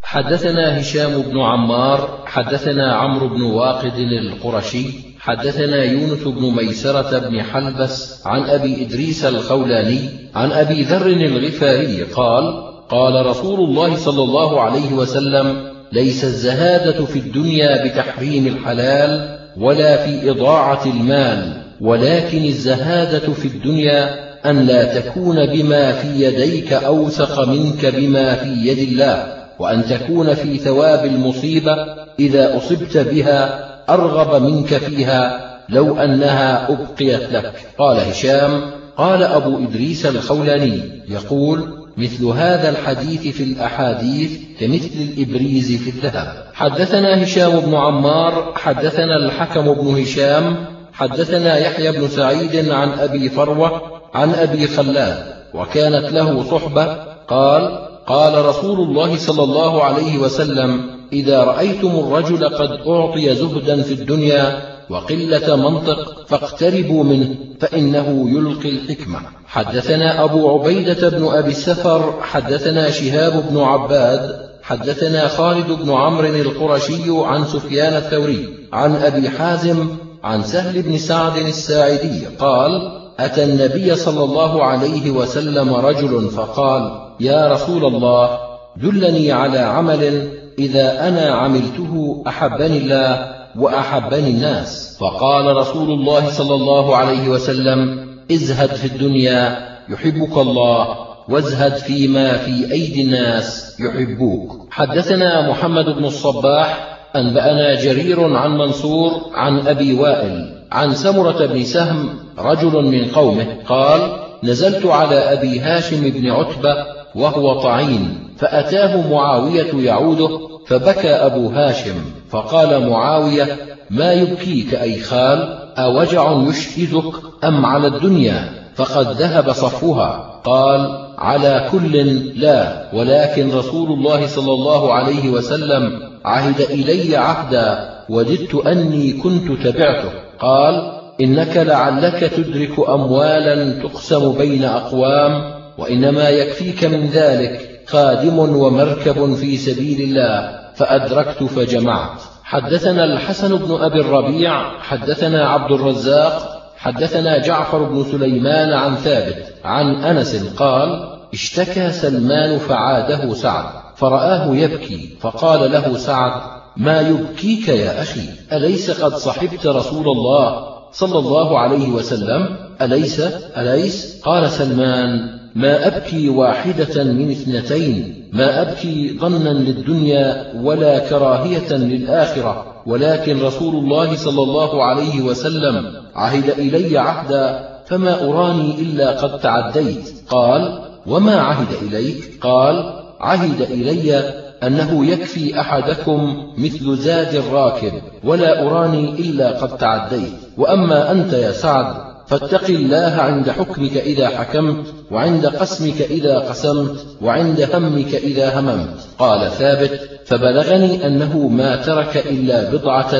حدثنا هشام بن عمار حدثنا عمرو بن واقد القرشي حدثنا يونس بن ميسرة بن حلبس عن أبي إدريس الخولاني عن أبي ذر الغفاري قال: قال رسول الله صلى الله عليه وسلم: ليس الزهادة في الدنيا بتحريم الحلال ولا في إضاعة المال، ولكن الزهادة في الدنيا أن لا تكون بما في يديك أوثق منك بما في يد الله، وأن تكون في ثواب المصيبة إذا أصبت بها أرغب منك فيها لو أنها أبقيت لك. قال هشام: قال أبو إدريس الخولاني يقول: مثل هذا الحديث في الأحاديث كمثل الإبريز في الذهب. حدثنا هشام بن عمار حدثنا الحكم بن هشام حدثنا يحيى بن سعيد عن أبي فروة عن أبي خلاد وكانت له صحبة قال: قال رسول الله صلى الله عليه وسلم: إذا رأيتم الرجل قد أعطي زهدا في الدنيا وقلة منطق فاقتربوا منه فإنه يلقي الحكمة. حدثنا أبو عبيدة بن أبي السفر حدثنا شهاب بن عباد حدثنا خالد بن عمرو القرشي عن سفيان الثوري عن أبي حازم عن سهل بن سعد الساعدي قال: أتى النبي صلى الله عليه وسلم رجل فقال: يا رسول الله، دلني على عمل إذا أنا عملته أحبني الله وأحبني الناس. فقال رسول الله صلى الله عليه وسلم: ازهد في الدنيا يحبك الله، وازهد فيما في أيدي الناس يحبوك. حدثنا محمد بن الصباح أنبأنا جرير عن منصور عن أبي وائل عن سمرة بن سهم رجل من قومه قال: نزلت على أبي هاشم بن عتبة وهو طعين، فأتاه معاوية يعوده، فبكى أبو هاشم، فقال معاوية: ما يبكيك أي خال؟ أوجع يشهدك أم على الدنيا فقد ذهب صفوها؟ قال: على كل لا، ولكن رسول الله صلى الله عليه وسلم عهد إلي عهدا وددت أني كنت تبعته. قال: إنك لعلك تدرك أموالا تقسم بين أقوام، وإنما يكفيك من ذلك خادم ومركب في سبيل الله، فأدركت فجمعت. حدثنا الحسن بن أبي الربيع حدثنا عبد الرزاق حدثنا جعفر بن سليمان عن ثابت عن أنس قال: اشتكى سلمان فعاده سعد فرآه يبكي، فقال له سعد: ما يبكيك يا أخي؟ أليس قد صحبت رسول الله صلى الله عليه وسلم؟ أليس؟ قال سلمان: ما أبكي واحدة من اثنتين، ما أبكي ظنا للدنيا ولا كراهية للآخرة، ولكن رسول الله صلى الله عليه وسلم عهد إلي عهدا فما أراني إلا قد تعديت. قال: وما عهد إليك؟ قال: عهد إلي أنه يكفي أحدكم مثل زاد الراكب، ولا أراني إلا قد تعديت. وأما أنت يا سعد فاتق الله عند حكمك إذا حكمت، وعند قسمك إذا قسمت، وعند همك إذا هممت. قال ثابت: فبلغني أنه ما ترك إلا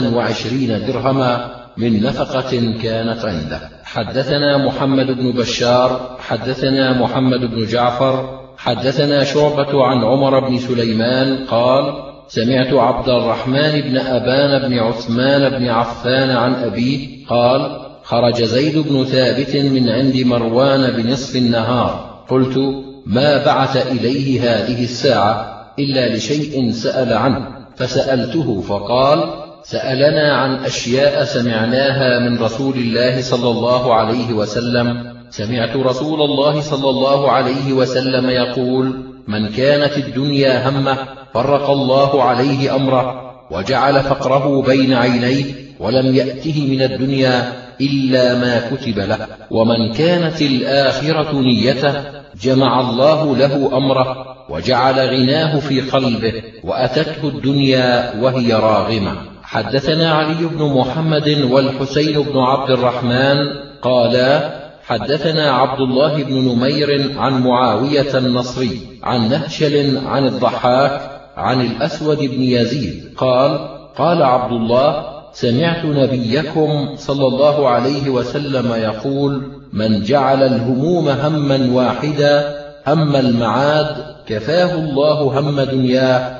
29 درهما من نفقة كانت عنده. حدثنا محمد بن بشار حدثنا محمد بن جعفر حدثنا شعبة عن عمر بن سليمان قال: سمعت عبد الرحمن بن أبان بن عثمان بن عفان عن أبيه قال: خرج زيد بن ثابت من عند مروان بنصف النهار، قلت: ما بعث إليه هذه الساعة إلا لشيء سأل عنه، فسألته فقال: سألنا عن أشياء سمعناها من رسول الله صلى الله عليه وسلم. سمعت رسول الله صلى الله عليه وسلم يقول: من كانت الدنيا همه فرق الله عليه أمره، وجعل فقره بين عينيه، ولم يأته من الدنيا إلا ما كتب له. ومن كانت الآخرة نيته جمع الله له أمره، وجعل غناه في قلبه، وأتته الدنيا وهي راغمة. حدثنا علي بن محمد والحسين بن عبد الرحمن قالا: حدثنا عبد الله بن نمير عن معاوية النصري عن نهشل عن الضحاك عن الأسود بن يزيد قال: قال عبد الله: سمعت نبيكم صلى الله عليه وسلم يقول: من جعل الهموم هما واحدا هم المعاد كفاه الله هم دنياه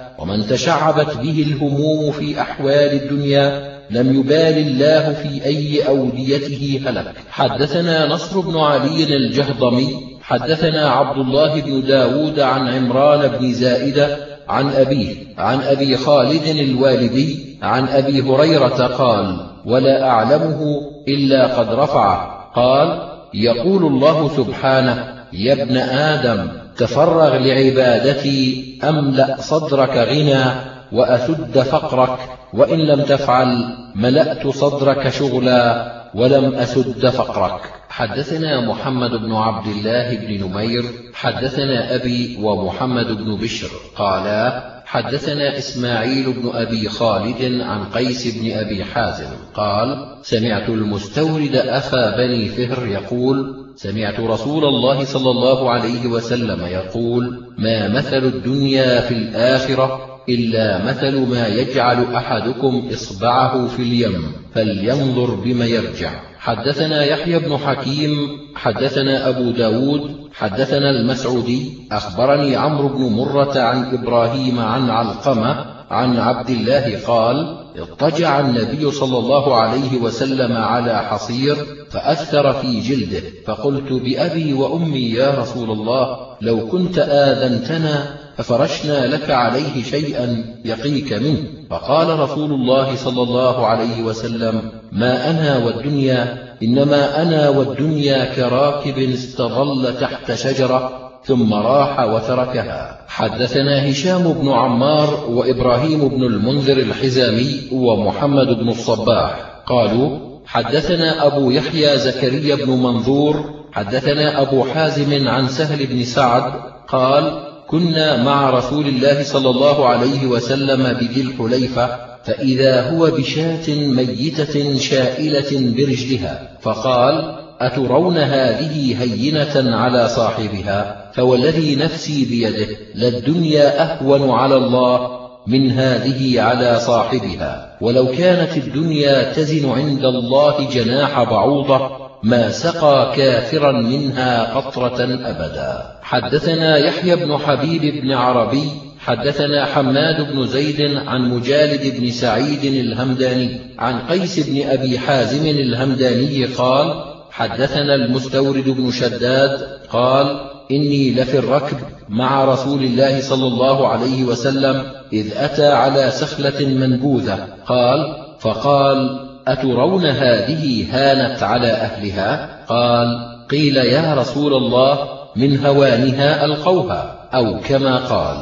ومن تشعبت به الهموم في أحوال الدنيا لم يبال الله في أي أوديته هلك. حدثنا نصر بن علي الجهضمي حدثنا عبد الله بن داود عن عمران بن زائدة عن أبيه عن أبي خالد الوالدي عن أبي هريرة قال: ولا أعلمه إلا قد رفعه، قال: يقول الله سبحانه: يا ابن آدم تفرغ لعبادتي أملأ صدرك غنى وأسد فقرك، وإن لم تفعل ملأت صدرك شغلا ولم أسد فقرك. حدثنا محمد بن عبد الله بن نمير حدثنا أبي ومحمد بن بشر قالا: حدثنا إسماعيل بن أبي خالد عن قيس بن أبي حازم قال: سمعت المستورد أخا بني فهر يقول: سمعت رسول الله صلى الله عليه وسلم يقول: ما مثل الدنيا في الآخرة إلا مثل ما يجعل أحدكم إصبعه في اليم فلينظر بما يرجع. حدثنا يحيى بن حكيم حدثنا أبو داود حدثنا المسعودي أخبرني عمرو بن مرة عن إبراهيم عن علقمة عن عبد الله قال: اضطجع النبي صلى الله عليه وسلم على حصير فأثر في جلده، فقلت: بأبي وأمي يا رسول الله، لو كنت آذنتنا ففرشنا لك عليه شيئا يقيك منه. فقال رسول الله صلى الله عليه وسلم: ما أنا والدنيا، إنما أنا والدنيا كراكب استظل تحت شجرة ثم راح وتركها. حدثنا هشام بن عمار وإبراهيم بن المنذر الحزامي ومحمد بن الصباح قالوا: حدثنا أبو يحيى زكريا بن منظور حدثنا أبو حازم عن سهل بن سعد قال: كنا مع رسول الله صلى الله عليه وسلم بذي الحليفة، فإذا هو بشاة ميتة شائلة برجلها، فقال: أترون هذه هينة على صاحبها؟ فوالذي نفسي بيده للدنيا أهون على الله من هذه على صاحبها، ولو كانت الدنيا تزن عند الله جناح بعوضة ما سقى كافرا منها قطرة أبدا. حدثنا يحيى بن حبيب بن عربي حدثنا حماد بن زيد عن مجالد بن سعيد الهمداني عن قيس بن أبي حازم الهمداني قال: حدثنا المستورد بن شداد قال: إني لفي الركب مع رسول الله صلى الله عليه وسلم إذ أتى على سخلة منبوذة، قال: فقال: أترون هذه هانت على أهلها؟ قال: قيل يا رسول الله: من هوانها ألقوها، أو كما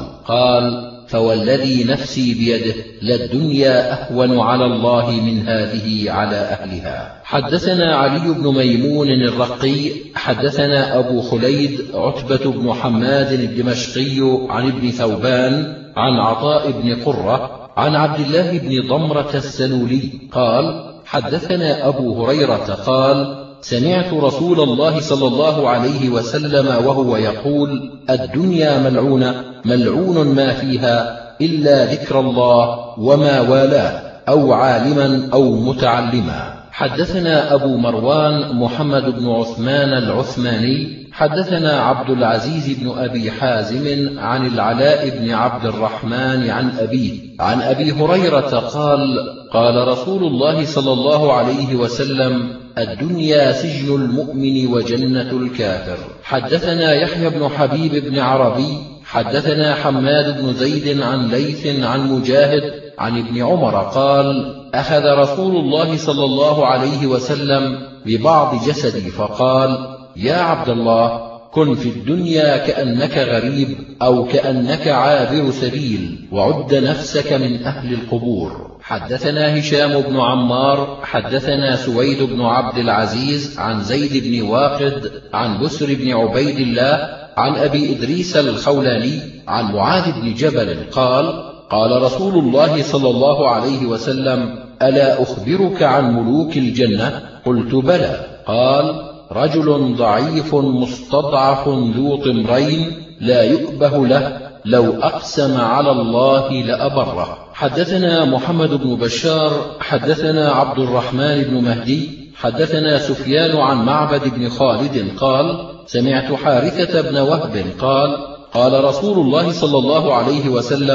قال: فوالذي نفسي بيده للدنيا أهون على الله من هذه على أهلها. حدثنا علي بن ميمون الرقي حدثنا أبو خليد عتبة بن حماد الدمشقي عن ابن ثوبان عن عطاء بن قرة عن عبد الله بن ضمرة السلولي قال: حدثنا أبو هريرة قال: سمعت رسول الله صلى الله عليه وسلم وهو يقول: الدنيا ملعونة، ملعون ما فيها إلا ذكر الله وما والاه، أو عالما أو متعلما. حدثنا أبو مروان محمد بن عثمان العثماني حدثنا عبد العزيز بن أبي حازم عن العلاء بن عبد الرحمن عن أبيه عن أبي هريرة قال: قال رسول الله صلى الله عليه وسلم: الدنيا سجن المؤمن وجنة الكافر. حدثنا يحيى بن حبيب بن عربي حدثنا حماد بن زيد عن ليث عن مجاهد عن ابن عمر قال: أخذ رسول الله صلى الله عليه وسلم ببعض جسدي فقال: يا عبد الله، كن في الدنيا كأنك غريب أو كأنك عابر سبيل، وعد نفسك من أهل القبور. حدثنا هشام بن عمار حدثنا سويد بن عبد العزيز عن زيد بن واقد عن بسر بن عبيد الله عن أبي إدريس الخولاني عن معاذ بن جبل قال: قال رسول الله صلى الله عليه وسلم: ألا أخبرك عن ملوك الجنة؟ قلت: بلى. قال: رجل ضعيف مستضعف ذو طمرين لا يؤبه له، لو أقسم على الله لأبره. حدثنا محمد بن بشار حدثنا عبد الرحمن بن مهدي حدثنا سفيان عن معبد بن خالد قال: سمعت حارثة بن وهب قال: قال رسول الله صلى الله عليه وسلم: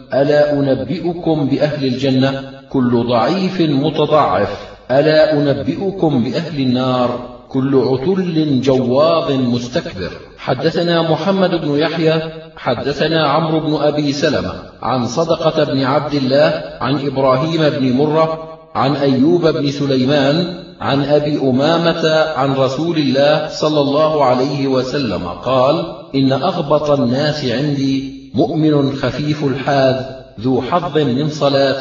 ألا أنبئكم بأهل الجنة؟ كل ضعيف متضعف. ألا أنبئكم بأهل النار؟ كل عتل جواظ مستكبر. حدثنا محمد بن يحيى حدثنا عمرو بن أبي سلمة عن صدقة بن عبد الله عن إبراهيم بن مرة عن أيوب بن سليمان عن أبي أمامة عن رسول الله صلى الله عليه وسلم قال: إن أغبط الناس عندي مؤمن خفيف الحاذ ذو حظ من صلاة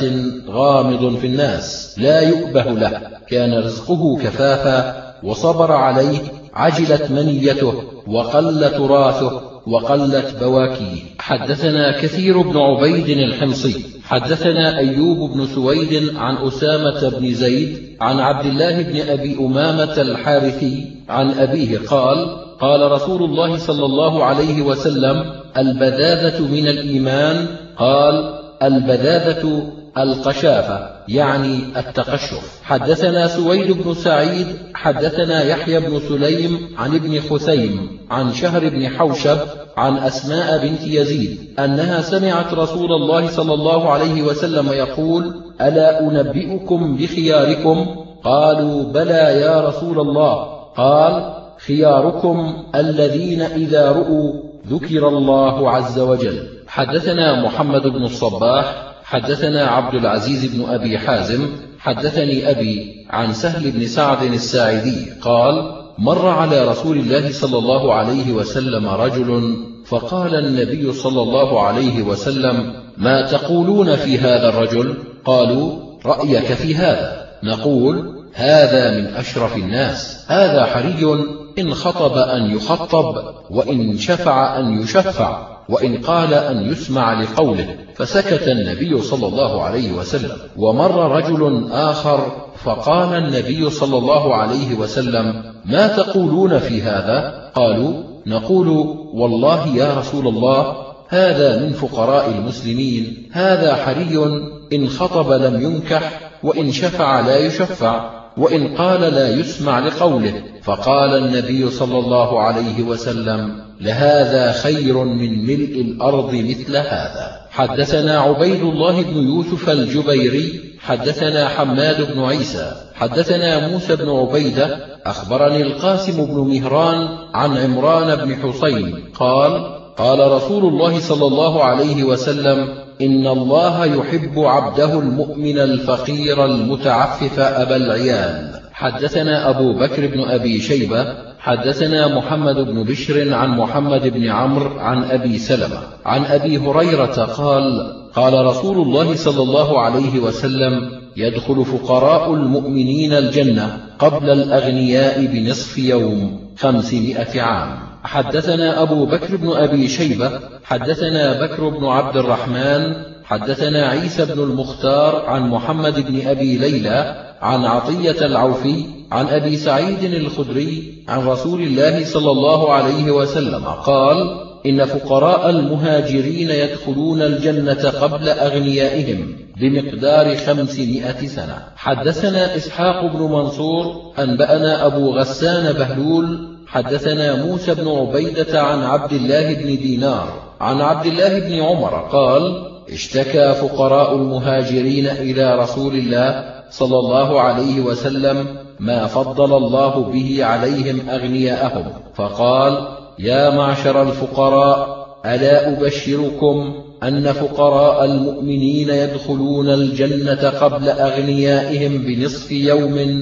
غامض في الناس لا يؤبه له، كان رزقه كفافا وصبر عليه، عجلت منيته وقل تراثه وقلت بواكيه. حدثنا كثير بن عبيد الحمصي حدثنا أيوب بن سويد عن أسامة بن زيد عن عبد الله بن أبي أمامة الحارثي عن أبيه قال: قال رسول الله صلى الله عليه وسلم: البذاذة من الإيمان. قال: البذاذة القشافة، يعني التقشف. حدثنا سويد بن سعيد حدثنا يحيى بن سليم عن ابن خثيم عن شهر بن حوشب عن أسماء بنت يزيد أنها سمعت رسول الله صلى الله عليه وسلم يقول: ألا أنبئكم بخياركم؟ قالوا: بلى يا رسول الله. قال: خياركم الذين إذا رؤوا ذكر الله عز وجل. حدثنا محمد بن الصباح حدثنا عبد العزيز بن أبي حازم حدثني أبي عن سهل بن سعد الساعدي قال: مر على رسول الله صلى الله عليه وسلم رجل فقال النبي صلى الله عليه وسلم: ما تقولون في هذا الرجل؟ قالوا: رأيك في هذا؟ نقول: هذا من أشرف الناس، هذا حري إن خطب أن يخطب، وإن شفع أن يشفع، وإن قال أن يسمع لقوله. فسكت النبي صلى الله عليه وسلم. ومر رجل آخر فقال النبي صلى الله عليه وسلم: ما تقولون في هذا؟ قالوا: نقول: والله يا رسول الله هذا من فقراء المسلمين، هذا حري إن خطب لم ينكح، وإن شفع لا يشفع، وإن قال لا يسمع لقوله. فقال النبي صلى الله عليه وسلم: لهذا خير من ملء الأرض مثل هذا. حدثنا عبيد الله بن يوسف الجبيري حدثنا حماد بن عيسى حدثنا موسى بن عبيدة أخبرني القاسم بن مهران عن عمران بن حسين قال: قال رسول الله صلى الله عليه وسلم: إن الله يحب عبده المؤمن الفقير المتعفف أبا العيان. حدثنا أبو بكر بن أبي شيبة حدثنا محمد بن بشر عن محمد بن عمرو عن أبي سلمة عن أبي هريرة قال: قال رسول الله صلى الله عليه وسلم: يدخل فقراء المؤمنين الجنة قبل الأغنياء بنصف يوم 500 عام. حدثنا أبو بكر بن أبي شيبة حدثنا بكر بن عبد الرحمن حدثنا عيسى بن المختار عن محمد بن أبي ليلى عن عطية العوفي عن أبي سعيد الخدري عن رسول الله صلى الله عليه وسلم قال: إن فقراء المهاجرين يدخلون الجنة قبل أغنيائهم بمقدار 500 سنة. حدثنا إسحاق بن منصور أنبأنا أبو غسان بهلول حدثنا موسى بن عبيدة عن عبد الله بن دينار عن عبد الله بن عمر قال: اشتكى فقراء المهاجرين إلى رسول الله صلى الله عليه وسلم ما فضل الله به عليهم أغنياءهم، فقال: يا معشر الفقراء، ألا أبشركم أن فقراء المؤمنين يدخلون الجنة قبل أغنيائهم بنصف يوم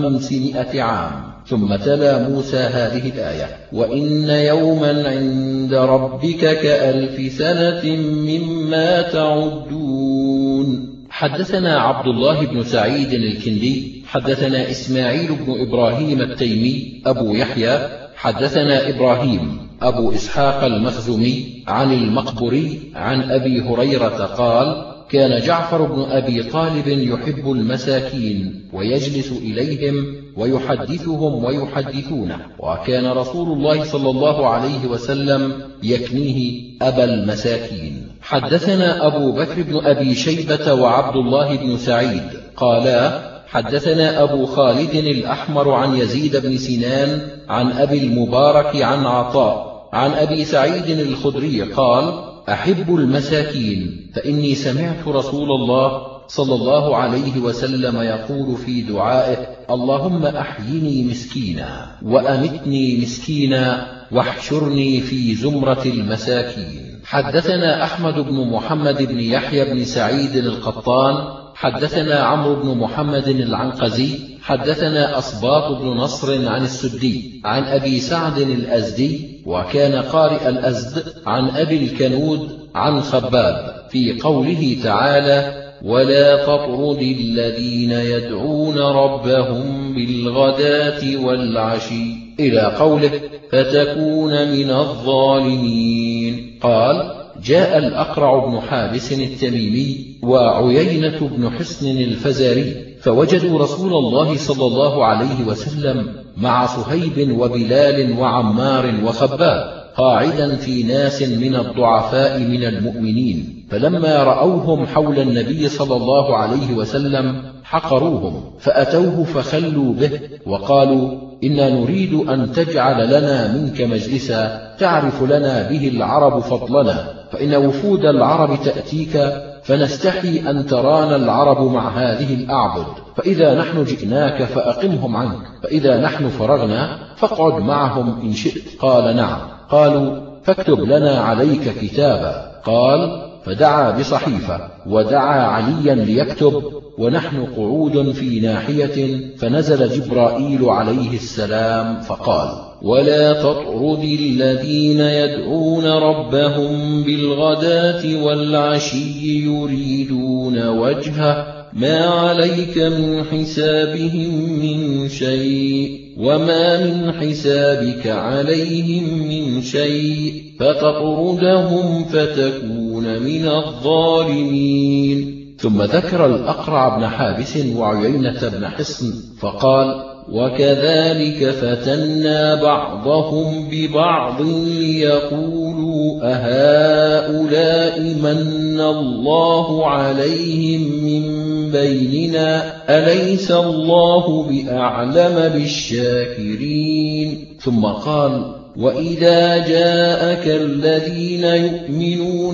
500 عام. ثم تلا موسى هذه الآية: وإن يوما عند ربك كألف سنة مما تعدون. حدثنا عبد الله بن سعيد الكندي حدثنا إسماعيل بن إبراهيم التيمي أبو يحيى حدثنا إبراهيم أبو إسحاق المخزومي عن المقبري عن أبي هريرة قال: كان جعفر بن أبي طالب يحب المساكين ويجلس إليهم ويحدثهم ويحدثونه، وكان رسول الله صلى الله عليه وسلم يكنيه أبا المساكين. حدثنا أبو بكر بن أبي شيبة وعبد الله بن سعيد قالا: حدثنا أبو خالد الأحمر عن يزيد بن سنان عن أبي المبارك عن عطاء عن أبي سعيد الخدري قال: أحب المساكين، فإني سمعت رسول الله صلى الله عليه وسلم يقول في دعائه: اللهم أحيني مسكينا وأمتني مسكينا واحشرني في زمرة المساكين. حدثنا أحمد بن محمد بن يحيى بن سعيد القطان حدثنا عمرو بن محمد العنقزي حدثنا أصباط بن نصر عن السدي عن أبي سعد الأزدي وكان قارئ الأزد عن أبي الكنود عن خباب في قوله تعالى: ولا تطرد الذين يدعون ربهم بالغداة والعشي إلى قوله: فتكون من الظالمين. قال: جاء الأقرع بن حابس التميمي وعيينة بن حصن الفزاري فوجدوا رسول الله صلى الله عليه وسلم مع صهيب وبلال وعمار وخباب قاعدا في ناس من الضعفاء من المؤمنين، فلما رأوهم حول النبي صلى الله عليه وسلم حقروهم، فأتوه فخلوا به وقالوا: إنا نريد أن تجعل لنا منك مجلسا تعرف لنا به العرب فضلنا، فإن وفود العرب تأتيك فنستحي أن ترانا العرب مع هذه الأعبد، فإذا نحن جئناك فأقمهم عنك، فإذا نحن فرغنا فاقعد معهم إن شئت. قال: نعم. قالوا: فاكتب لنا عليك كتابا. قال: فدعا بصحيفة ودعا عليا ليكتب ونحن قعود في ناحية، فنزل جبرائيل عليه السلام فقال: ولا تطرد الذين يدعون ربهم بالغداة والعشي يريدون وجهه ما عليك من حسابهم من شيء وما من حسابك عليهم من شيء فتطردهم فتكون من الظالمين. ثم ذكر الأقرع بن حابس وعيينة بن حصن فقال: وكذلك فتنا بعضهم ببعض ليقولوا أهؤلاء من الله عليهم من بيننا أليس الله بأعلم بالشاكرين. ثم قال: وإذا جاءك الذين يؤمنون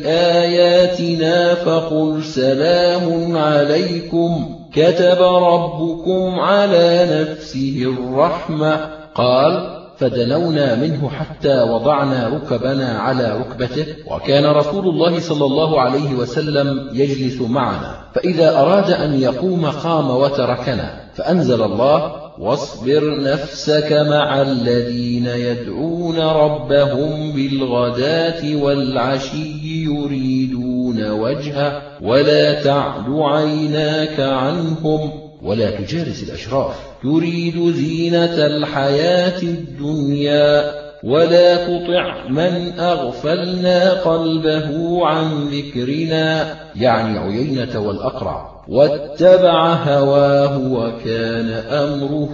بآياتنا فقل سلام عليكم كتب ربكم على نفسه الرحمة. قال: فدنونا منه حتى وضعنا ركبنا على ركبته، وكان رسول الله صلى الله عليه وسلم يجلس معنا، فإذا أراد أن يقوم قام وتركنا، فأنزل الله: واصبر نفسك مع الذين يدعون ربهم بالغداة والعشي يريدون وجهه ولا تعد عيناك عنهم ولا تجالس الأشراف تريد زينة الحياة الدنيا ولا تطع من أغفلنا قلبه عن ذكرنا، يعني عيينة والأقرع، واتبع هواه وكان أمره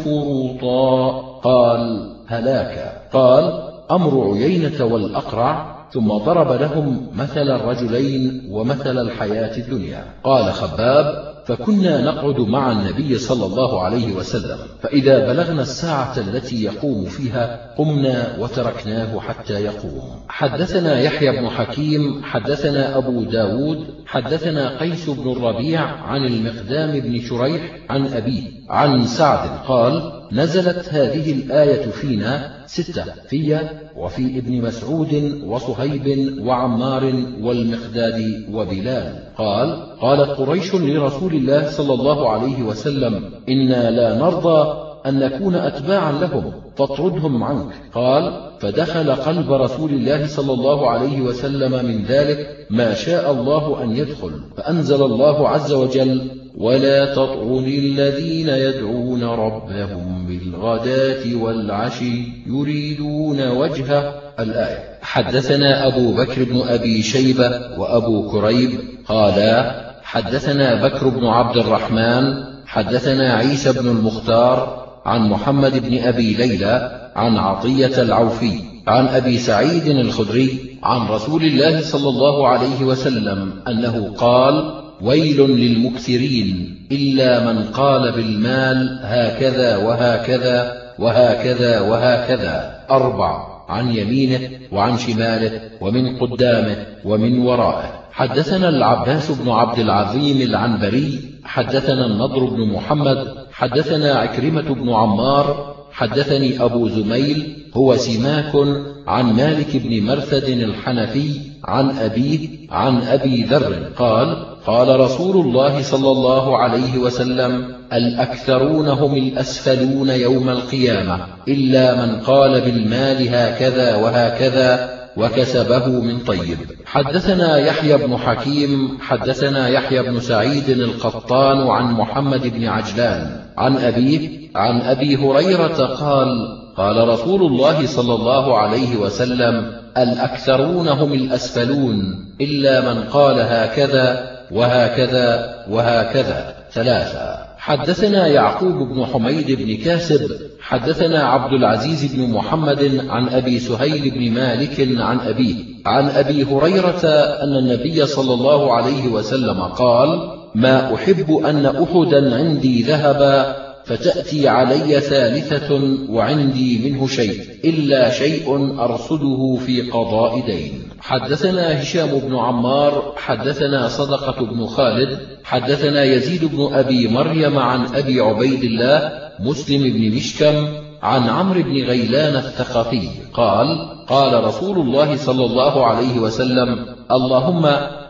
فرطا. قال: هلاك. قال: أمر عيينة والأقرع، ثم ضرب لهم مثل الرجلين ومثل الحياة الدنيا. قال خباب: فكنا نقعد مع النبي صلى الله عليه وسلم، فإذا بلغنا الساعة التي يقوم فيها قمنا وتركناه حتى يقوم. حدثنا يحيى بن حكيم حدثنا أبو داود حدثنا قيس بن الربيع عن المقدام بن شريح عن أبيه عن سعد قال: نزلت هذه الآية فينا 6 في وفي ابن مسعود وصهيب وعمار والمقداد وبلال. قال: قالت قريش لرسول الله صلى الله عليه وسلم: إنا لا نرضى أن نكون أتباعا لهم فاطردهم عنك. قال: فدخل قلب رسول الله صلى الله عليه وسلم من ذلك ما شاء الله أن يدخل، فأنزل الله عز وجل: ولا تطرد الذين يدعون ربهم بالغداة والعشي يريدون وجهه. الآية. حدثنا أبو بكر بن أبي شيبة وأبو كريب قالا: حدثنا بكر بن عبد الرحمن حدثنا عيسى بن المختار عن محمد بن أبي ليلى عن عطية العوفي عن أبي سعيد الخدري عن رسول الله صلى الله عليه وسلم أنه قال: ويل للمكثرين إلا من قال بالمال هكذا وهكذا وهكذا وهكذا 4. عن يمينه وعن شماله ومن قدامه ومن ورائه. حدثنا العباس بن عبد العظيم العنبري حدثنا النضر بن محمد حدثنا عكرمة بن عمار حدثني أبو زميل هو سماك عن مالك بن مرثد الحنفي عن أبيه عن أبي ذر قال: قال رسول الله صلى الله عليه وسلم: الأكثرون هم الأسفلون يوم القيامة إلا من قال بالمال هكذا وهكذا وكسبه من طيب. حدثنا يحيى بن حكيم حدثنا يحيى بن سعيد القطان عن محمد بن عجلان عن أبيه عن أبي هريرة قال: قال رسول الله صلى الله عليه وسلم: الأكثرون هم الأسفلون إلا من قال هكذا وهكذا وهكذا ثلاثة. حدثنا يعقوب بن حميد بن كاسب حدثنا عبد العزيز بن محمد عن أبي سهيل بن مالك عن أبيه عن أبي هريرة أن النبي صلى الله عليه وسلم قال: ما أحب أن أحدا عندي ذهبا فتأتي علي ثالثة وعندي منه شيء إلا شيء أرصده في قضاء دين. حدثنا هشام بن عمار حدثنا صدقة بن خالد حدثنا يزيد بن أبي مريم عن أبي عبيد الله مسلم بن مشكم عن عمرو بن غيلان الثقفي قال: قال رسول الله صلى الله عليه وسلم: اللهم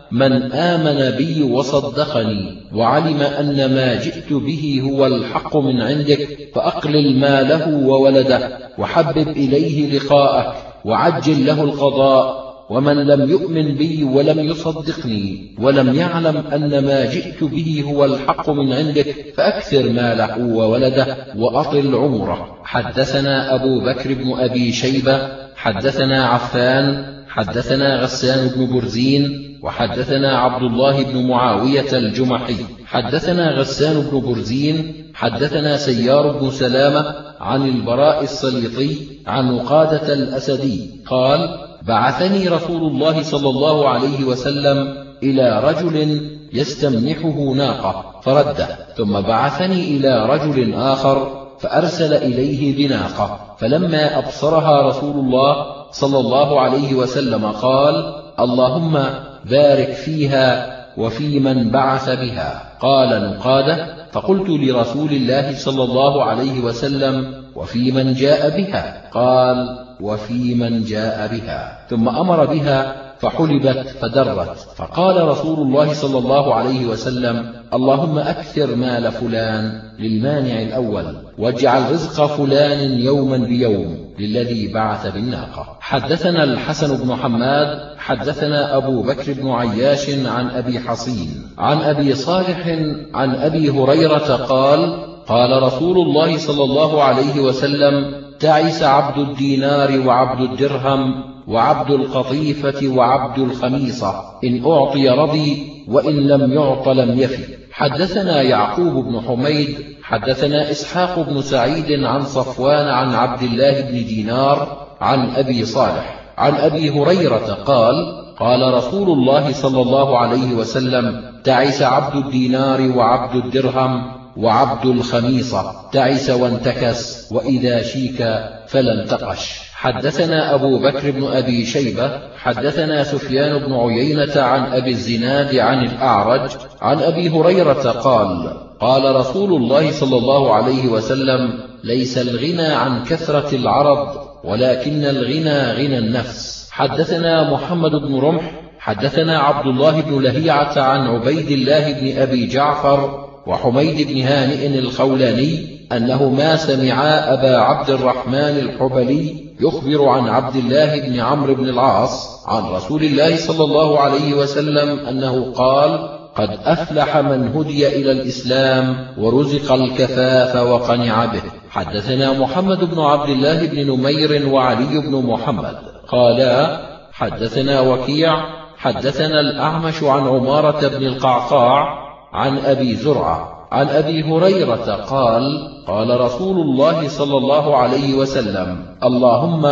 من آمن بي وصدقني وعلم أن ما جئت به هو الحق من عندك فأقلل ماله وولده وحبب إليه لقاءك وعجل له القضاء. ومن لم يؤمن بي ولم يصدقني ولم يعلم أن ما جئت به هو الحق من عندك فأكثر ماله وولده وأطل عمره. حدثنا أبو بكر بن أبي شيبة حدثنا عفان حدثنا غسان بن برزين وحدثنا عبد الله بن معاوية الجمحي حدثنا غسان بن برزين حدثنا سيار بن سلامة عن البراء السليطي عن قادة الأسدي قال: بعثني رسول الله صلى الله عليه وسلم إلى رجل يستمنحه ناقة فرده، ثم بعثني إلى رجل آخر فأرسل إليه بناقة، فلما أبصرها رسول الله صلى الله عليه وسلم قال: اللهم بارك فيها وفي من بعث بها. قال نقادة: فقلت لرسول الله صلى الله عليه وسلم: وفي من جاء بها؟ قال: وفي من جاء بها. ثم أمر بها فحلبت فدرت، فقال رسول الله صلى الله عليه وسلم: اللهم أكثر مال فلان للمانع الأول، واجعل رزق فلان يوما بيوم للذي بعث بالناقة. حدثنا الحسن بن حماد حدثنا أبو بكر بن عياش عن أبي حصين عن أبي صالح عن أبي هريرة قال: قال رسول الله صلى الله عليه وسلم: تعس عبد الدينار وعبد الدرهم وعبد القطيفة وعبد الخميصة، إن أعطي رضي وإن لم يعط لم يفي. حدثنا يعقوب بن حميد حدثنا إسحاق بن سعيد عن صفوان عن عبد الله بن دينار عن أبي صالح عن أبي هريرة قال: قال رسول الله صلى الله عليه وسلم: تعس عبد الدينار وعبد الدرهم وعبد الخميصة، تعس وانتكس، وإذا شيك فلا انتقش. حدثنا أبو بكر بن أبي شيبة حدثنا سفيان بن عيينة عن أبي الزناد عن الأعرج عن أبي هريرة قال: قال رسول الله صلى الله عليه وسلم: ليس الغنى عن كثرة العرض ولكن الغنى غنى النفس. حدثنا محمد بن رمح حدثنا عبد الله بن لهيعة عن عبيد الله بن أبي جعفر وحميد بن هانئ الخولاني أنهما سمعا أبا عبد الرحمن الحبلي يخبر عن عبد الله بن عمرو بن العاص عن رسول الله صلى الله عليه وسلم أنه قال: قد أفلح من هدي إلى الإسلام ورزق الكفاف وقنع به. حدثنا محمد بن عبد الله بن نمير وعلي بن محمد قالا: حدثنا وكيع حدثنا الأعمش عن عمارة بن القعقاع عن أبي زرعة عن أبي هريرة قال: قال رسول الله صلى الله عليه وسلم: اللهم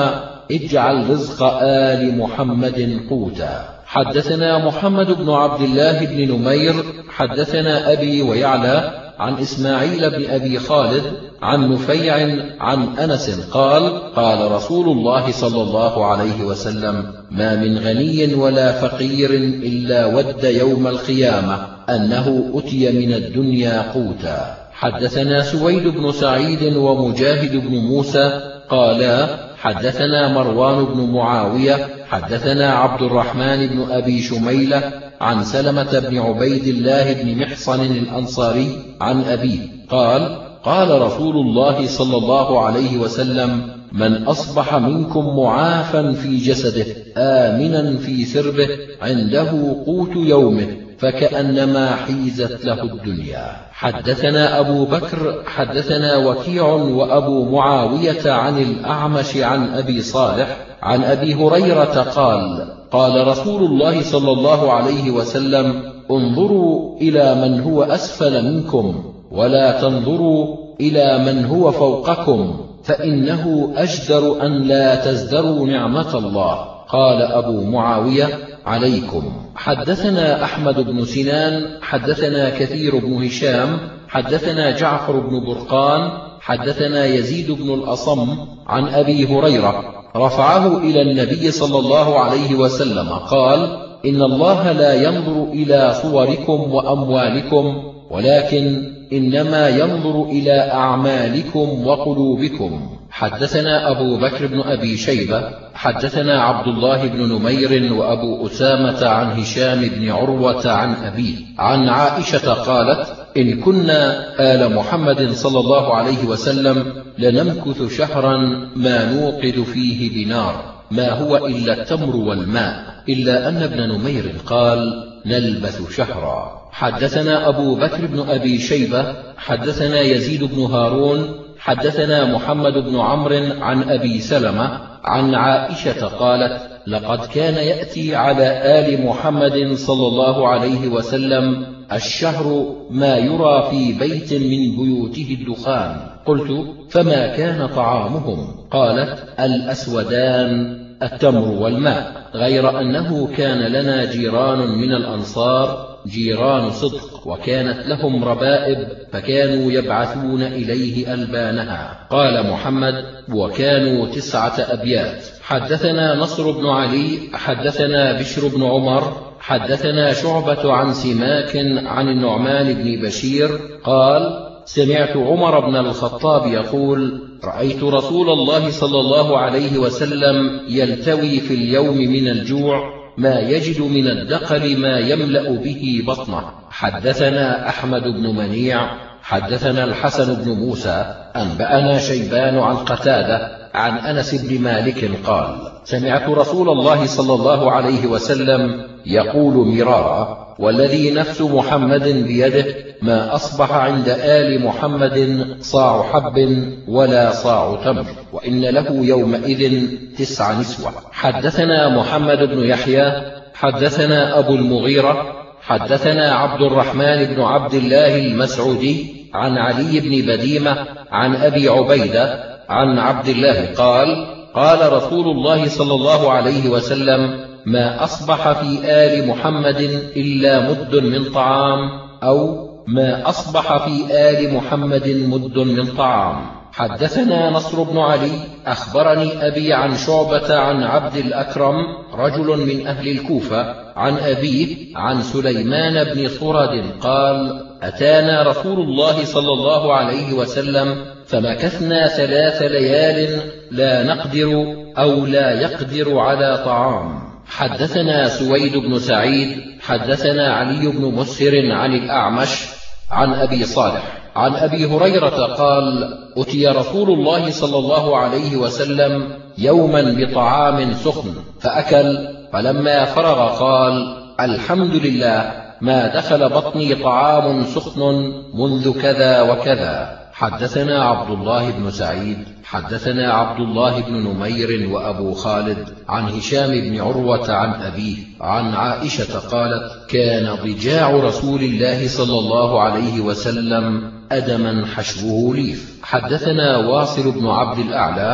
اجعل رزق آل محمد قوتا. حدثنا محمد بن عبد الله بن نمير حدثنا أبي ويعلى عن إسماعيل بن أبي خالد عن نفيع عن أنس قال: قال رسول الله صلى الله عليه وسلم: ما من غني ولا فقير إلا ود يوم القيامة أنه أتي من الدنيا قوتا. حدثنا سويد بن سعيد ومجاهد بن موسى قالا: حدثنا مروان بن معاوية حدثنا عبد الرحمن بن أبي شميلة عن سلمة بن عبيد الله بن محصن الأنصاري عن أبيه قال: قال رسول الله صلى الله عليه وسلم: من أصبح منكم معافا في جسده آمنا في سربه عنده قوت يومه فكأنما حيزت له الدنيا. حدثنا أبو بكر حدثنا وكيع وأبو معاوية عن الأعمش عن أبي صالح عن أبي هريرة قال: قال رسول الله صلى الله عليه وسلم: انظروا إلى من هو أسفل منكم ولا تنظروا إلى من هو فوقكم فإنه أجدر أن لا تزدروا نعمة الله. قال أبو معاوية: عليكم. حدثنا أحمد بن سنان حدثنا كثير بن هشام حدثنا جعفر بن برقان حدثنا يزيد بن الأصم عن أبي هريرة رفعه إلى النبي صلى الله عليه وسلم قال: إن الله لا ينظر إلى صوركم وأموالكم ولكن إنما ينظر إلى أعمالكم وقلوبكم. حدثنا أبو بكر بن أبي شيبة حدثنا عبد الله بن نمير وأبو أسامة عن هشام بن عروة عن أبيه عن عائشة قالت: إن كنا آل محمد صلى الله عليه وسلم لنمكث شهرا ما نوقد فيه بنار ما هو إلا التمر والماء، إلا أن ابن نمير قال: نلبث شهرا. حدثنا أبو بكر بن أبي شيبة حدثنا يزيد بن هارون حدثنا محمد بن عمرو عن أبي سلمة عن عائشة قالت: لقد كان يأتي على آل محمد صلى الله عليه وسلم الشهر ما يرى في بيت من بيوته الدخان. قلت: فما كان طعامهم؟ قالت: الأسودان التمر والماء، غير أنه كان لنا جيران من الأنصار جيران صدق وكانت لهم ربائب فكانوا يبعثون إليه ألبانها. قال محمد: وكانوا 9 أبيات. حدثنا نصر بن علي حدثنا بشر بن عمر حدثنا شعبة عن سماك عن النعمان بن بشير قال: سمعت عمر بن الخطاب يقول: رأيت رسول الله صلى الله عليه وسلم يلتوي في اليوم من الجوع ما يجد من الدقل ما يملأ به بطنه. حدثنا أحمد بن منيع حدثنا الحسن بن موسى أنبأنا شيبان عن قتادة عن أنس بن مالك قال: سمعت رسول الله صلى الله عليه وسلم يقول مرارا: والذي نفس محمد بيده ما أصبح عند آل محمد صاع حب ولا صاع تمر، وإن له يومئذ 9 نسوة. حدثنا محمد بن يحيى حدثنا أبو المغيرة حدثنا عبد الرحمن بن عبد الله المسعودي عن علي بن بديمة عن أبي عبيدة عن عبد الله قال: قال رسول الله صلى الله عليه وسلم: ما أصبح في آل محمد إلا مد من طعام، أو ما أصبح في آل محمد مد من طعام. حدثنا نصر بن علي أخبرني أبي عن شعبة عن عبد الأكرم رجل من أهل الكوفة عن أبيه عن سليمان بن صرد قال: أتانا رسول الله صلى الله عليه وسلم فمكثنا 3 ليال لا نقدر أو لا يقدر على طعام. حدثنا سويد بن سعيد حدثنا علي بن مسهر عن الأعمش عن أبي صالح عن أبي هريرة قال: أتي رسول الله صلى الله عليه وسلم يوما بطعام سخن فأكل، فلما فرغ قال: الحمد لله ما دخل بطني طعام سخن منذ كذا وكذا. حدثنا عبد الله بن سعيد حدثنا عبد الله بن نمير وأبو خالد عن هشام بن عروة عن أبيه عن عائشة قالت: كان ضجاع رسول الله صلى الله عليه وسلم أدما حشوه ليف. حدثنا واصل بن عبد الأعلى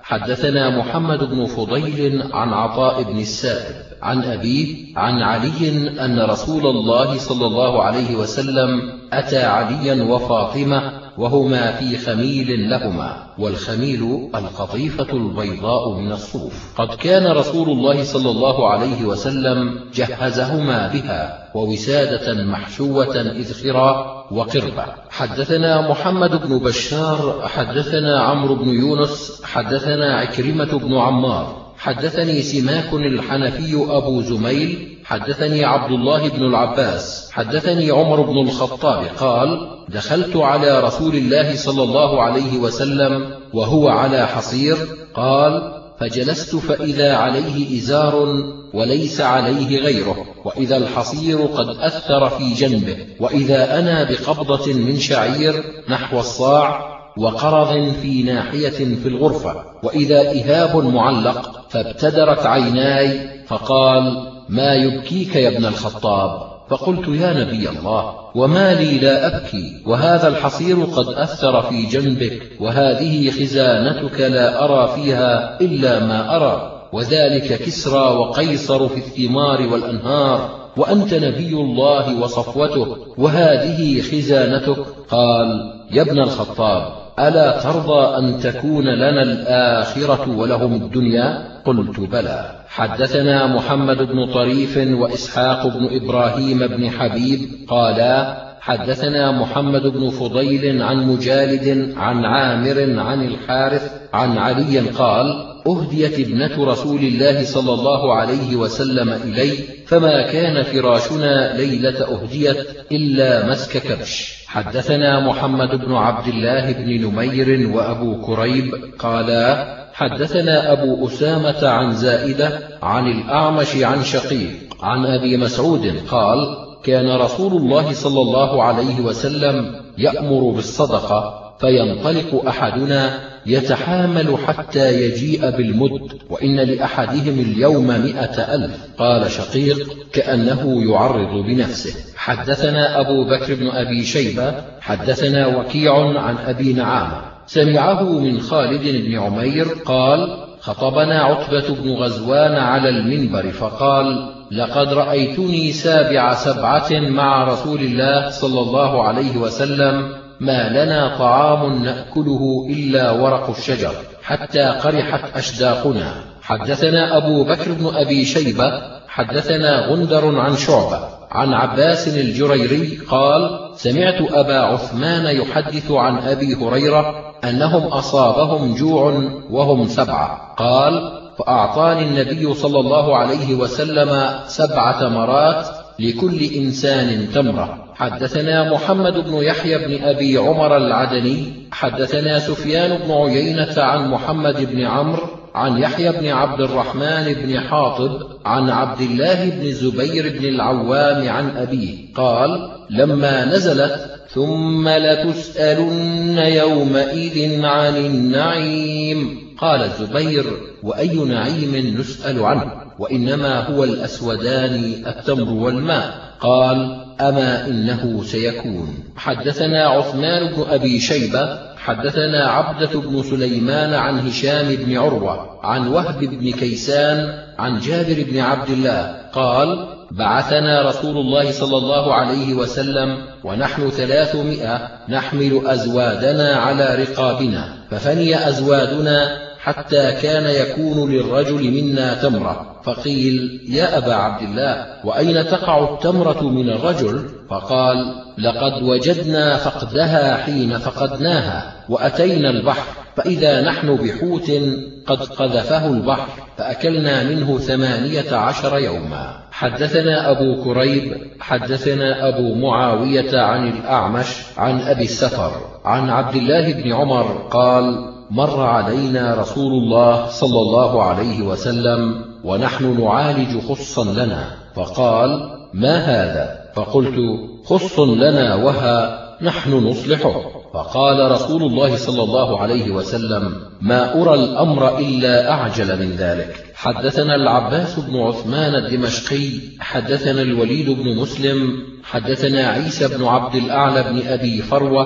حدثنا محمد بن فضيل عن عطاء بن السائب عن أبيه عن علي أن رسول الله صلى الله عليه وسلم أتى عليا وفاطمة وهما في خميل لهما، والخميل القطيفة البيضاء من الصوف، قد كان رسول الله صلى الله عليه وسلم جهزهما بها، ووسادة محشوة إذخرا وقربة. حدثنا محمد بن بشار حدثنا عمرو بن يونس حدثنا عكرمة بن عمار حدثني سماك الحنفي أبو زميل حدثني عبد الله بن العباس حدثني عمر بن الخطاب قال: دخلت على رسول الله صلى الله عليه وسلم وهو على حصير، قال: فجلست فإذا عليه إزار وليس عليه غيره، وإذا الحصير قد أثر في جنبه، وإذا أنا بقبضة من شعير نحو الصاع وقرض في ناحية في الغرفة، وإذا إهاب معلق، فابتدرت عيناي فقال: ما يبكيك يا ابن الخطاب؟ فقلت: يا نبي الله، وما لي لا أبكي، وهذا الحصير قد أثر في جنبك، وهذه خزانتك لا أرى فيها إلا ما أرى، وذلك كسرى وقيصر في الثمار والأنهار، وأنت نبي الله وصفوته، وهذه خزانتك. قال: يا ابن الخطاب، ألا ترضى أن تكون لنا الآخرة ولهم الدنيا؟ قلت: بلى. حدثنا محمد بن طريف وإسحاق بن إبراهيم بن حبيب قالا: حدثنا محمد بن فضيل عن مجالد عن عامر عن الحارث عن علي قال: أهديت ابنة رسول الله صلى الله عليه وسلم إلي، فما كان فراشنا ليلة أهديت إلا مسك كبش. حدثنا محمد بن عبد الله بن نمير وأبو كريب قالا: حدثنا أبو أسامة عن زائدة عن الأعمش عن شقيق عن أبي مسعود قال: كان رسول الله صلى الله عليه وسلم يأمر بالصدقة، فينطلق أحدنا يتحامل حتى يجيء بالمد، وإن لأحدهم اليوم 100,000. قال شقيق: كأنه يعرض بنفسه. حدثنا أبو بكر بن أبي شيبة حدثنا وكيع عن أبي نعامة سمعه من خالد بن عمير قال: خطبنا عتبة بن غزوان على المنبر فقال: لقد رأيتني 7 مع رسول الله صلى الله عليه وسلم، ما لنا طعام نأكله إلا ورق الشجر حتى قرحت أشداقنا. حدثنا أبو بكر بن أبي شيبة حدثنا غندر عن شعبة عن عباس الجريري قال: سمعت أبا عثمان يحدث عن أبي هريرة أنهم أصابهم جوع وهم 7، قال: فأعطاني النبي صلى الله عليه وسلم 7 تمرات لكل إنسان تمرة. حدثنا محمد بن يحيى بن أبي عمر العدني حدثنا سفيان بن عيينة عن محمد بن عمرو عن يحيى بن عبد الرحمن بن حاطب عن عبد الله بن الزبير بن العوام عن أبيه قال: لما نزلت: ثم لتسألن يومئذ عن النعيم، قال الزبير: وأي نعيم نسأل عنه؟ وإنما هو الأسودان التمر والماء. قال: أما إنه سيكون. حدثنا عثمان بن أبي شيبة حدثنا عبدة بن سليمان عن هشام بن عروة عن وهب بن كيسان عن جابر بن عبد الله قال: بعثنا رسول الله صلى الله عليه وسلم ونحن 300 نحمل أزوادنا على رقابنا، ففني أزوادنا حتى كان يكون للرجل منا تمرة، فقيل: يا أبا عبد الله، وأين تقع التمرة من الرجل؟ فقال: لقد وجدنا فقدها حين فقدناها، وأتينا البحر، فإذا نحن بحوت قد قذفه البحر، فأكلنا منه 18 يوما. حدثنا أبو كريب حدثنا أبو معاوية عن الأعمش عن أبي السفر عن عبد الله بن عمر قال: مر علينا رسول الله صلى الله عليه وسلم ونحن نعالج خصا لنا، فقال: ما هذا؟ فقلت: خص لنا وها نحن نصلحه. فقال رسول الله صلى الله عليه وسلم: ما أرى الأمر إلا أعجل من ذلك. حدثنا العباس بن عثمان الدمشقي حدثنا الوليد بن مسلم حدثنا عيسى بن عبد الأعلى بن أبي فروة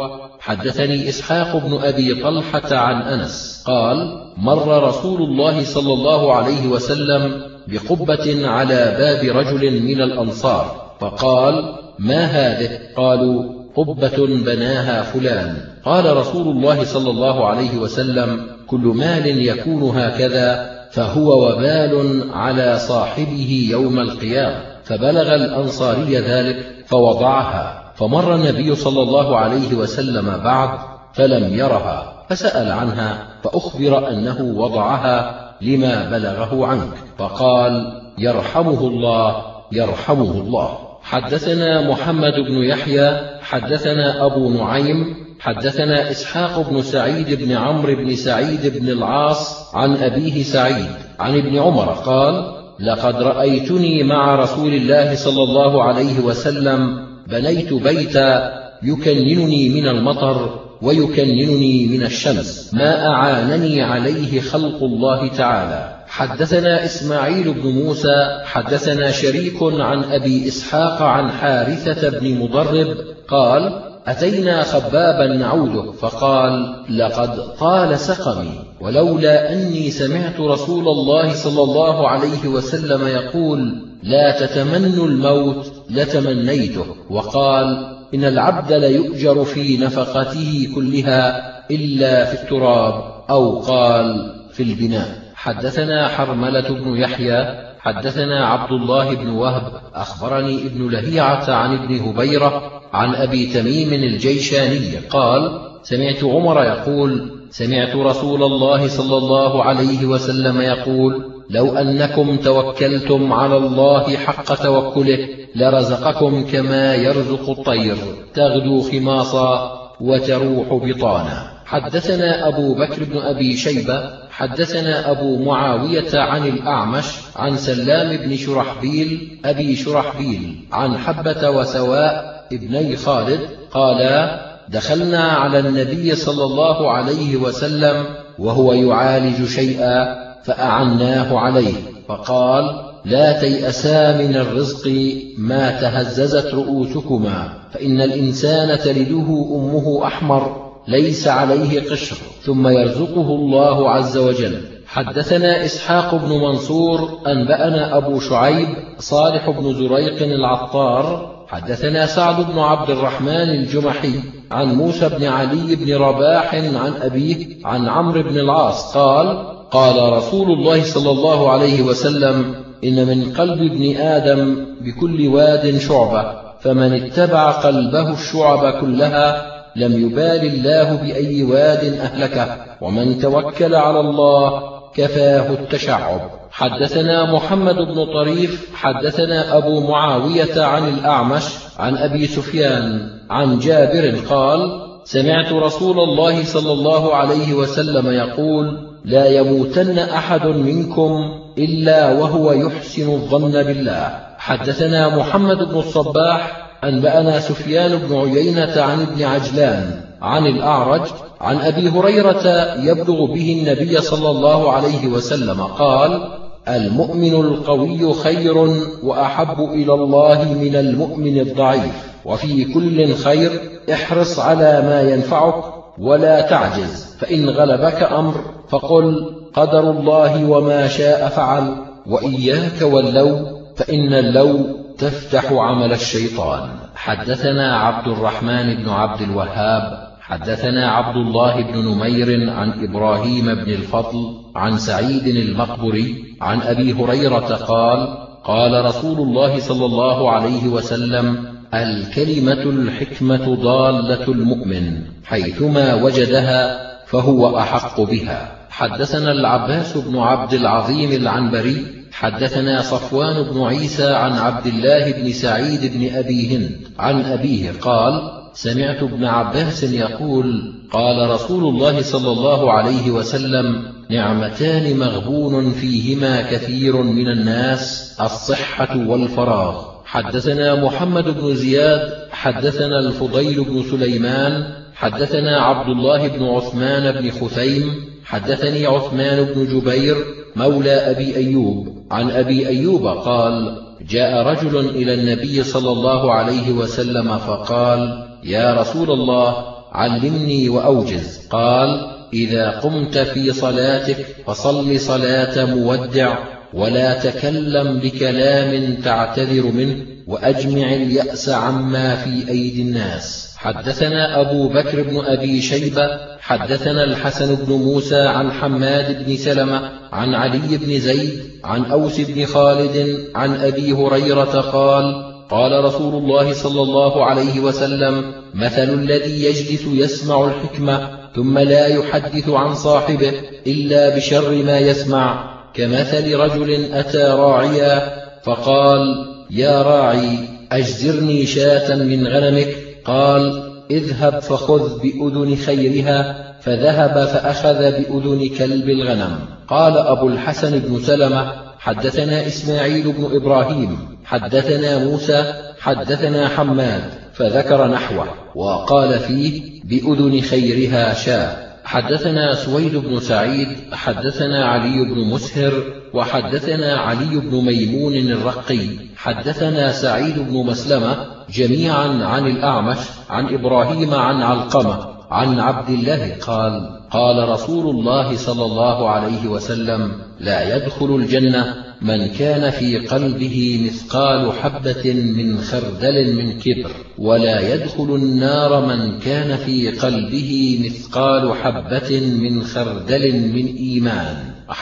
حدثني إسحاق بن أبي طلحة عن أنس قال: مر رسول الله صلى الله عليه وسلم بقبة على باب رجل من الأنصار فقال: ما هذه؟ قالوا: قبة بناها فلان. قال رسول الله صلى الله عليه وسلم: كل مال يكون هكذا فهو وبال على صاحبه يوم القيامة. فبلغ الأنصاري ذلك فوضعها، فمر النبي صلى الله عليه وسلم بعد فلم يرها، فسأل عنها فأخبر أنه وضعها لما بلغه عنك، فقال: يرحمه الله يرحمه الله. حدثنا محمد بن يحيى حدثنا أبو نعيم حدثنا إسحاق بن سعيد بن عمرو بن سعيد بن العاص عن أبيه سعيد عن ابن عمر قال: لقد رأيتني مع رسول الله صلى الله عليه وسلم بنيت بيتا يكننني من المطر ويكننني من الشمس، ما أعانني عليه خلق الله تعالى. حدثنا إسماعيل بن موسى حدثنا شريك عن أبي إسحاق عن حارثة بن مضرب قال: أتينا خبابا نعوده فقال: لقد طال سقمي، ولولا أني سمعت رسول الله صلى الله عليه وسلم يقول: لا تتمنوا الموت لتمنيته. وقال: إن العبد ليؤجر في نفقته كلها إلا في التراب، أو قال في البناء. حدثنا حرملة بن يحيى حدثنا عبد الله بن وهب أخبرني ابن لهيعة عن ابن هبيرة عن أبي تميم الجيشاني قال: سمعت عمر يقول: سمعت رسول الله صلى الله عليه وسلم يقول: لو أنكم توكلتم على الله حق توكله لرزقكم كما يرزق الطير تغدو خماصا وتروح بطانا. حدثنا أبو بكر بن أبي شيبة حدثنا أبو معاوية عن الأعمش عن سلام بن شرحبيل أبي شرحبيل عن حبة وسواء ابني خالد قالا: دخلنا على النبي صلى الله عليه وسلم وهو يعالج شيئا فأعناه عليه، فقال: لا تيأسا من الرزق ما تهززت رؤوسكما، فإن الإنسان تلده أمه أحمر ليس عليه قشر، ثم يرزقه الله عز وجل. حدثنا إسحاق بن منصور أنبأنا أبو شعيب صالح بن زريق العطار حدثنا سعد بن عبد الرحمن الجمحي عن موسى بن علي بن رباح عن أبيه عن عمرو بن العاص قال: قال رسول الله صلى الله عليه وسلم: إن من قلب ابن آدم بكل واد شعبة، فمن اتبع قلبه الشعب كلها لم يبال الله بأي واد أهلكه، ومن توكل على الله كفاه التشعب. حدثنا محمد بن طريف حدثنا أبو معاوية عن الأعمش عن أبي سفيان عن جابر قال: سمعت رسول الله صلى الله عليه وسلم يقول: لا يموتن أحد منكم إلا وهو يحسن الظن بالله. حدثنا محمد بن الصباح أنبأنا سفيان بن عيينة عن ابن عجلان عن الأعرج عن أبي هريرة يبلغ به النبي صلى الله عليه وسلم قال: المؤمن القوي خير وأحب إلى الله من المؤمن الضعيف، وفي كل خير احرص على ما ينفعك ولا تعجز، فإن غلبك أمر فقل قدر الله وما شاء فعل، وإياك واللو، فإن اللو تفتح عمل الشيطان. حدثنا عبد الرحمن بن عبد الوهاب حدثنا عبد الله بن نمير عن إبراهيم بن الفضل عن سعيد المقبري عن أبي هريرة قال: قال رسول الله صلى الله عليه وسلم: الكلمة الحكمة ضالة المؤمن، حيثما وجدها فهو أحق بها. حدثنا العباس بن عبد العظيم العنبري حدثنا صفوان بن عيسى عن عبد الله بن سعيد بن أبي هند عن أبيه قال: سمعت ابن عباس يقول: قال رسول الله صلى الله عليه وسلم: نعمتان مغبون فيهما كثير من الناس، الصحة والفراغ. حدثنا محمد بن زياد حدثنا الفضيل بن سليمان حدثنا عبد الله بن عثمان بن خثيم حدثني عثمان بن جبير مولى أبي أيوب عن أبي أيوب قال: جاء رجل إلى النبي صلى الله عليه وسلم فقال: يا رسول الله، علمني وأوجز. قال: إذا قمت في صلاتك فصل صلاة مودع، ولا تكلم بكلام تعتذر منه، وأجمع اليأس عما في أيدي الناس. حدثنا أبو بكر بن أبي شيبة حدثنا الحسن بن موسى عن حماد بن سلمة عن علي بن زيد عن أوس بن خالد عن أبي هريرة قال: قال رسول الله صلى الله عليه وسلم: مثل الذي يجلس يسمع الحكمة ثم لا يحدث عن صاحبه إلا بشر ما يسمع، كمثل رجل أتى راعيا فقال: يا راعي، أجزرني شاة من غنمك. قال: اذهب فخذ بأذن خيرها، فذهب فأخذ بأذن كلب الغنم. قال أبو الحسن بن سلمة: حدثنا إسماعيل بن إبراهيم حدثنا موسى حدثنا حماد، فذكر نحوه، وقال فيه: بأذن خيرها شاة. حدثنا سويد بن سعيد حدثنا علي بن مسهر وحدثنا علي بن ميمون الرقي حدثنا سعيد بن مسلمة جميعا عن الأعمش عن إبراهيم عن علقمة عن عبد الله قال: قال رسول الله صلى الله عليه وسلم: لا يدخل الجنة من كان في قلبه مثقال حبة من خردل من كبر، ولا يدخل النار من كان في قلبه مثقال حبة من خردل من إيمان.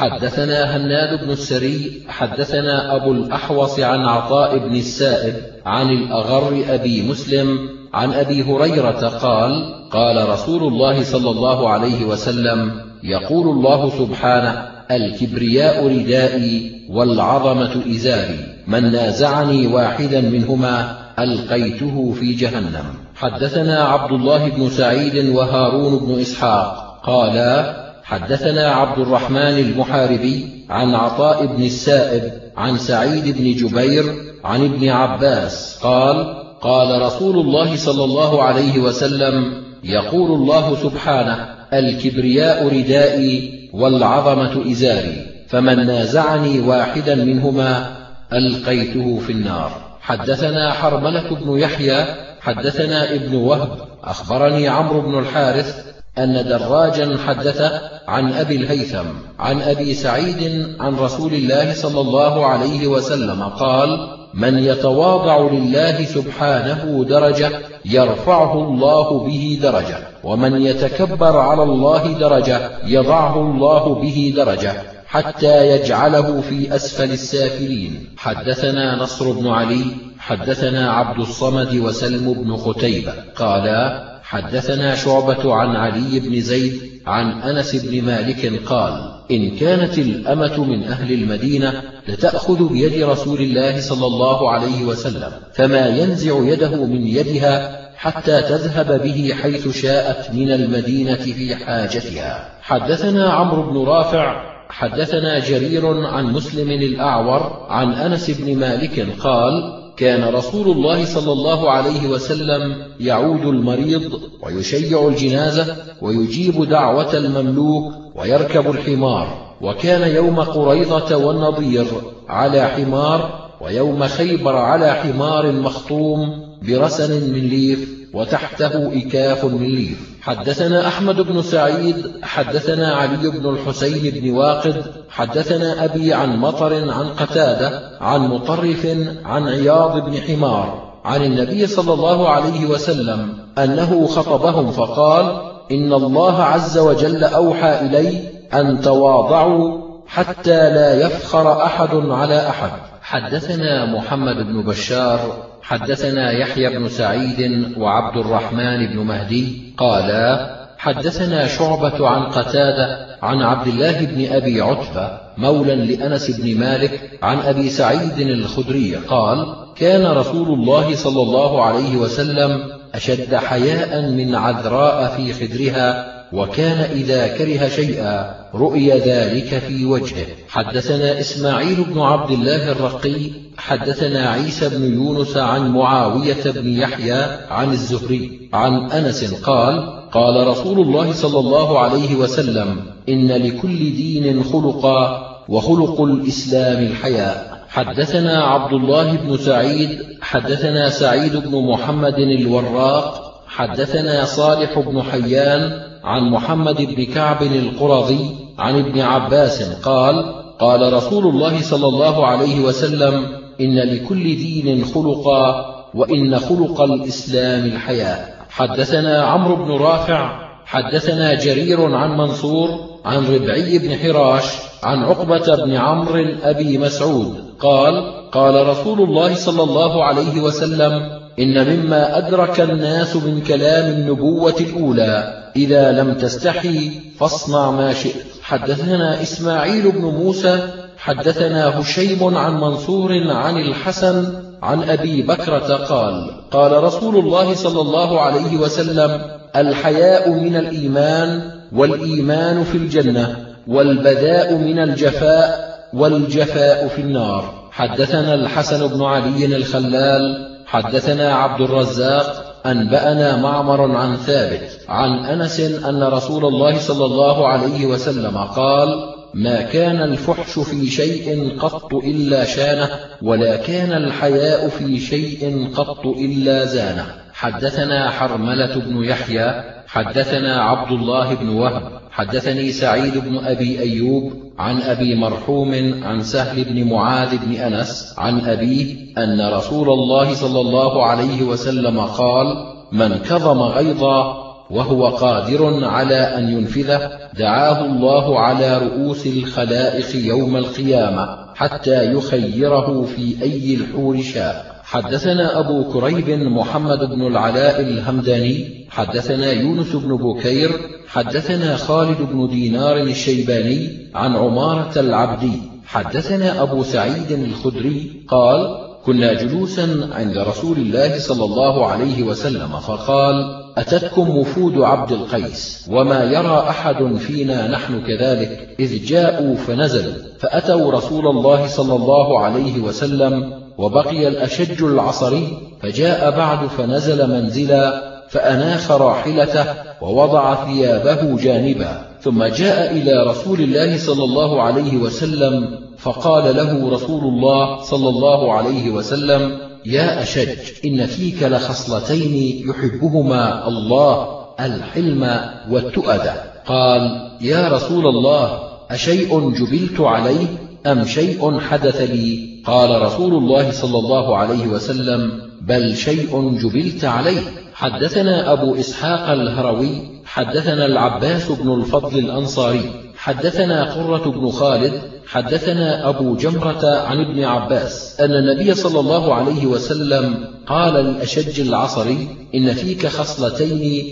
حدثنا هناد بن السري حدثنا أبو الأحوص عن عطاء بن السائب عن الأغر أبي مسلم عن أبي هريرة قال: قال رسول الله صلى الله عليه وسلم: يقول الله سبحانه: الكبرياء ردائي والعظمة إزاري، من نازعني واحدا منهما ألقيته في جهنم. حدثنا عبد الله بن سعيد وهارون بن إسحاق قالا: حدثنا عبد الرحمن المحاربي عن عطاء بن السائب عن سعيد بن جبير عن ابن عباس قال: قال رسول الله صلى الله عليه وسلم: يقول الله سبحانه: الكبرياء ردائي والعظمة إزاري، فمن نازعني واحدا منهما ألقيته في النار. حدثنا حرملة بن يحيى حدثنا ابن وهب أخبرني عمرو بن الحارث أن دراجا حدث عن أبي الهيثم عن أبي سعيد عن رسول الله صلى الله عليه وسلم قال: من يتواضع لله سبحانه درجة يرفعه الله به درجة، ومن يتكبر على الله درجة يضعه الله به درجة، حتى يجعله في أسفل السافلين. حدثنا نصر بن علي حدثنا عبد الصمد وسلم بن قتيبة قالا: حدثنا شعبة عن علي بن زيد عن أنس بن مالك قال: إن كانت الأمة من أهل المدينة لتأخذ بيد رسول الله صلى الله عليه وسلم، فما ينزع يده من يدها حتى تذهب به حيث شاءت من المدينة في حاجتها. حدثنا عمرو بن رافع حدثنا جرير عن مسلم الأعور عن أنس بن مالك قال: كان رسول الله صلى الله عليه وسلم يعود المريض ويشيع الجنازة ويجيب دعوة المملوك ويركب الحمار، وكان يوم قريظة والنضير على حمار، ويوم خيبر على حمار مخطوم برسن من ليف وتحته إكاف من ليف. حدثنا أحمد بن سعيد حدثنا علي بن الحسين بن واقد حدثنا أبي عن مطر عن قتادة عن مطرف عن عياض بن حمار عن النبي صلى الله عليه وسلم أنه خطبهم فقال: إن الله عز وجل أوحى إلي أن تواضعوا حتى لا يفخر أحد على أحد. حدثنا محمد بن بشار حدثنا يحيى بن سعيد وعبد الرحمن بن مهدي قالا: حدثنا شعبة عن قتادة عن عبد الله بن أبي عتبة مولى لأنس بن مالك عن أبي سعيد الخدري قال: كان رسول الله صلى الله عليه وسلم أشد حياء من عذراء في خدرها، وكان إذا كره شيئا رؤي ذلك في وجهه. حدثنا إسماعيل بن عبد الله الرقي حدثنا عيسى بن يونس عن معاوية بن يحيى عن الزهري عن أنس قال: قال رسول الله صلى الله عليه وسلم: إن لكل دين خلقا، وخلق الإسلام الحياء. حدثنا عبد الله بن سعيد حدثنا سعيد بن محمد الوراق حدثنا صالح بن حيان عن محمد بن كعب القرظي عن ابن عباس قال: قال رسول الله صلى الله عليه وسلم: إن لكل دين خلقا، وإن خلق الإسلام الحياء. حدثنا عمرو بن رافع حدثنا جرير عن منصور عن ربعي بن حراش عن عقبة بن عمرو أبي مسعود قال: قال رسول الله صلى الله عليه وسلم: إن مما أدرك الناس من كلام النبوة الأولى: إذا لم تستحي فاصنع ما شئت. حدثنا إسماعيل بن موسى حدثنا هشيم عن منصور عن الحسن عن أبي بكرة قال: قال رسول الله صلى الله عليه وسلم: الحياء من الإيمان، والإيمان في الجنة، والبذاء من الجفاء، والجفاء في النار. حدثنا الحسن بن علي الخلال حدثنا عبد الرزاق أنبأنا معمر عن ثابت عن أنس أن رسول الله صلى الله عليه وسلم قال: ما كان الفحش في شيء قط إلا شانه، ولا كان الحياء في شيء قط إلا زانه. حدثنا حرملة بن يحيى حدثنا عبد الله بن وهب حدثني سعيد بن أبي أيوب عن أبي مرحوم عن سهل بن معاذ بن أنس عن أبيه أن رسول الله صلى الله عليه وسلم قال: من كظم غيظا وهو قادر على أن ينفذه دعاه الله على رؤوس الخلائق يوم القيامة حتى يخيره في أي الحور شاء. حدثنا أبو كريب محمد بن العلاء الهمداني حدثنا يونس بن بكير حدثنا خالد بن دينار الشيباني عن عمارة العبدي حدثنا أبو سعيد الخدري قال: كنا جلوسا عند رسول الله صلى الله عليه وسلم فقال: أتتكم وفود عبد القيس، وما يرى أحد فينا نحن كذلك، إذ جاءوا فنزلوا فأتوا رسول الله صلى الله عليه وسلم، وبقي الأشج العصري، فجاء بعد فنزل منزلا فأناخ راحلته ووضع ثيابه جانبا، ثم جاء إلى رسول الله صلى الله عليه وسلم فقال له رسول الله صلى الله عليه وسلم: يا أشج، إن فيك لخصلتين يحبهما الله: الحلم والتؤدة. قال: يا رسول الله، أشيء جبلت عليه أم شيء حدث لي؟ قال رسول الله صلى الله عليه وسلم: بل شيء جبلت عليه. حدثنا أبو إسحاق الهروي حدثنا العباس بن الفضل الأنصاري حدثنا قرة بن خالد حدثنا أبو جمرة عن ابن عباس أن النبي صلى الله عليه وسلم قال للأشج العصري: إن فيك خصلتين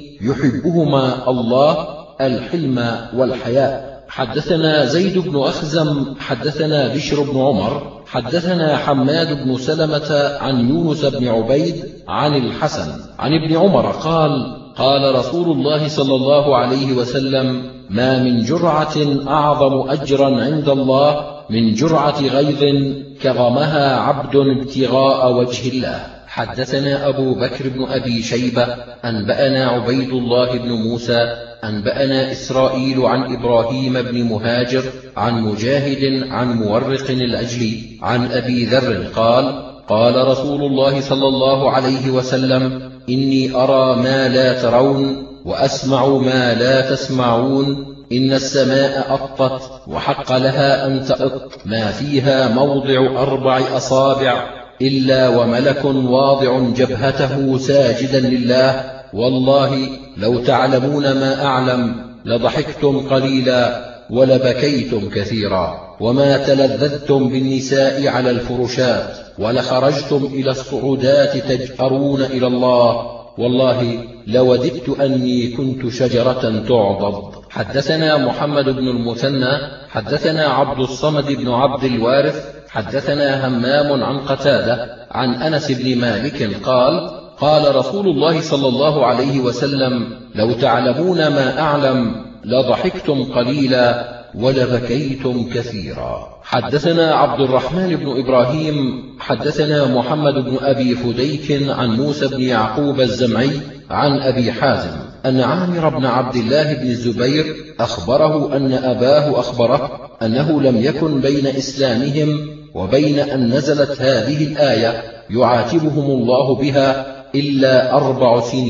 يحبهما الله: الحلم والحياء. حدثنا زيد بن أخزم حدثنا بشر بن عمر حدثنا حماد بن سلمة عن يونس بن عبيد عن الحسن عن ابن عمر قال: قال رسول الله صلى الله عليه وسلم: ما من جرعة أعظم أجرا عند الله من جرعة غيظ كظمها عبد ابتغاء وجه الله. حدثنا أبو بكر بن أبي شيبة أنبأنا عبيد الله بن موسى أنبأنا إسرائيل عن إبراهيم بن مهاجر عن مجاهد عن مورق الأجلي عن أبي ذر قال: قال رسول الله صلى الله عليه وسلم: إني أرى ما لا ترون، وأسمع ما لا تسمعون. إن السماء أطت وحق لها أن تأط، ما فيها موضع 4 أصابع إلا وملك واضع جبهته ساجدا لله. والله لو تعلمون ما أعلم لضحكتم قليلا ولبكيتم كثيرا، وما تلذذتم بالنساء على الفرشات، ولخرجتم إلى الصعودات تجأرون إلى الله. والله لوددت أني كنت شجرة تعضد. حدثنا محمد بن المثنى حدثنا عبد الصمد بن عبد الوارث حدثنا همام عن قتادة عن أنس بن مالك قال: قال رسول الله صلى الله عليه وسلم: لو تعلمون ما أعلم لضحكتم قليلا ولبكيتم كثيرا. حدثنا عبد الرحمن بن إبراهيم حدثنا محمد بن أبي فديك عن موسى بن يعقوب الزمعي عن أبي حازم أن عامر بن عبد الله بن الزبير أخبره أن أباه أخبره أنه لم يكن بين إسلامهم وبين أن نزلت هذه الآية يعاتبهم الله بها إلا 4 سنين،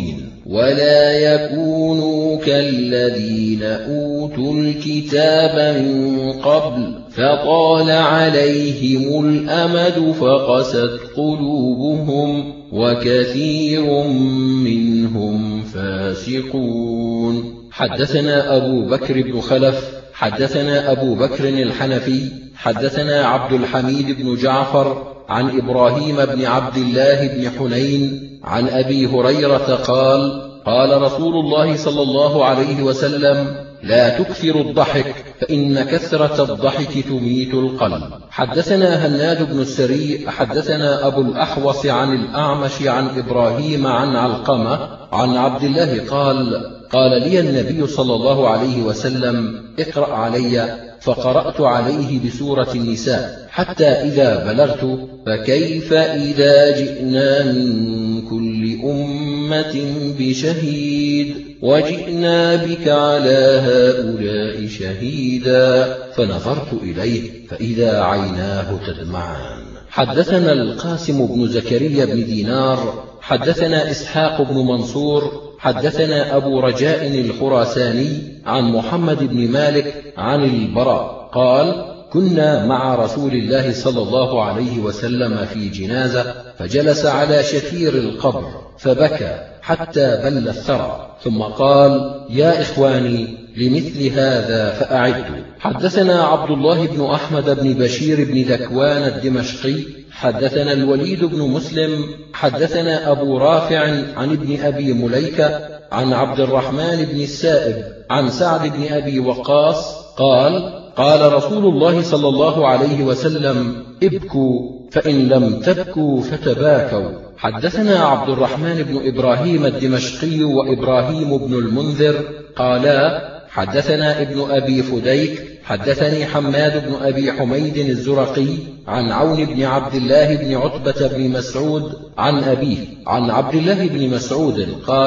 ولا يكونوا كالذين أوتوا الكتاب من قبل فطال عليهم الأمد فقست قلوبهم وكثير منهم فاسقون. حدثنا أبو بكر بن خلف حدثنا أبو بكر الحنفي حدثنا عبد الحميد بن جعفر عن إبراهيم بن عبد الله بن حنين عن أبي هريرة قال قال رسول الله صلى الله عليه وسلم لا تكثروا الضحك فإن كثرة الضحك تميت القلب. حدثنا هناد بن السري حدثنا أبو الأحوص عن الأعمش عن إبراهيم عن علقمة عن عبد الله قال لي النبي صلى الله عليه وسلم اقرأ علي فقرأت عليه بسورة النساء حتى إذا بلغت فكيف إذا جئنا من كل أمة بشهيد وجئنا بك على هؤلاء شهيدا فنظرت إليه فإذا عيناه تدمعان. حدثنا القاسم بن زكريا بن دينار حدثنا إسحاق بن منصور حدثنا أبو رجاء الخراساني عن محمد بن مالك عن البراء قال كنا مع رسول الله صلى الله عليه وسلم في جنازة فجلس على شفير القبر فبكى حتى بل الثرى ثم قال يا إخواني لمثل هذا فأعدوا. حدثنا عبد الله بن أحمد بن بشير بن ذكوان الدمشقي حدثنا الوليد بن مسلم حدثنا أبو رافع عن ابن أبي مليكة عن عبد الرحمن بن السائب عن سعد بن أبي وقاص قال رسول الله صلى الله عليه وسلم ابكوا فإن لم تبكوا فتباكوا. حدثنا عبد الرحمن بن إبراهيم الدمشقي وإبراهيم بن المنذر قالا حدثنا ابن أبي فديك حدثني حماد بن أبي حميد الزرقي عن عون بن عبد الله بن عتبة بن مسعود عن أبيه عن عبد الله بن مسعود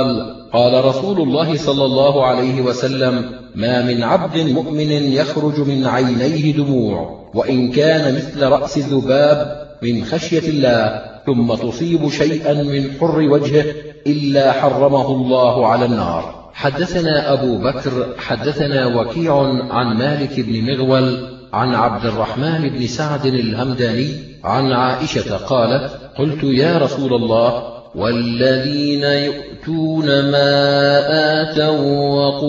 قال رسول الله صلى الله عليه وسلم ما من عبد مؤمن يخرج من عينيه دموع وإن كان مثل رأس الذباب من خشية الله ثم تصيب شيئا من حر وجهه إلا حرمه الله على النار. حدثنا أبو بكر حدثنا وكيع عن مالك بن مغول عن عبد الرحمن بن سعد الهمداني عن عائشة قالت قلت يا رسول الله والذين يؤتون ما آتوا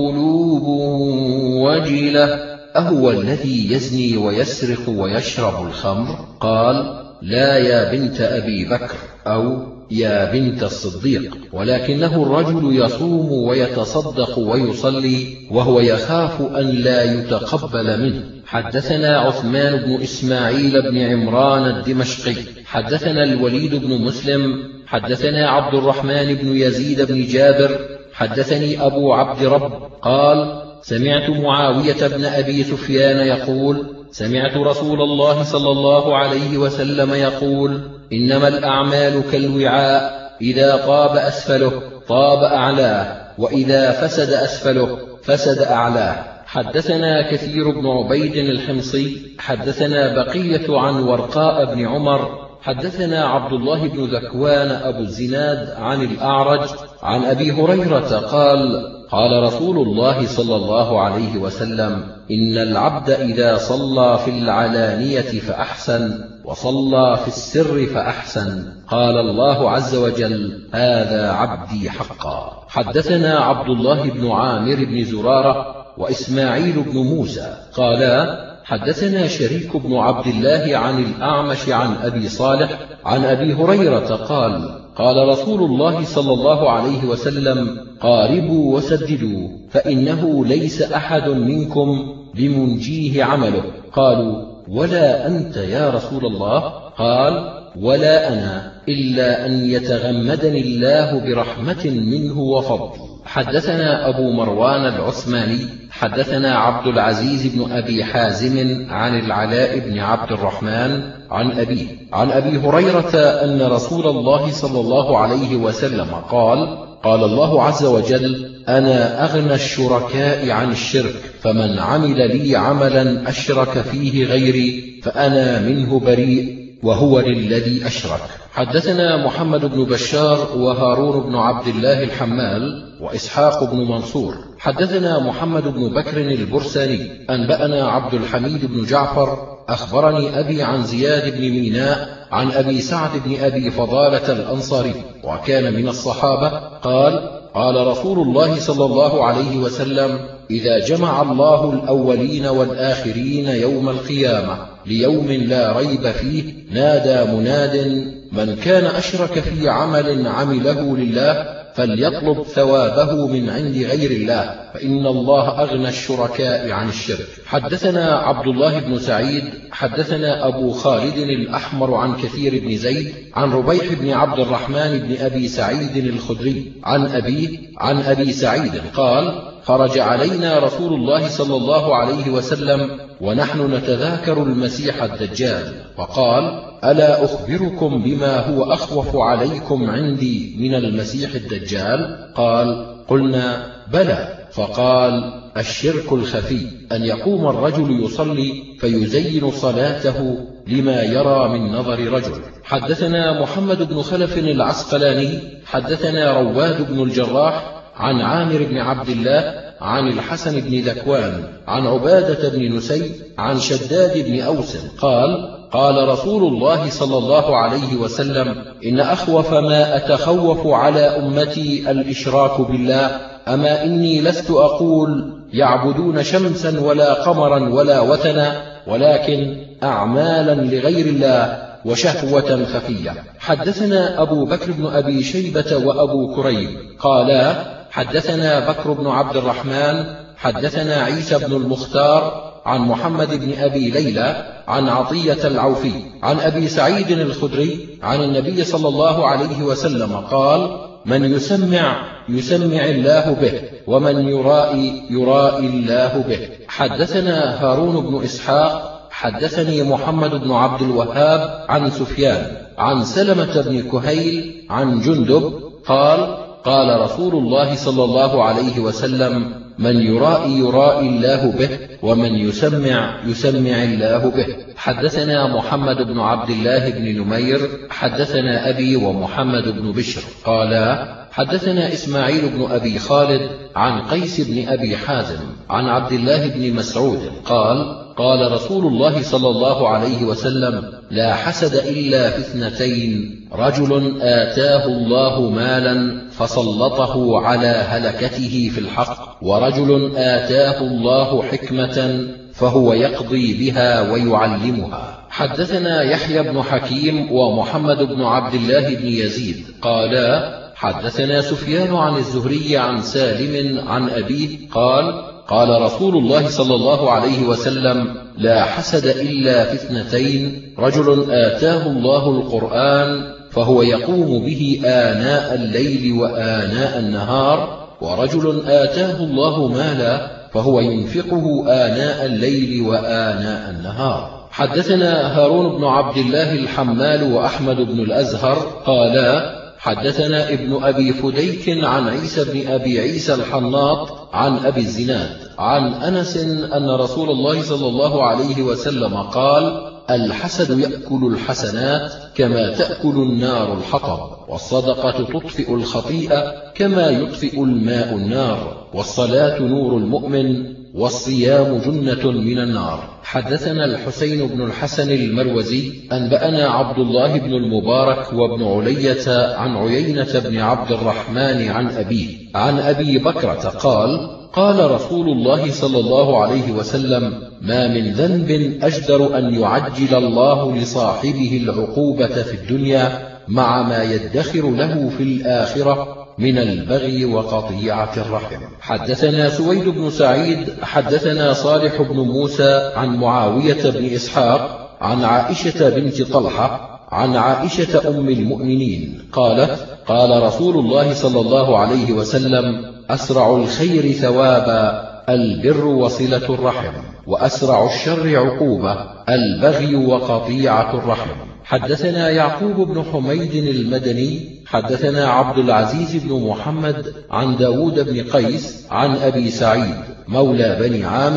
وقلوبهم وجلة أهو الذي يزني ويسرق ويشرب الخمر؟ قال لا يا بنت أبي بكر أو يا بنت الصديق ولكنه الرجل يصوم ويتصدق ويصلي وهو يخاف أن لا يتقبل منه. حدثنا عثمان بن إسماعيل بن عمران الدمشقي حدثنا الوليد بن مسلم حدثنا عبد الرحمن بن يزيد بن جابر حدثني أبو عبد رب قال سمعت معاوية بن أبي سفيان يقول سمعت رسول الله صلى الله عليه وسلم يقول إنما الأعمال كالوعاء إذا طاب أسفله طاب أعلاه وإذا فسد أسفله فسد أعلاه. حدثنا كثير بن عبيد الحمصي حدثنا بقية عن ورقاء بن عمر حدثنا عبد الله بن ذكوان أبو الزناد عن الأعرج عن أبي هريرة قال رسول الله صلى الله عليه وسلم إن العبد إذا صلى في العلانية فأحسن وصلى في السر فأحسن قال الله عز وجل هذا عبدي حقا. حدثنا عبد الله بن عامر بن زرارة وإسماعيل بن موسى قالا حدثنا شريك بن عبد الله عن الأعمش عن أبي صالح عن أبي هريرة قال رسول الله صلى الله عليه وسلم قاربوا وسددوا فإنه ليس أحد منكم بمنجيه عمله. قالوا ولا أنت يا رسول الله؟ قال ولا أنا إلا أن يتغمدني الله برحمة منه وفضل. حدثنا أبو مروان العثماني حدثنا عبد العزيز بن أبي حازم عن العلاء بن عبد الرحمن عن أبيه عن أبي هريرة أن رسول الله صلى الله عليه وسلم قال الله عز وجل أنا أغنى الشركاء عن الشرك فمن عمل لي عملا أشرك فيه غيري فأنا منه بريء وهو للذي أشرك. حدثنا محمد بن بشار وهارون بن عبد الله الحمال وإسحاق بن منصور. حدثنا محمد بن بكر البرساني أنبأنا عبد الحميد بن جعفر أخبرني أبي عن زياد بن ميناء عن أبي سعد بن أبي فضالة الأنصاري وكان من الصحابة قال: قال رسول الله صلى الله عليه وسلم: إذا جمع الله الأولين والآخرين يوم القيامة ليوم لا ريب فيه نادى مناد: من كان أشرك في عمل عمله لله فليطلب ثوابه من عند غير الله فإن الله أغنى الشركاء عن الشرك. حدثنا عبد الله بن سعيد حدثنا أبو خالد الأحمر عن كثير بن زيد عن ربيح بن عبد الرحمن بن أبي سعيد الخدري عن أبي سعيد قال: خرج علينا رسول الله صلى الله عليه وسلم ونحن نتذاكر المسيح الدجال فقال: ألا أخبركم بما هو أخوف عليكم عندي من المسيح الدجال؟ قال: قلنا: بلى. فقال: الشرك الخفي، أن يقوم الرجل يصلي فيزين صلاته لما يرى من نظر رجل. حدثنا محمد بن خلف العسقلاني حدثنا رواد بن الجراح عن عامر بن عبد الله عن الحسن بن ذكوان عن عبادة بن نسي عن شداد بن أوس قال: قال رسول الله صلى الله عليه وسلم: إن أخوف ما أتخوف على أمتي الإشراك بالله، أما إني لست أقول يعبدون شمسا ولا قمرا ولا وثنا، ولكن أعمالا لغير الله وشهوة خفية. حدثنا أبو بكر بن أبي شيبة وأبو كريب قالا: حدثنا بكر بن عبد الرحمن حدثنا عيسى بن المختار عن محمد بن أبي ليلى عن عطية العوفي عن أبي سعيد الخدري عن النبي صلى الله عليه وسلم قال: من يسمع الله به، ومن يرائي الله به. حدثنا هارون بن إسحاق حدثني محمد بن عبد الوهاب عن سفيان عن سلمة بن كهيل عن جندب قال: قال رسول الله صلى الله عليه وسلم: من يرائي الله به، ومن يسمع الله به. حدثنا محمد بن عبد الله بن نمير حدثنا أبي ومحمد بن بشر قالا: حدثنا إسماعيل بن أبي خالد عن قيس بن أبي حازم عن عبد الله بن مسعود قال: قال رسول الله صلى الله عليه وسلم: لا حسد إلا في اثنتين: رجل آتاه الله مالا فسلطه على هلكته في الحق، ورجل آتاه الله حكمة فهو يقضي بها ويعلمها. حدثنا يحيى بن حكيم ومحمد بن عبد الله بن يزيد قالا: حدثنا سفيان عن الزهري عن سالم عن أبيه قال: قال رسول الله صلى الله عليه وسلم: لا حسد إلا في اثنتين: رجل آتاه الله القرآن فهو يقوم به آناء الليل وآناء النهار، ورجل آتاه الله مالا فهو ينفقه آناء الليل وآناء النهار. حدثنا هارون بن عبد الله الحمال وأحمد بن الأزهر قالا: حدثنا ابن أبي فديك عن عيسى بن أبي عيسى الحناط عن أبي الزناد عن أنس أن رسول الله صلى الله عليه وسلم قال: الحسد يأكل الحسنات كما تأكل النار الحطب، والصدقة تطفئ الخطيئة كما يطفئ الماء النار، والصلاة نور المؤمن، والصيام جنة من النار. حدثنا الحسين بن الحسن المروزي أنبأنا عبد الله بن المبارك وابن علية عن عيينة بن عبد الرحمن عن أبيه عن أبي بكرة قال: قال رسول الله صلى الله عليه وسلم: ما من ذنب أجدر أن يعجل الله لصاحبه العقوبة في الدنيا مع ما يدخر له في الآخرة من البغي وقطيعة الرحم. حدثنا سويد بن سعيد حدثنا صالح بن موسى عن معاوية بن إسحاق عن عائشة بنت طلحة عن عائشة أم المؤمنين قالت: قال رسول الله صلى الله عليه وسلم: أسرع الخير ثوابا البر وصلة الرحم، وأسرع الشر عقوبة البغي وقطيعة الرحم. حدثنا يعقوب بن حميد المدني حدثنا عبد العزيز بن محمد عن داود بن قيس عن أبي سعيد مولى بني عامر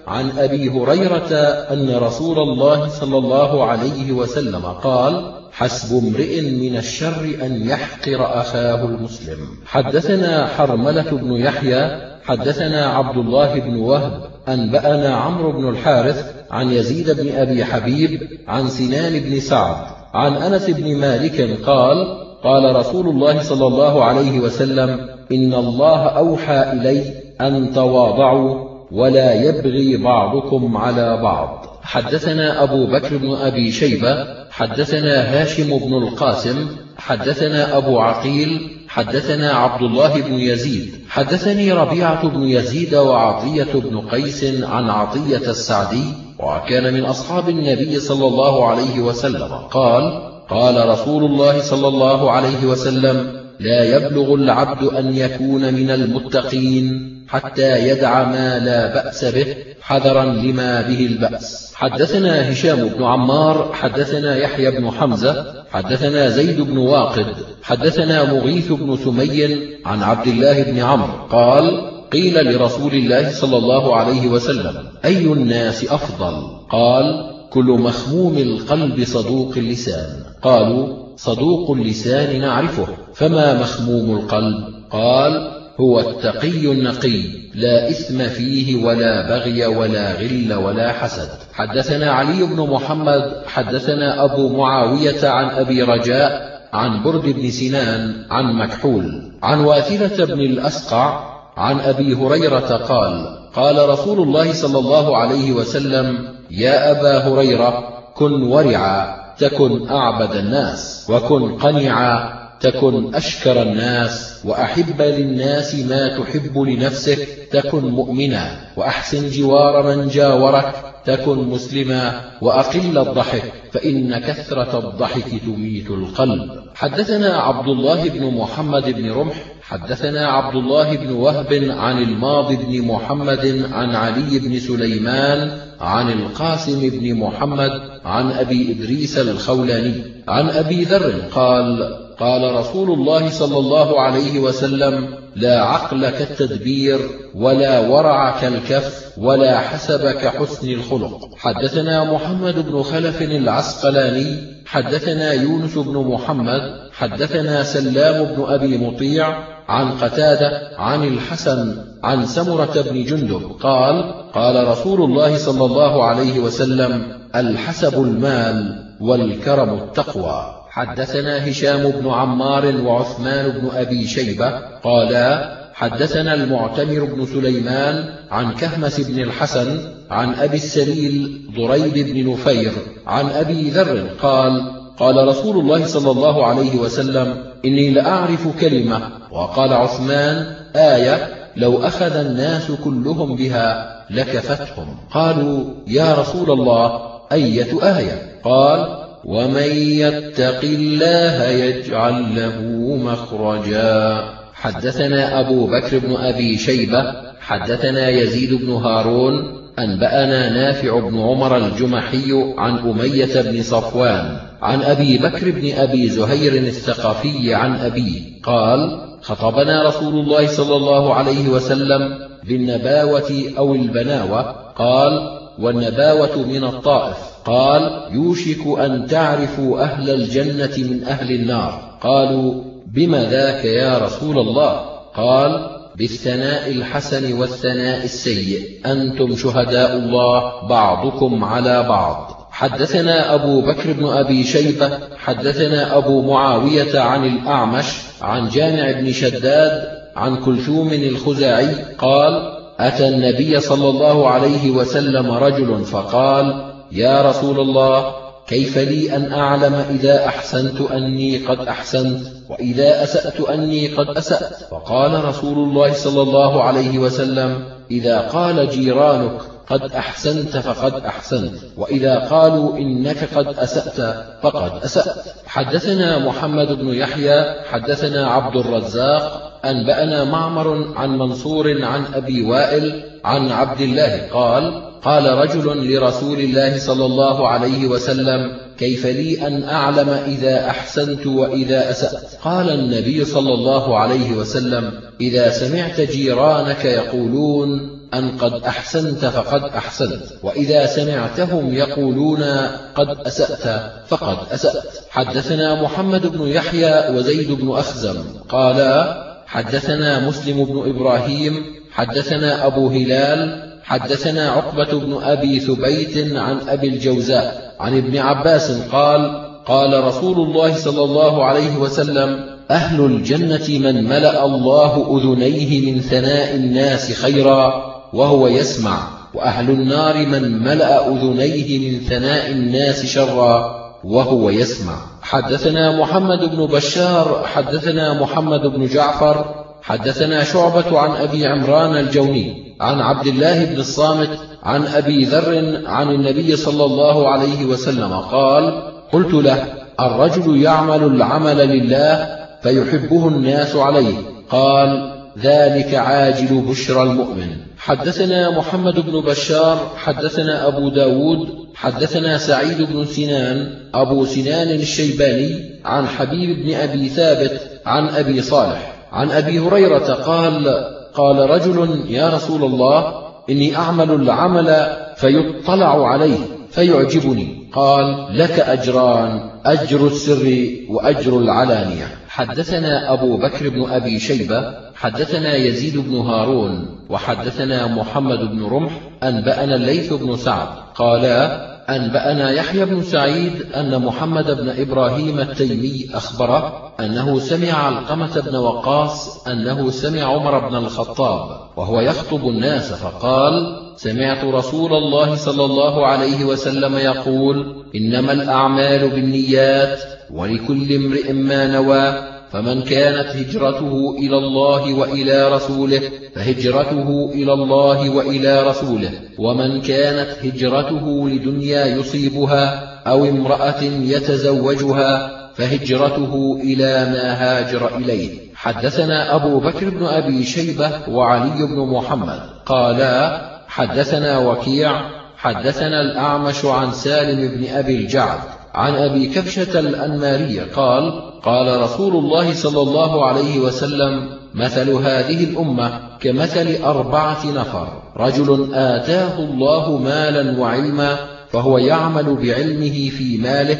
عن أبي هريرة أن رسول الله صلى الله عليه وسلم قال: حسب امرئ من الشر أن يحقر أخاه المسلم. حدثنا حرملة بن يحيى حدثنا عبد الله بن وهب أنبأنا عمرو بن الحارث عن يزيد بن أبي حبيب عن سنان بن سعد عن أنس بن مالك قال: قال رسول الله صلى الله عليه وسلم: إن الله أوحى إلي أن تواضعوا ولا يبغي بعضكم على بعض. حدثنا أبو بكر بن أبي شيبة حدثنا هاشم بن القاسم حدثنا أبو عقيل حدثنا عبد الله بن يزيد حدثني ربيعة بن يزيد وعطية بن قيس عن عطية السعدي، وكان من أصحاب النبي صلى الله عليه وسلم، قال: قال رسول الله صلى الله عليه وسلم: لا يبلغ العبد أن يكون من المتقين حتى يدع ما لا بأس به حذرا لما به البأس. حدثنا هشام بن عمار حدثنا يحيى بن حمزة حدثنا زيد بن واقد حدثنا مغيث بن سمي عن عبد الله بن عمرو قال: قيل لرسول الله صلى الله عليه وسلم: أي الناس أفضل؟ قال: كل مخموم القلب صدوق اللسان. قالوا: صدوق اللسان نعرفه، فما مخموم القلب؟ قال: هو التقي النقي، لا إثم فيه ولا بغي ولا غل ولا حسد. حدثنا علي بن محمد حدثنا أبو معاوية عن أبي رجاء عن برد بن سنان عن مكحول عن واثلة بن الأسقع عن أبي هريرة قال: قال رسول الله صلى الله عليه وسلم: يا أبا هريرة، كن ورعا تكن أعبد الناس، وكن قنعا تكن أشكر الناس، وأحب للناس ما تحب لنفسك تكن مؤمنا، وأحسن جوار من جاورك تكن مسلما، وأقل الضحك فإن كثرة الضحك تميت القلب. حدثنا عبد الله بن محمد بن رمح حدثنا عبد الله بن وهب عن الماضي بن محمد عن علي بن سليمان عن القاسم بن محمد عن أبي إدريس الخولاني عن أبي ذر قال: قال رسول الله صلى الله عليه وسلم: لا عقل كالتدبير، ولا ورع كالكف، ولا حسب كحسن الخلق. حدثنا محمد بن خلف العسقلاني حدثنا يونس بن محمد حدثنا سلام بن أبي مطيع عن قتادة عن الحسن عن سمرة بن جندب قال: قال رسول الله صلى الله عليه وسلم: الحسب المال، والكرم التقوى. حدثنا هشام بن عمار وعثمان بن أبي شيبة قالا: حدثنا المعتمر بن سليمان عن كهمس بن الحسن عن أبي السليل ضريب بن نفير عن أبي ذر قال: قال رسول الله صلى الله عليه وسلم: إني لأعرف كلمة. وقال عثمان: آية لو أخذ الناس كلهم بها لكفتهم. قالوا: يا رسول الله، أية آية؟ قال: ومن يتق الله يجعل له مخرجا. حدثنا أبو بكر بن أبي شيبة حدثنا يزيد بن هارون أنبأنا نافع بن عمر الجمحي عن أمية بن صفوان عن أبي بكر بن أبي زهير الثقفي عن أبيه قال: خطبنا رسول الله صلى الله عليه وسلم بالنباوة أو البناوة. قال: والنباوة من الطائف. قال: يوشك أن تعرفوا أهل الجنة من أهل النار. قالوا: بما ذاك يا رسول الله؟ قال: بالثناء الحسن والثناء السيء، أنتم شهداء الله بعضكم على بعض. حدثنا أبو بكر بن أبي شيبة حدثنا أبو معاوية عن الأعمش عن جامع بن شداد عن كلثوم الخزاعي قال: أتى النبي صلى الله عليه وسلم رجل فقال: يا رسول الله، كيف لي أن أعلم إذا أحسنت أني قد أحسنت، وإذا أسأت أني قد أسأت؟ فقال رسول الله صلى الله عليه وسلم: إذا قال جيرانك قد أحسنت فقد أحسنت، وإذا قالوا إنك قد أسأت فقد أسأت. حدثنا محمد بن يحيى حدثنا عبد الرزاق أنبأنا معمر عن منصور عن أبي وائل عن عبد الله قال: قال رجل لرسول الله صلى الله عليه وسلم: كيف لي أن أعلم إذا أحسنت وإذا أسأت؟ قال النبي صلى الله عليه وسلم: إذا سمعت جيرانك يقولون أن قد أحسنت فقد أحسنت، وإذا سمعتهم يقولون قد أسأت فقد أسأت. حدثنا محمد بن يحيى وزيد بن أخزم قالا حدثنا مسلم بن إبراهيم حدثنا أبو هلال حدثنا عقبة بن أبي ثبيت عن أبي الجوزاء عن ابن عباس قال قال رسول الله صلى الله عليه وسلم: أهل الجنة من ملأ الله أذنيه من ثناء الناس خيرا وهو يسمع، وأهل النار من ملأ أذنيه من ثناء الناس شرا وهو يسمع. حدثنا محمد بن بشار حدثنا محمد بن جعفر حدثنا شعبة عن أبي عمران الجوني عن عبد الله بن الصامت عن أبي ذر عن النبي صلى الله عليه وسلم قال: قلت له: الرجل يعمل العمل لله فيحبه الناس عليه؟ قال: ذلك عاجل بشرى المؤمن. حدثنا محمد بن بشار حدثنا أبو داود حدثنا سعيد بن سنان أبو سنان الشيباني عن حبيب بن أبي ثابت عن أبي صالح عن أبي هريرة قال: قال رجل: يا رسول الله، إني أعمل العمل فيطلع عليه فيعجبني. قال: لك أجران، أجر السر وأجر العلانية. حدثنا أبو بكر بن أبي شيبة حدثنا يزيد بن هارون وحدثنا محمد بن رمح أنبأنا الليث بن سعد قالا أنبأنا يحيى بن سعيد أن محمد بن إبراهيم التيمي أخبره أنه سمع علقمة بن وقاص أنه سمع عمر بن الخطاب وهو يخطب الناس فقال: سمعت رسول الله صلى الله عليه وسلم يقول: إنما الأعمال بالنيات ولكل امرئ ما نوى، فمن كانت هجرته إلى الله وإلى رسوله فهجرته إلى الله وإلى رسوله، ومن كانت هجرته لدنيا يصيبها أو امرأة يتزوجها فهجرته إلى ما هاجر إليه. حدثنا أبو بكر بن أبي شيبة وعلي بن محمد قالا حدثنا وكيع حدثنا الأعمش عن سالم بن أبي الجعد عن أبي كبشة الأنماري قال: قال رسول الله صلى الله عليه وسلم: مثل هذه الأمة كمثل 4 نفر، رجل آتاه الله مالا وعلما فهو يعمل بعلمه في ماله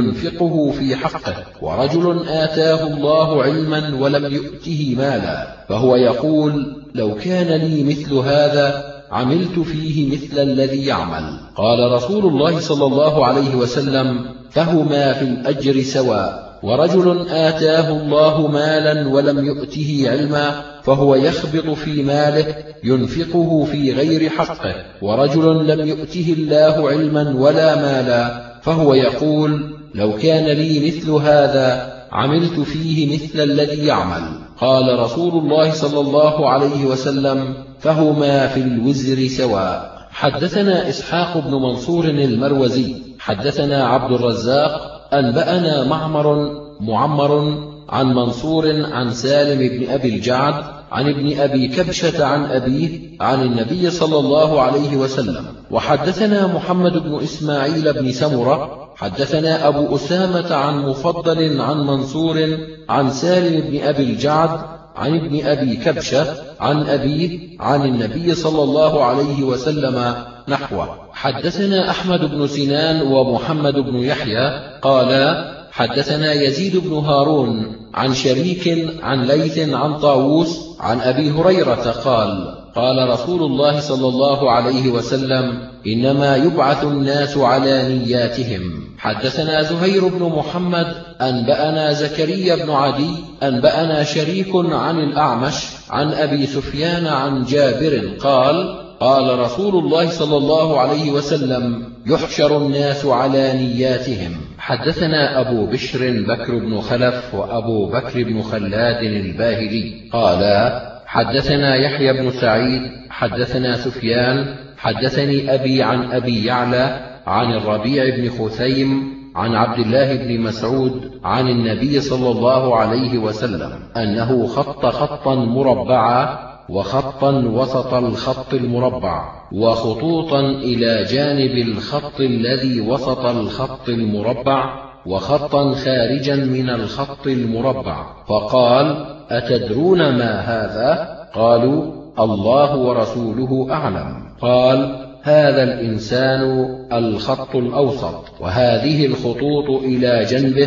ينفقه في حقه، ورجل آتاه الله علما ولم يؤته مالا فهو يقول: لو كان لي مثل هذا عملت فيه مثل الذي يعمل. قال رسول الله صلى الله عليه وسلم: فهما في الأجر سواء. ورجل آتاه الله مالا ولم يؤته علما فهو يخبط في ماله ينفقه في غير حقه، ورجل لم يؤته الله علما ولا مالا فهو يقول: لو كان لي مثل هذا عملت فيه مثل الذي يعمل. قال رسول الله صلى الله عليه وسلم: فهما في الوزر سواء. حدثنا إسحاق بن منصور المروزي حدثنا عبد الرزاق أنبأنا معمر عن منصور عن سالم بن أبي الجعد عن ابن أبي كبشة عن أبيه عن النبي صلى الله عليه وسلم. وحدثنا محمد بن إسماعيل بن سمرة حدثنا أبو أسامة عن مفضل عن منصور عن سالم بن أبي الجعد عن ابن أبي كبشة عن أبيه عن النبي صلى الله عليه وسلم نحوه. حدثنا أحمد بن سنان ومحمد بن يحيى قالا حدثنا يزيد بن هارون عن شريك عن ليث عن طاووس عن أبي هريرة قال: قال رسول الله صلى الله عليه وسلم: إنما يبعث الناس على نياتهم. حدثنا زهير بن محمد أنبأنا زكريا بن عدي أنبأنا شريك عن الأعمش عن أبي سفيان عن جابر قال: قال رسول الله صلى الله عليه وسلم: يحشر الناس على نياتهم. حدثنا أبو بشر بكر بن خلف وأبو بكر بن خلاد الباهلي قالا حدثنا يحيى بن سعيد حدثنا سفيان حدثني أبي عن أبي يعلى عن الربيع بن خثيم عن عبد الله بن مسعود عن النبي صلى الله عليه وسلم أنه خط خطا مربعا وخطا وسط الخط المربع وخطوطا إلى جانب الخط الذي وسط الخط المربع وخطا خارجا من الخط المربع، فقال: أتدرون ما هذا؟ قالوا: الله ورسوله أعلم. قال: هذا الإنسان الخط الأوسط، وهذه الخطوط إلى جنبه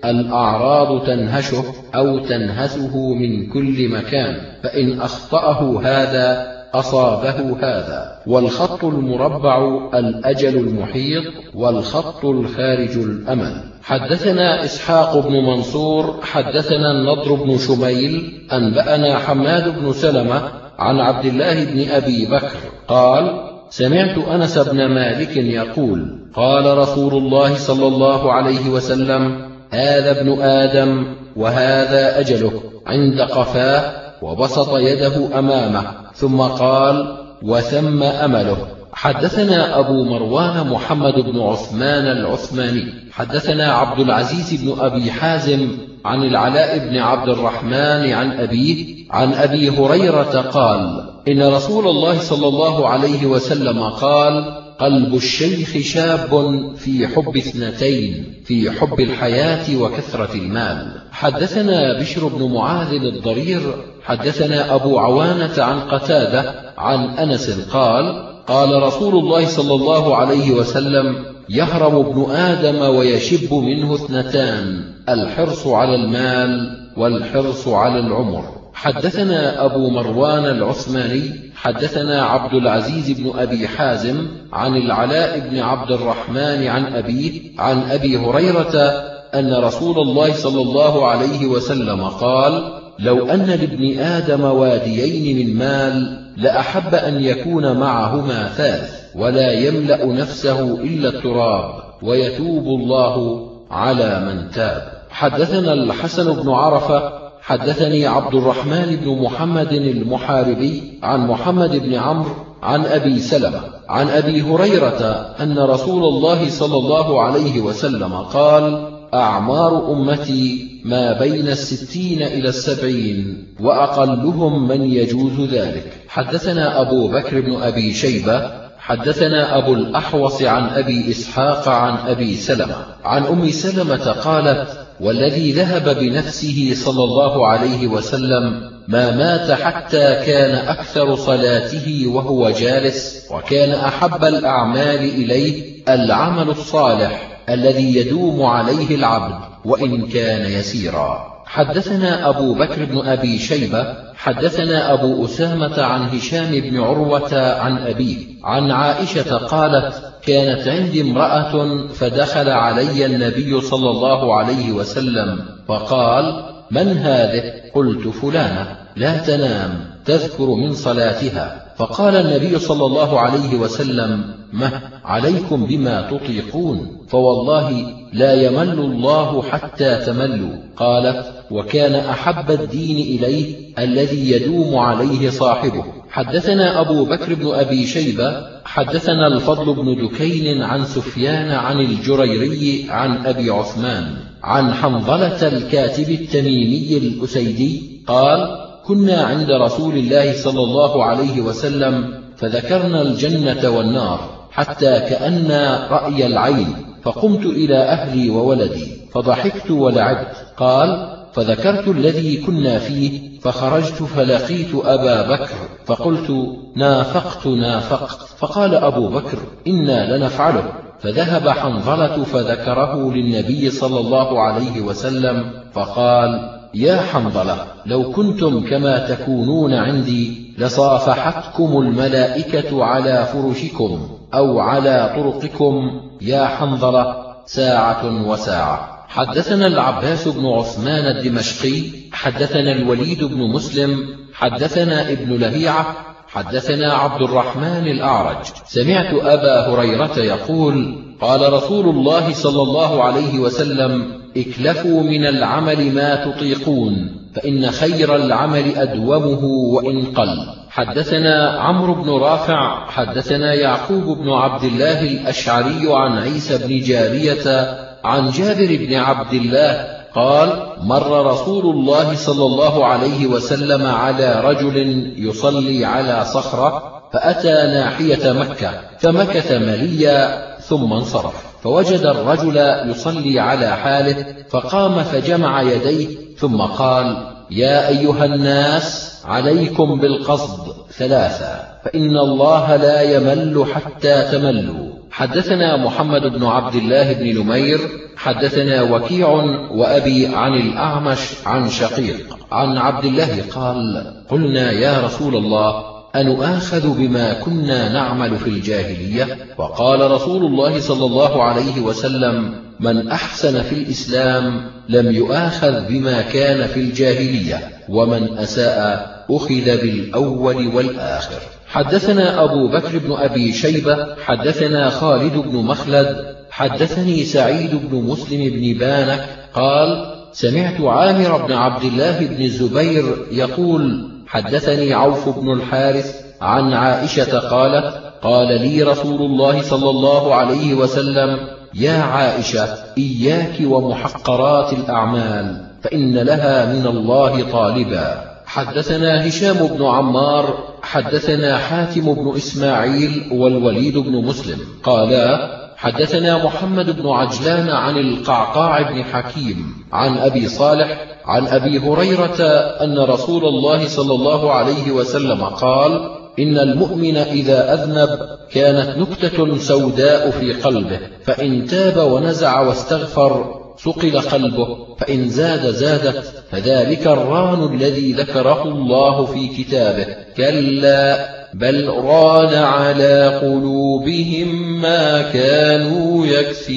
الأعراض تنهشه أو تنهسه من كل مكان، فإن أخطأه هذا أصابه هذا. والخط المربع الأجل المحيط، والخط الخارج الأمل. حدثنا إسحاق بن منصور حدثنا النضر بن شميل أنبأنا حماد بن سلمة عن عبد الله بن أبي بكر قال: سمعت أنس بن مالك يقول: قال رسول الله صلى الله عليه وسلم: هذا ابن آدم وهذا أجله، عند قفاه، وبسط يده أمامه، ثم قال: وثم أمله. حدثنا أبو مروان محمد بن عثمان العثماني حدثنا عبد العزيز بن أبي حازم عن العلاء بن عبد الرحمن عن أبيه عن أبي هريرة قال: إن رسول الله صلى الله عليه وسلم قال: قلب الشيخ شاب في حب اثنتين، في حب الحياة وكثرة المال. حدثنا بشر بن معاذ الضرير حدثنا أبو عوانة عن قتادة عن أنس قال: قال رسول الله صلى الله عليه وسلم: يهرم ابن آدم ويشب منه اثنتان، الحرص على المال والحرص على العمر. حدثنا أبو مروان العثماني حدثنا عبد العزيز بن أبي حازم عن العلاء بن عبد الرحمن عن أبيه عن أبي هريرة أن رسول الله صلى الله عليه وسلم قال: لو أن لابن آدم واديين من مال لأحب أن يكون معهما ثالث، ولا يملأ نفسه إلا التراب، ويتوب الله على من تاب. حدثنا الحسن بن عرفة حدثني عبد الرحمن بن محمد المحاربي عن محمد بن عمرو عن أبي سلمة عن أبي هريرة أن رسول الله صلى الله عليه وسلم قال: أعمار أمتي ما بين 60 إلى 70، وأقلهم من يجوز ذلك. حدثنا أبو بكر بن أبي شيبة حدثنا أبو الأحوص عن أبي إسحاق عن أبي سلمة عن أم سلمة قالت: والذي ذهب بنفسه صلى الله عليه وسلم ما مات حتى كان أكثر صلاته وهو جالس، وكان أحب الأعمال إليه العمل الصالح الذي يدوم عليه العبد وإن كان يسيرا. حدثنا أبو بكر بن أبي شيبة حدثنا أبو أسامة عن هشام بن عروة عن أبيه عن عائشة قالت: كانت عندي امرأة فدخل علي النبي صلى الله عليه وسلم فقال: من هذه؟ قلت: فلانة لا تنام تذكر من صلاتها. فقال النبي صلى الله عليه وسلم: مه عليكم بما تطيقون، فوالله لا يمل الله حتى تملوا. قالت: وكان أحب الدين إليه الذي يدوم عليه صاحبه. حدثنا أبو بكر بن أبي شيبة حدثنا الفضل بن دكين عن سفيان عن الجريري عن أبي عثمان عن حنظلة الكاتب التميمي الأسيدي قال: كنا عند رسول الله صلى الله عليه وسلم فذكرنا الجنة والنار حتى كأن رأي العين، فقمت إلى أهلي وولدي فضحكت ولعبت. قال: فذكرت الذي كنا فيه فخرجت فلقيت أبا بكر فقلت: نافقت. فقال أبو بكر: إنا لنفعله. فذهب حنظلة فذكره للنبي صلى الله عليه وسلم فقال: يا حنظلة، لو كنتم كما تكونون عندي لصافحتكم الملائكة على فرشكم أو على طرقكم يا حنظلة ساعة وساعة. حدثنا العباس بن عثمان الدمشقي حدثنا الوليد بن مسلم حدثنا ابن لهيعة حدثنا عبد الرحمن الأعرج سمعت أبا هريرة يقول: قال رسول الله صلى الله عليه وسلم: اكلفوا من العمل ما تطيقون، فإن خير العمل أدومه وإن قل. حدثنا عمرو بن رافع حدثنا يعقوب بن عبد الله الأشعري عن عيسى بن جارية عن جابر بن عبد الله قال: مر رسول الله صلى الله عليه وسلم على رجل يصلي على صخرة، فأتى ناحية مكة فمكث مليا ثم انصرف، فوجد الرجل يصلي على حاله، فقام فجمع يديه ثم قال: يا أيها الناس عليكم بالقصد 3 فإن الله لا يمل حتى تملوا. حدثنا محمد بن عبد الله بن نمير حدثنا وكيع وأبي عن الأعمش عن شقيق عن عبد الله قال قلنا يا رسول الله أنؤاخذ بما كنا نعمل في الجاهلية؟ وقال رسول الله صلى الله عليه وسلم من أحسن في الإسلام لم يؤاخذ بما كان في الجاهلية ومن أساء أخذ بالأول والآخر. حدثنا أبو بكر بن أبي شيبة حدثنا خالد بن مخلد حدثني سعيد بن مسلم بن بانك قال سمعت عامر بن عبد الله بن الزبير يقول حدثني عوف بن الحارث عن عائشة قالت قال لي رسول الله صلى الله عليه وسلم يا عائشة إياك ومحقرات الأعمال فإن لها من الله طالبا. حدثنا هشام بن عمار حدثنا حاتم بن إسماعيل والوليد بن مسلم قالا حدثنا محمد بن عجلان عن القعقاع بن حكيم عن أبي صالح عن أبي هريرة أن رسول الله صلى الله عليه وسلم قال إن المؤمن إذا أذنب كانت نكتة سوداء في قلبه فإن تاب ونزع واستغفر ثقل قلبه فإن زادت فذلك الران الذي ذكره الله في كتابه كلا بل ران على قلوبهم ما كانوا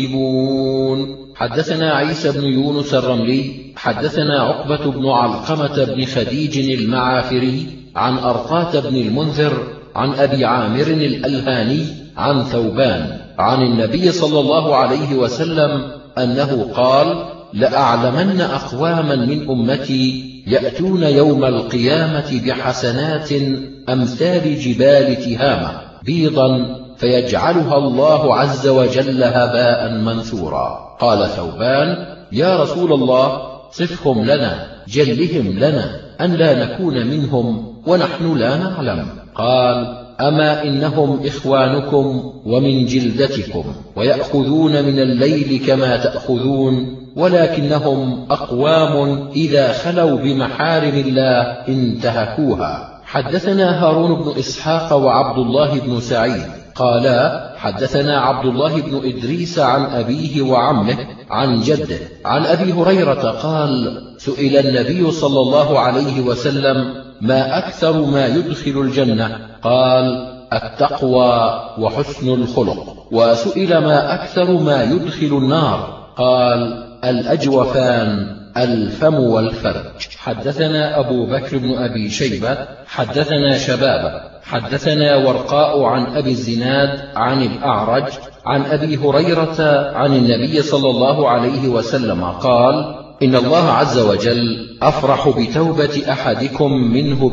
يكسبون. حدثنا عيسى بن يونس الرملي حدثنا عقبة بن علقمة بن خديج المعافري عن أرقاة بن المنذر عن أبي عامر الألهاني عن ثوبان عن النبي صلى الله عليه وسلم أنه قال لأعلمن أقواما من أمتي يأتون يوم القيامة بحسنات أمثال جبال تهامة بيضا فيجعلها الله عز وجل هباء منثورا. قال ثوبان يا رسول الله صفهم لنا جلهم لنا أن لا نكون منهم ونحن لا نعلم. قال أما إنهم إخوانكم ومن جلدتكم ويأخذون من الليل كما تأخذون ولكنهم أقوام إذا خلوا بمحارم الله انتهكوها. حدثنا هارون بن إسحاق وعبد الله بن سعيد قالا حدثنا عبد الله بن إدريس عن أبيه وعمه عن جده عن أبي هريرة قال سئل النبي صلى الله عليه وسلم ما أكثر ما يدخل الجنة؟ قال التقوى وحسن الخلق. وسئل ما أكثر ما يدخل النار؟ قال الأجوفان الفم والفرج. حدثنا أبو بكر بن أبي شيبة حدثنا شبابة حدثنا ورقاء عن أبي الزناد عن الأعرج عن أبي هريرة عن النبي صلى الله عليه وسلم قال إن الله عز وجل أفرح بتوبة أحدكم منه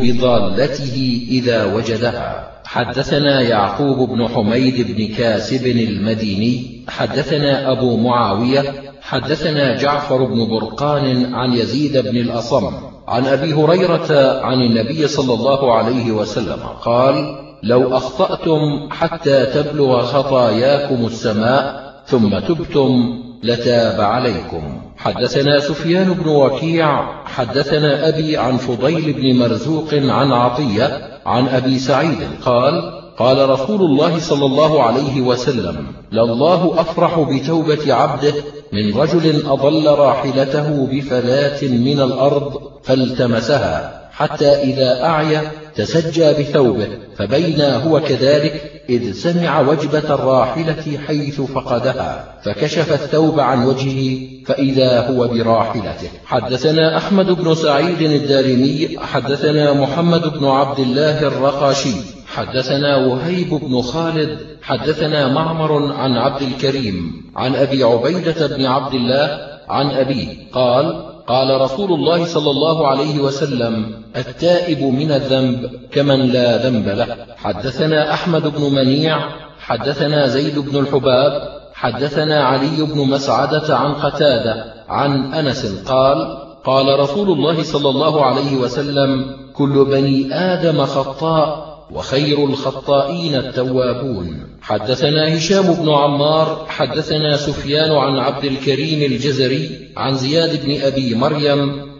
بضالته إذا وجدها. حدثنا يعقوب بن حميد بن كاسب المديني حدثنا أبو معاوية حدثنا جعفر بن برقان عن يزيد بن الأصم عن أبي هريرة عن النبي صلى الله عليه وسلم قال لو أخطأتم حتى تبلغ خطاياكم السماء ثم تبتم لتاب عليكم. حدثنا سفيان بن وكيع حدثنا أبي عن فضيل بن مرزوق عن عطية عن أبي سعيد قال قال رسول الله صلى الله عليه وسلم لله أفرح بتوبة عبده من رجل أضل راحلته بفلاة من الأرض فالتمسها حتى إذا أعيا تسجى بثوبه فبينا هو كذلك إذ سمع وجبة الراحلة حيث فقدها فكشف الثوب عن وجهه فإذا هو براحلته. حدثنا أحمد بن سعيد الدارمي حدثنا محمد بن عبد الله الرقاشي حدثنا وهيب بن خالد حدثنا معمر عن عبد الكريم عن أبي عبيدة بن عبد الله عن أبيه قال قال رسول الله صلى الله عليه وسلم التائب من الذنب كمن لا ذنب له. حدثنا أحمد بن منيع حدثنا زيد بن الحباب حدثنا علي بن مسعدة عن قتادة عن أنس قال قال رسول الله صلى الله عليه وسلم كل بني آدم خطاء وخير الخطائين التوابون. حدثنا هشام بن عمار حدثنا سفيان عن عبد الكريم الجزري عن زياد بن أبي مريم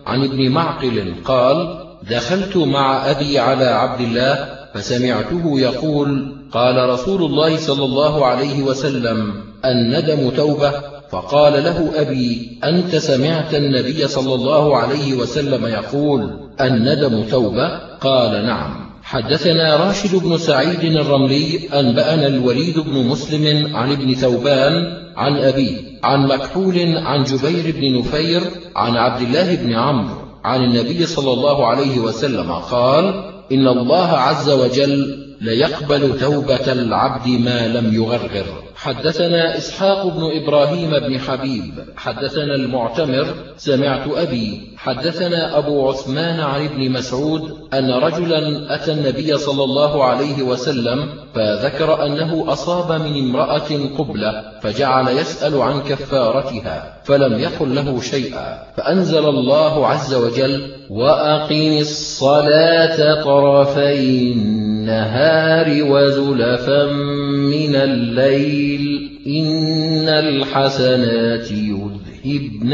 عن ابن معقل قال: دخلت مع أبي على عبد الله فسمعته يقول: قال رسول الله صلى الله عليه وسلم: الندم توبة. فقال له أبي: أنت سمعت النبي صلى الله عليه وسلم يقول: الندم توبة؟ قال: نعم. حدثنا راشد بن سعيد الرملي أنبأنا الوليد بن مسلم عن ابن ثوبان عن أبيه عن مكحول عن جبير بن نفير عن عبد الله بن عمرو عن النبي صلى الله عليه وسلم قال: إن الله عز وجل ليقبل توبة العبد ما لم يغرغر. حدثنا إسحاق بن إبراهيم بن حبيب حدثنا المعتمر سمعت أبي حدثنا أبو عثمان عن ابن مسعود أن رجلا أتى النبي صلى الله عليه وسلم فذكر أنه أصاب من امرأة قبلة فجعل يسأل عن كفارتها فلم يقل له شيئا، فأنزل الله عز وجل: وأقم الصلاة طرفي النهار وزلفا من الليل إن الحسنات يذهبن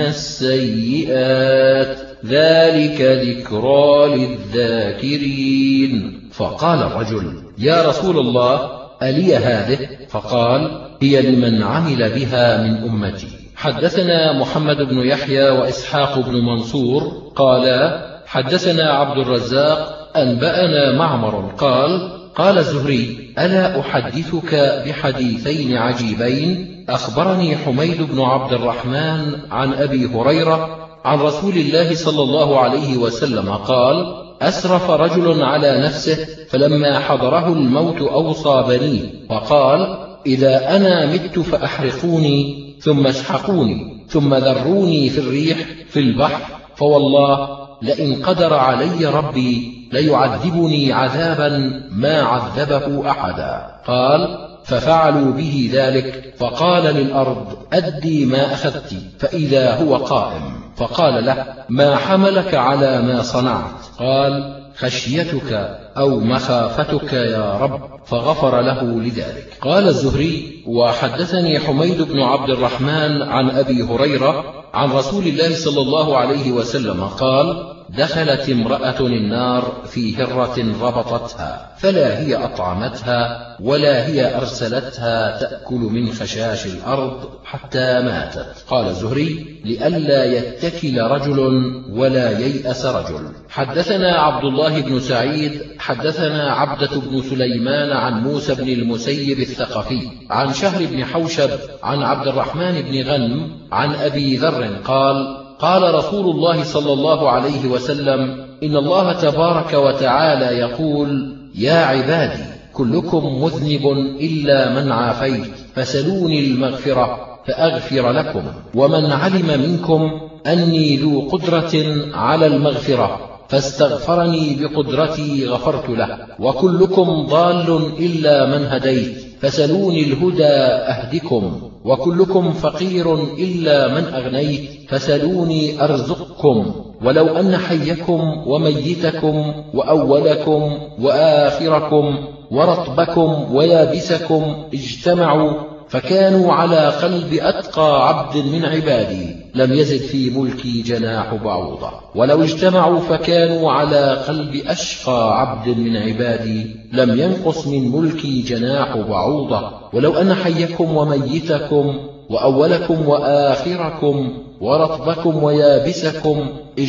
السيئات ذلك ذكرى للذاكرين. فقال الرجل: يا رسول الله، ألي هذه؟ فقال: هي لمن عمل بها من أمتي. حدثنا محمد بن يحيى وإسحاق بن منصور قالا: حدثنا عبد الرزاق أنبأنا معمر قال: قال الزهري: ألا أحدثك بحديثين عجيبين؟ أخبرني حميد بن عبد الرحمن عن أبي هريرة عن رسول الله صلى الله عليه وسلم قال: أسرف رجل على نفسه فلما حضره الموت أوصى بنيه فقال: إذا أنا مت فأحرقوني ثم اسحقوني ثم ذروني في الريح في البحر، فوالله لئن قدر علي ربي ليعذبني عذابا ما عذبه أحدا. قال: ففعلوا به ذلك، فقال للأرض: أدي ما أخذت، فإذا هو قائم، فقال له: ما حملك على ما صنعت؟ قال: خشيتك أو مخافتك يا رب، فغفر له لذلك. قال الزهري: وحدثني حميد بن عبد الرحمن عن أبي هريرة عن رسول الله صلى الله عليه وسلم قال: دخلت امرأة النار في هرة ربطتها فلا هي أطعمتها ولا هي أرسلتها تأكل من خشاش الأرض حتى ماتت. قال الزهري: لئلا يتكل رجل ولا ييأس رجل. حدثنا عبد الله بن سعيد حدثنا عبدة بن سليمان عن موسى بن المسيب الثقفي عن شهر بن حوشب عن عبد الرحمن بن غنم عن أبي ذر قال: قال رسول الله صلى الله عليه وسلم: إن الله تبارك وتعالى يقول: يا عبادي كلكم مذنب إلا من عافيت فسلوني المغفرة فأغفر لكم، ومن علم منكم أني ذو قدرة على المغفرة فاستغفرني بقدرتي غفرت له، وكلكم ضال إلا من هديت فسلوني الهدى أهدكم، وكلكم فقير إلا من أغنيت فسلوني أرزقكم، ولو أن حيكم وميتكم وأولكم وآخركم ورطبكم ويابسكم اجتمعوا فكانوا على قلب أتقى عبد من عبادي لم يزد في ملكي جناح بعوضة، ولو اجتمعوا فكانوا على قلب أشقى عبد من عبادي لم ينقص من ملكي جناح بعوضة، ولو أن حيكم وميتكم وأولكم وآخركم ورطبكم ويابسكم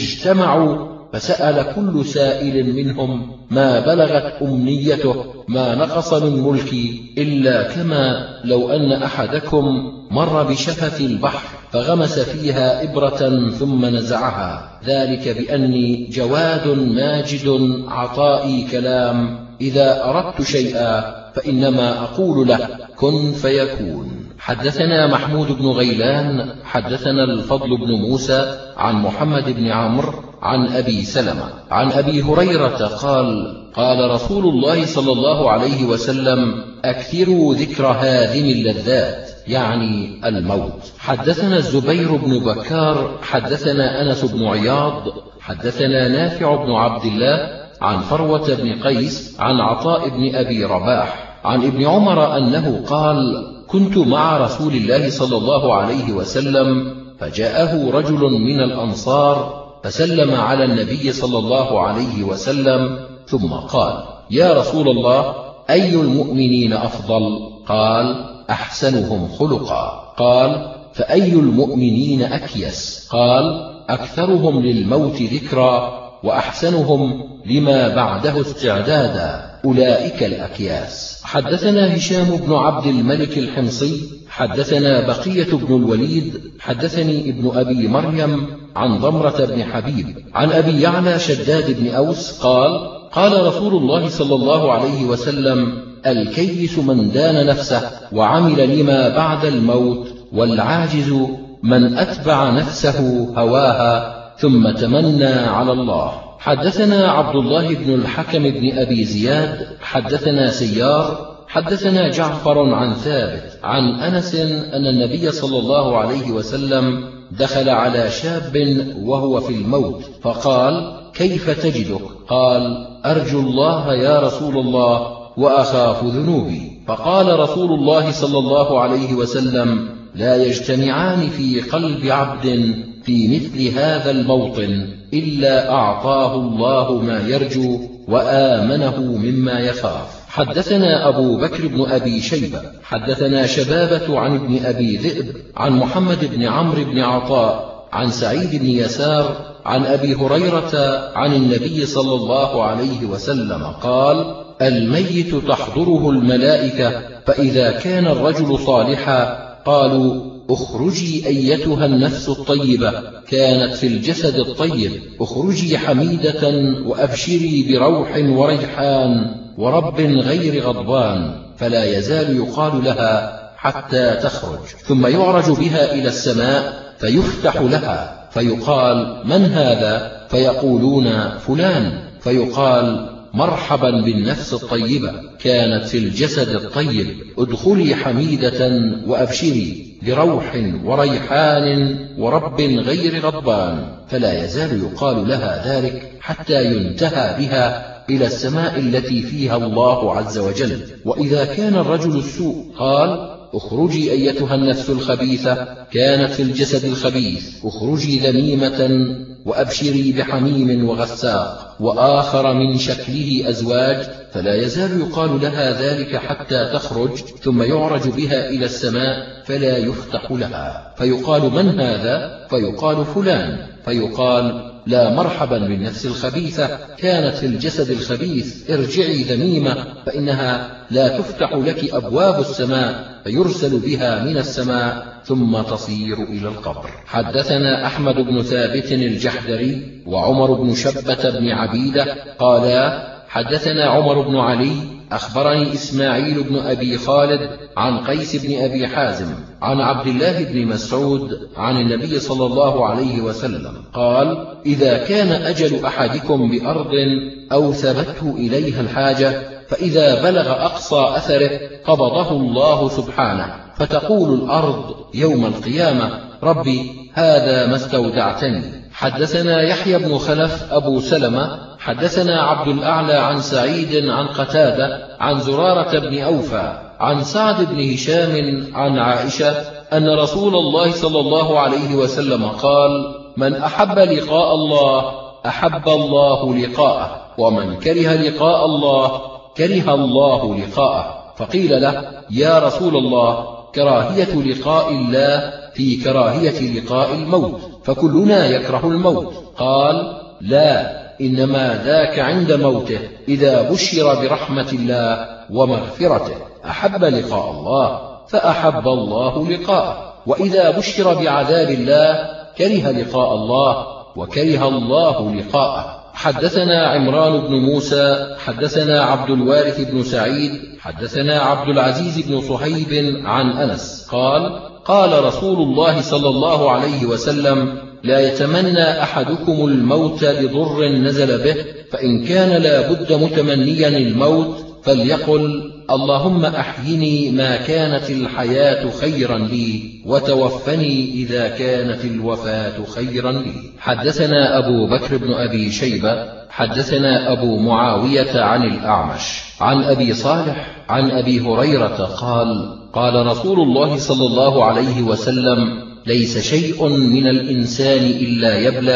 اجتمعوا فسأل كل سائل منهم ما بلغت أمنيته ما نقص من ملكي إلا كما لو أن أحدكم مر بشفة البحر فغمس فيها إبرة ثم نزعها، ذلك بأني جواد ماجد عطائي كلام، إذا أردت شيئا فإنما أقول له كن فيكون. حدثنا محمود بن غيلان حدثنا الفضل بن موسى عن محمد بن عمرو عن أبي سلمة عن أبي هريرة قال: قال رسول الله صلى الله عليه وسلم: أكثروا ذكر هادم اللذات، يعني الموت. حدثنا الزبير بن بكار حدثنا أنس بن عياض حدثنا نافع بن عبد الله عن فروة بن قيس عن عطاء بن أبي رباح عن ابن عمر أنه قال: كنت مع رسول الله صلى الله عليه وسلم فجاءه رجل من الأنصار فسلم على النبي صلى الله عليه وسلم ثم قال: يا رسول الله، أي المؤمنين أفضل؟ قال: أحسنهم خلقا. قال: فأي المؤمنين أكيس؟ قال: أكثرهم للموت ذكرا وأحسنهم لما بعده استعدادا، أولئك الأكياس. حدثنا هشام بن عبد الملك الحمصي حدثنا بقية بن الوليد حدثني ابن أبي مريم عن ضمرة بن حبيب عن أبي يعلى شداد بن أوس قال: قال رسول الله صلى الله عليه وسلم: الكيس من دان نفسه وعمل لما بعد الموت، والعاجز من أتبع نفسه هواها ثم تمنى على الله. حدثنا عبد الله بن الحكم بن أبي زياد حدثنا سيار حدثنا جعفر عن ثابت عن أنس أن النبي صلى الله عليه وسلم دخل على شاب وهو في الموت فقال: كيف تجدك؟ قال: أرجو الله يا رسول الله وأخاف ذنوبي. فقال رسول الله صلى الله عليه وسلم: لا يجتمعان في قلب عبد في مثل هذا الموطن إلا أعطاه الله ما يرجو وآمنه مما يخاف. حدثنا أبو بكر بن أبي شيبة حدثنا شبابة عن ابن أبي ذئب عن محمد بن عمرو بن عطاء عن سعيد بن يسار عن أبي هريرة عن النبي صلى الله عليه وسلم قال: الميت تحضره الملائكة، فإذا كان الرجل صالحا قالوا: اخرجي أيتها النفس الطيبة، كانت في الجسد الطيب، اخرجي حميدة وأبشري بروح وريحان ورب غير غضبان، فلا يزال يقال لها حتى تخرج، ثم يعرج بها إلى السماء فيفتح لها فيقال: من هذا؟ فيقولون: فلان، فيقال: مرحبا بالنفس الطيبة، كانت في الجسد الطيب، ادخلي حميدة وأبشري بروح وريحان ورب غير غضبان، فلا يزال يقال لها ذلك حتى ينتهى بها إلى السماء التي فيها الله عز وجل. وإذا كان الرجل السوء قال: اخرجي أيتها النفس الخبيثة، كانت في الجسد الخبيث، اخرجي ذميمة وأبشري بحميم وغساق، وآخر من شكله أزواج، فلا يزال يقال لها ذلك حتى تخرج، ثم يعرج بها إلى السماء فلا يفتح لها، فيقال: من هذا؟ فيقال: فلان، فيقال: لا مرحبا بالنفس الخبيثة، كانت في الجسد الخبيث، ارجعي ذميمة، فإنها لا تفتح لك أبواب السماء، فيرسل بها من السماء ثم تصير إلى القبر. حدثنا أحمد بن ثابت الجحدري وعمر بن شبة بن عبيدة قالا: حدثنا عمر بن علي أخبرني إسماعيل بن أبي خالد عن قيس بن أبي حازم عن عبد الله بن مسعود عن النبي صلى الله عليه وسلم قال: إذا كان أجل أحدكم بأرض أو ثبته إليها الحاجة، فإذا بلغ أقصى أثره قبضه الله سبحانه، فتقول الأرض يوم القيامة: ربي، هذا ما استودعتني. حدثنا يحيى بن خلف أبو سلمة حدثنا عبد الأعلى عن سعيد عن قتادة عن زرارة بن أوفى عن سعد بن هشام عن عائشة أن رسول الله صلى الله عليه وسلم قال: من أحب لقاء الله أحب الله لقاءه، ومن كره لقاء الله كره الله لقاءه. فقيل له: يا رسول الله، كراهية لقاء الله في كراهية لقاء الموت، فكلنا يكره الموت. قال: لا، إنما ذاك عند موته إذا بشر برحمة الله ومغفرته أحب لقاء الله فأحب الله لقاءه، وإذا بشر بعذاب الله كره لقاء الله وكره الله لقاءه. حدثنا عمران بن موسى حدثنا عبد الوارث بن سعيد حدثنا عبد العزيز بن صهيب عن أنس قال: قال رسول الله صلى الله عليه وسلم: لا يتمنى أحدكم الموت لضر نزل به، فإن كان لا بد متمنيا الموت فليقل: اللهم أحيني ما كانت الحياة خيرا لي، وتوفني إذا كانت الوفاة خيرا لي. حدثنا أبو بكر بن أبي شيبة حدثنا أبو معاوية عن الأعمش عن أبي صالح عن أبي هريرة قال: قال رسول الله صلى الله عليه وسلم: ليس شيء من الإنسان إلا يبلى،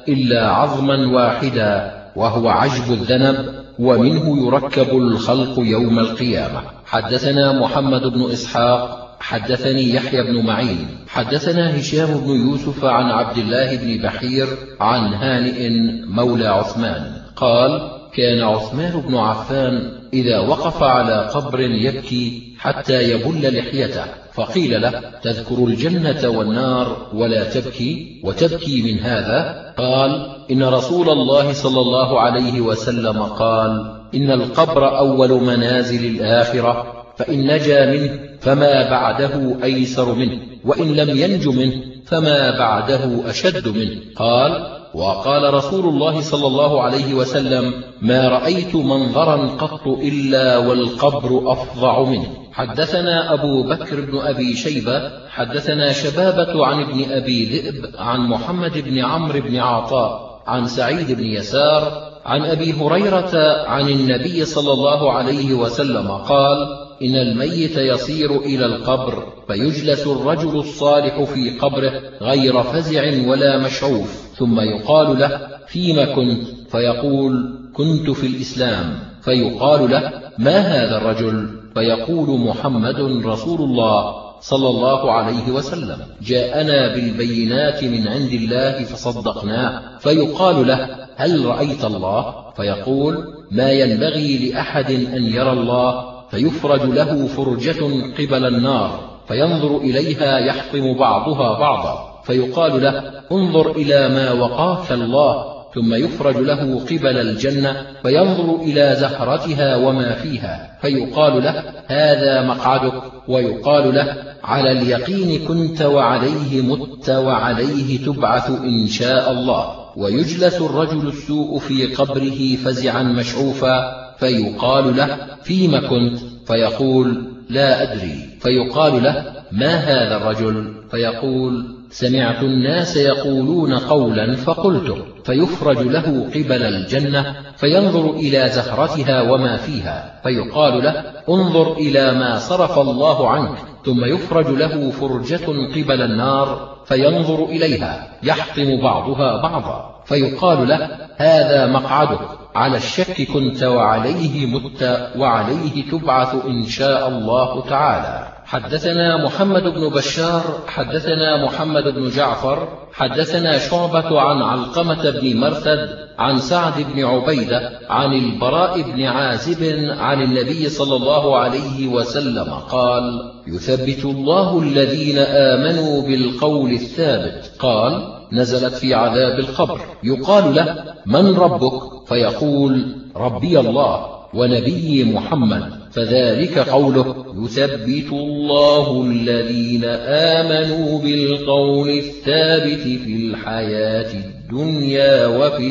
إلا عظما واحدا وهو عجب الذنب، ومنه يركب الخلق يوم القيامة. حدثنا محمد بن إسحاق حدثني يحيى بن معين حدثنا هشام بن يوسف عن عبد الله بن بحير عن هانئ مولى عثمان قال: كان عثمان بن عفان إذا وقف على قبر يبكي حتى يبل لحيته، فقيل له: تذكر الجنة والنار ولا تبكي، وتبكي من هذا؟ قال: إن رسول الله صلى الله عليه وسلم قال: إن القبر أول منازل الآخرة، فإن نجا منه فما بعده أيسر منه، وإن لم ينج منه فما بعده أشد منه. قال: وقال رسول الله صلى الله عليه وسلم: ما رأيت منظرا قط إلا والقبر أفظع منه. حدثنا أبو بكر بن أبي شيبة حدثنا شبابة عن ابن أبي ذئب عن محمد بن عمرو بن عطاء عن سعيد بن يسار عن أبي هريرة عن النبي صلى الله عليه وسلم قال: إن الميت يصير إلى القبر فيجلس الرجل الصالح في قبره غير فزع ولا مشعوف، ثم يقال له: فيما كنت؟ فيقول: كنت في الإسلام. فيقال له: ما هذا الرجل؟ فيقول: محمد رسول الله صلى الله عليه وسلم، جاءنا بالبينات من عند الله فصدقناه. فيقال له: هل رأيت الله؟ فيقول: ما ينبغي لأحد أن يرى الله. فيفرج له فرجة قبل النار فينظر إليها يحطم بعضها بعضا، فيقال له: انظر إلى ما وقاك الله. ثم يفرج له قبل الجنة فينظر إلى زهرتها وما فيها، فيقال له: هذا مقعدك. ويقال له: على اليقين كنت وعليه مت وعليه تبعث إن شاء الله. ويجلس الرجل السوء في قبره فزعا مشعوفا، فيقال له: فيما كنت؟ فيقول: لا أدري. فيقال له: ما هذا الرجل؟ فيقول: سمعت الناس يقولون قولا فقلته. فيفرج له قبل الجنة فينظر إلى زهرتها وما فيها، فيقال له: انظر إلى ما صرف الله عنك. ثم يفرج له فرجة قبل النار فينظر إليها يحطم بعضها بعضا، فيقال له: هذا مقعدك، على الشك كنت وعليه مت وعليه تبعث إن شاء الله تعالى. حدثنا محمد بن بشار حدثنا محمد بن جعفر حدثنا شعبة عن علقمة بن مرثد عن سعد بن عبيدة عن البراء بن عازب عن النبي صلى الله عليه وسلم قال: يثبت الله الذين آمنوا بالقول الثابت. قال: نزلت في عذاب القبر، يقال له: من ربك؟ فيقول: ربي الله ونبي محمد. فذلك قوله: يثبت الله الذين آمنوا بالقول الثابت في الحياة الدنيا وفي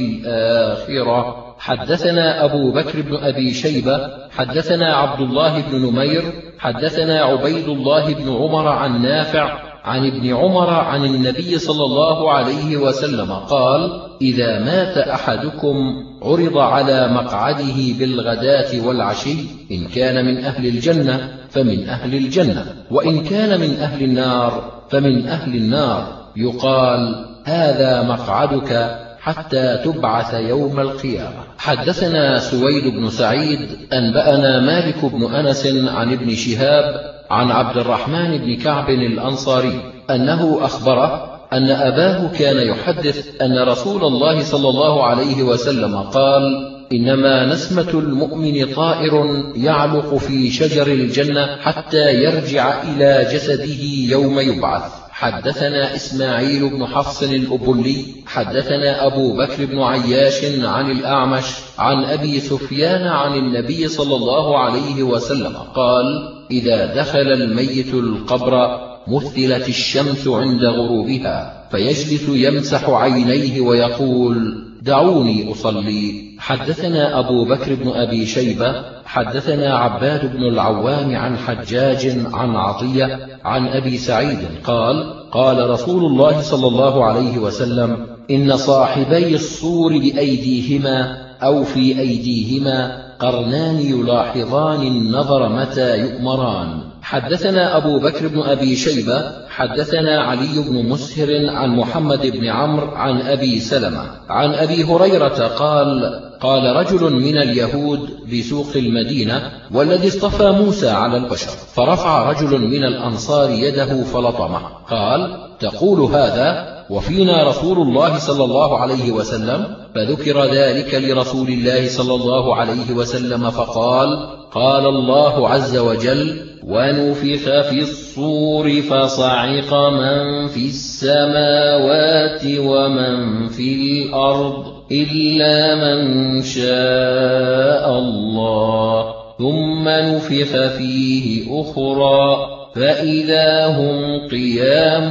الآخرة. حدثنا أبو بكر بن أبي شيبة حدثنا عبد الله بن نمير حدثنا عبيد الله بن عمر عن نافع عن ابن عمر عن النبي صلى الله عليه وسلم قال: إذا مات أحدكم عرض على مقعده بالغداة والعشي، إن كان من أهل الجنة فمن أهل الجنة، وإن كان من أهل النار فمن أهل النار، يقال: هذا مقعدك حتى تبعث يوم القيامة. حدثنا سويد بن سعيد أنبأنا مالك بن أنس عن ابن شهاب عن عبد الرحمن بن كعب الأنصاري أنه أخبره أن أباه كان يحدث أن رسول الله صلى الله عليه وسلم قال: إنما نسمة المؤمن طائر يعلق في شجر الجنة حتى يرجع إلى جسده يوم يبعث. حدثنا إسماعيل بن حفص الأبلي حدثنا أبو بكر بن عياش عن الأعمش عن أبي سفيان عن النبي صلى الله عليه وسلم قال: إذا دخل الميت القبر مثلت الشمس عند غروبها، فيجلس يمسح عينيه ويقول: دعوني أصلي. حدثنا أبو بكر بن أبي شيبة حدثنا عباد بن العوام عن حجاج عن عطية عن أبي سعيد قال: قال رسول الله صلى الله عليه وسلم: إن صاحبي الصور بأيديهما أو في أيديهما قرنان يلاحظان النظر متى يؤمران. حدثنا أبو بكر بن أبي شيبة حدثنا علي بن مسهر عن محمد بن عمرو عن أبي سلمة عن أبي هريرة قال رجل من اليهود بسوق المدينة: والذي اصطفى موسى على البشر. فرفع رجل من الأنصار يده فلطمه. قال: تقول هذا وفينا رسول الله صلى الله عليه وسلم؟ فذكر ذلك لرسول الله صلى الله عليه وسلم فقال: قال الله عز وجل: ونفخ في الصور فصعق من في السماوات ومن في الأرض إلا من شاء الله، ثم نفخ فيه أخرى فإذا هم قيام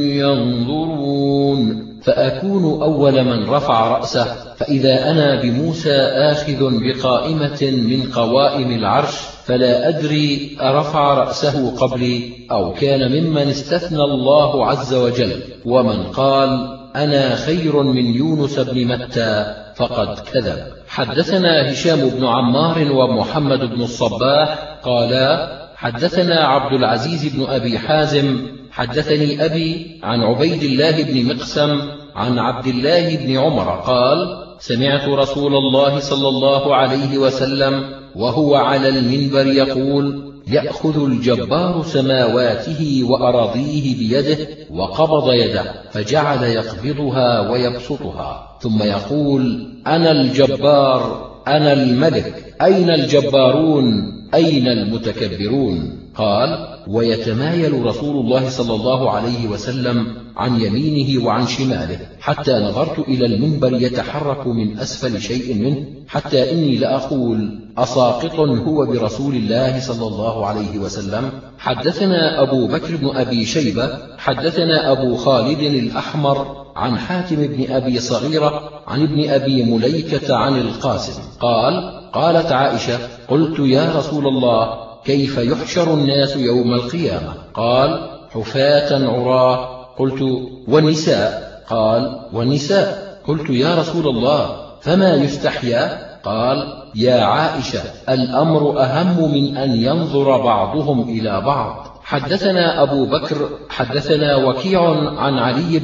ينظرون. فأكون أول من رفع رأسه، فإذا أنا بموسى آخذ بقائمة من قوائم العرش، فلا أدري أرفع رأسه قبلي أو كان ممن استثنى الله عز وجل. ومن قال: أنا خير من يونس بن متى فقد كذب. حدثنا هشام بن عمار ومحمد بن الصباح قالا: حدثنا عبد العزيز بن أبي حازم حدثني أبي عن عبيد الله بن مقسم عن عبد الله بن عمر قال: سمعت رسول الله صلى الله عليه وسلم وهو على المنبر يقول: يأخذ الجبار سماواته وأراضيه بيده، وقبض يده فجعل يقبضها ويبسطها، ثم يقول: أنا الجبار أنا الملك، أين الجبارون أين المتكبرون؟ قال: ويتمايل رسول الله صلى الله عليه وسلم عن يمينه وعن شماله، حتى نظرت إلى المنبر يتحرك من أسفل شيء منه، حتى إني لأقول: أساقط هو برسول الله صلى الله عليه وسلم؟ حدثنا أبو بكر بن أبي شيبة حدثنا أبو خالد الأحمر عن حاتم بن أبي صغيرة عن ابن أبي مليكة عن القاسم قال: قالت عائشة: قلت يا رسول الله، كيف يحشر الناس يوم القيامة؟ قال: حفاة عراة. قلت: والنساء؟ قال: والنساء. قلت: يا رسول الله، فما يستحيا؟ قال: يا عائشة، الأمر أهم من أن ينظر بعضهم إلى بعض. حدثنا أبو بكر حدثنا وكيع عن علي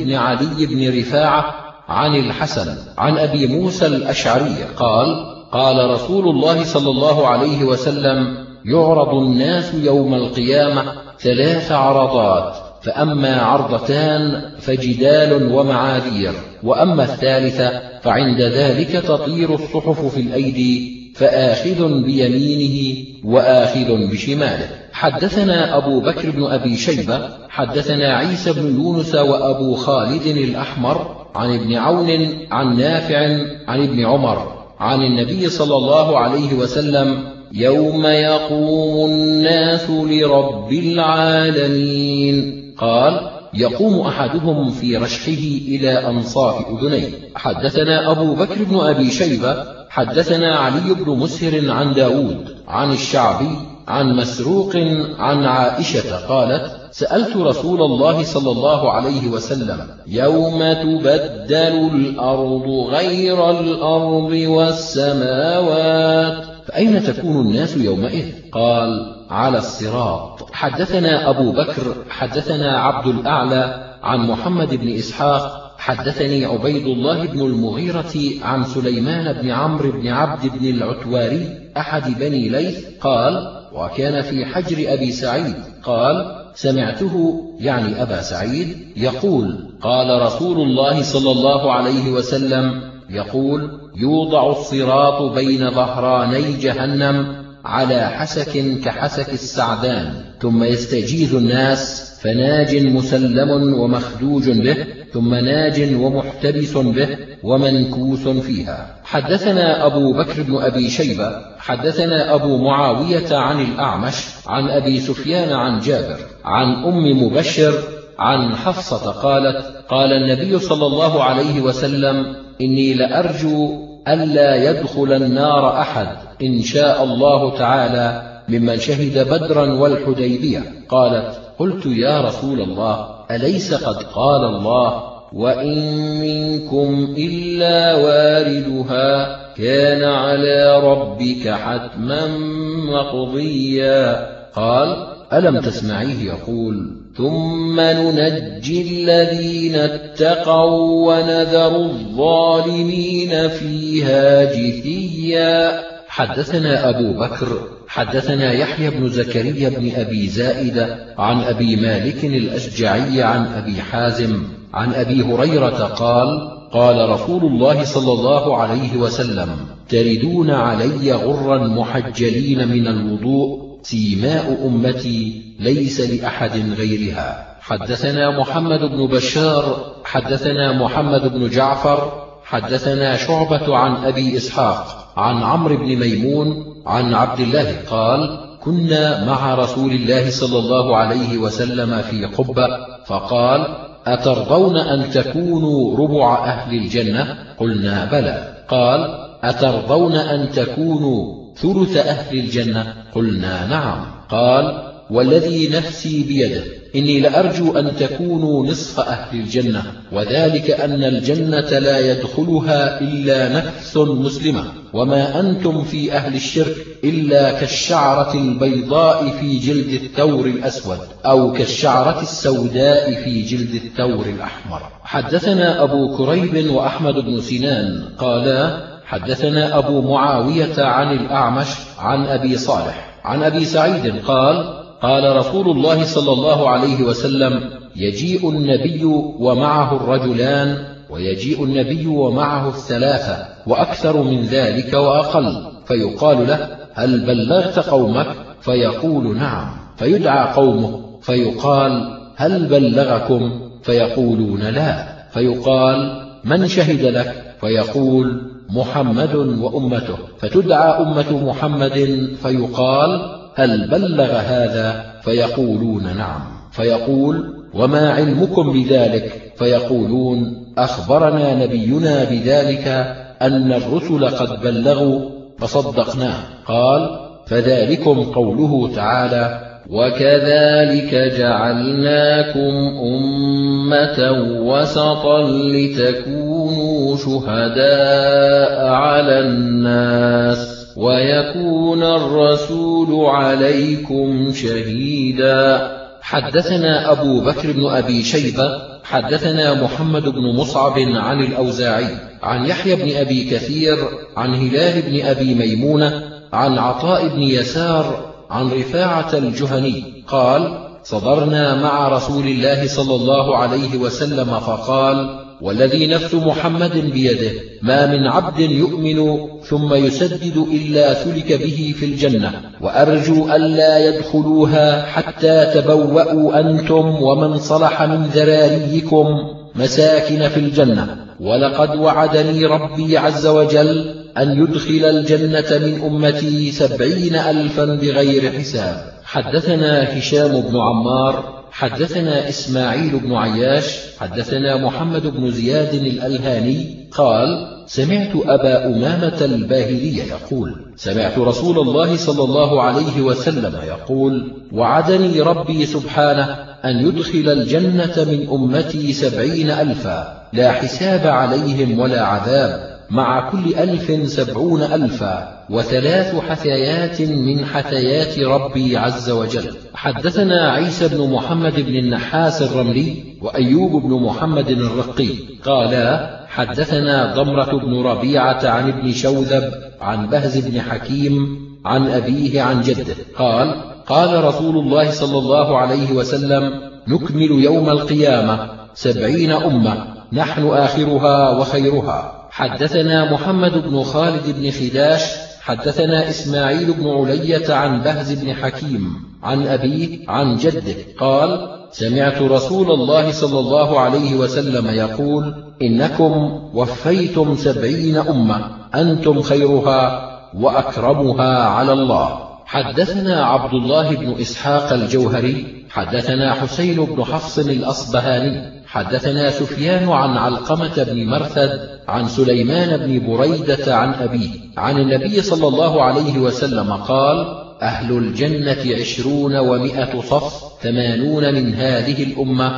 بن رفاعة عن الحسن عن أبي موسى الأشعري قال: قال رسول الله صلى الله عليه وسلم: يعرض الناس يوم القيامة 3 عرضات، فأما عرضتان فجدال ومعاذير، وأما الثالثة فعند ذلك تطير الصحف في الأيدي، فآخذ بيمينه وآخذ بشماله. حدثنا أبو بكر بن أبي شيبة حدثنا عيسى بن يونس وأبو خالد الأحمر عن ابن عون عن نافع عن ابن عمر عن النبي صلى الله عليه وسلم: يوم يقوم الناس لرب العالمين. قال: يقوم أحدهم في رشحه إلى أنصاف أذنيه. حدثنا أبو بكر بن أبي شيبة حدثنا علي بن مسهر عن داود عن الشعبي عن مسروق عن عائشة قالت: سألت رسول الله صلى الله عليه وسلم: يوم تبدل الأرض غير الأرض والسماوات، فأين تكون الناس يومئذ؟ قال: على الصراط. حدثنا أبو بكر حدثنا عبد الأعلى عن محمد بن إسحاق حدثني عبيد الله بن المغيرة عن سليمان بن عمرو بن عبد بن العتواري أحد بني ليث قال: وكان في حجر أبي سعيد. قال: سمعته يعني أبا سعيد يقول: قال رسول الله صلى الله عليه وسلم يقول: يوضع الصراط بين ظهراني جهنم على حسك كحسك السعدان، ثم يستجيز الناس، فناج مسلم ومخدوج به، ثم ناج ومحتبس به ومنكوس فيها. حدثنا أبو بكر بن أبي شيبة حدثنا أبو معاوية عن الأعمش عن أبي سفيان عن جابر عن أم مبشر عن حفصة قالت: قال النبي صلى الله عليه وسلم: إني لأرجو ألا يدخل النار أحد إن شاء الله تعالى ممن شهد بدرا والحديبية. قالت: قلت: يا رسول الله، أليس قد قال الله: وإن منكم إلا واردها كان على ربك حتما مقضيا؟ قال: ألم تسمعيه يقول: ثم ننجي الذين اتقوا ونذر الظالمين فيها جثيا. حدثنا أبو بكر حدثنا يحيى بن زكريا بن أبي زائدة عن أبي مالك الأشجعي عن أبي حازم عن أبي هريرة قال: قال رسول الله صلى الله عليه وسلم: تردون علي غرا محجلين من الوضوء سيماء أمتي ليس لأحد غيرها. حدثنا محمد بن بشار حدثنا محمد بن جعفر حدثنا شعبة عن أبي إسحاق عن عمرو بن ميمون عن عبد الله قال: كنا مع رسول الله صلى الله عليه وسلم في قبة فقال: أترضون أن تكونوا ربع أهل الجنة؟ قلنا: بلى. قال: أترضون أن تكونوا ثلث أهل الجنة؟ قلنا: نعم. قال: والذي نفسي بيده إني لأرجو أن تكونوا نصف أهل الجنة، وذلك أن الجنة لا يدخلها إلا نفس مسلمة، وما أنتم في أهل الشرك إلا كالشعرة البيضاء في جلد الثور الأسود، أو كالشعرة السوداء في جلد الثور الأحمر. حدثنا أبو كريب وأحمد بن سنان قالا: حدثنا أبو معاوية عن الأعمش عن أبي صالح عن أبي سعيد قال: قال رسول الله صلى الله عليه وسلم: يجيء النبي ومعه الرجلان، ويجيء النبي ومعه الثلاثة، وأكثر من ذلك وأقل، فيقال له: هل بلغت قومك؟ فيقول: نعم. فيدعى قومه فيقال: هل بلغكم؟ فيقولون: لا. فيقال: من شهد لك؟ فيقول: محمد وأمته. فتدعى أمة محمد فيقال: هل بلغ هذا؟ فيقولون: نعم. فيقول: وما علمكم بذلك؟ فيقولون: أخبرنا نبينا بذلك أن الرسل قد بلغوا فصدقناه. قال: فذلكم قوله تعالى: وكذلك جعلناكم أمة وسطا لتكونوا شهداء على الناس ويكون الرسول عليكم شهيدا. حدثنا أبو بكر بن أبي شيبة حدثنا محمد بن مصعب عن الأوزاعي عن يحيى بن أبي كثير عن هلال بن أبي ميمونة عن عطاء بن يسار عن رفاعة الجهني قال: صدرنا مع رسول الله صلى الله عليه وسلم فقال: والذي نفس محمد بيده ما من عبد يؤمن ثم يسدد إلا سلك به في الجنة، وأرجو ألا يدخلوها حتى تبوأوا أنتم ومن صلح من ذراريكم مساكن في الجنة، ولقد وعدني ربي عز وجل أن يدخل الجنة من أمتي 70,000 بغير حساب. حدثنا هشام بن عمار حدثنا إسماعيل بن عياش حدثنا محمد بن زياد الألهاني قال: سمعت أبا أمامة الباهلي يقول: سمعت رسول الله صلى الله عليه وسلم يقول: وعدني ربي سبحانه أن يدخل الجنة من أمتي 70,000 لا حساب عليهم ولا عذاب، مع كل 1,000 70,000 و3 حثيات من حثيات ربي عز وجل. حدثنا عيسى بن محمد بن النحاس الرملي وأيوب بن محمد الرقي قالا: حدثنا ضمرة بن ربيعة عن ابن شوذب عن بهز بن حكيم عن أبيه عن جده قال: قال رسول الله صلى الله عليه وسلم: نكمل يوم القيامة 70 أمة، نحن آخرها وخيرها. حدثنا محمد بن خالد بن خداش حدثنا إسماعيل بن علية عن بهز بن حكيم عن أبيه عن جده قال: سمعت رسول الله صلى الله عليه وسلم يقول: إنكم وفيتم 70 أمة، أنتم خيرها وأكرمها على الله. حدثنا عبد الله بن إسحاق الجوهري حدثنا حسين بن حفص الأصبهاني حدثنا سفيان عن علقمة بن مرثد عن سليمان بن بريدة عن أبيه عن النبي صلى الله عليه وسلم قال: أهل الجنة 20 و100 صف، 80 من هذه الأمة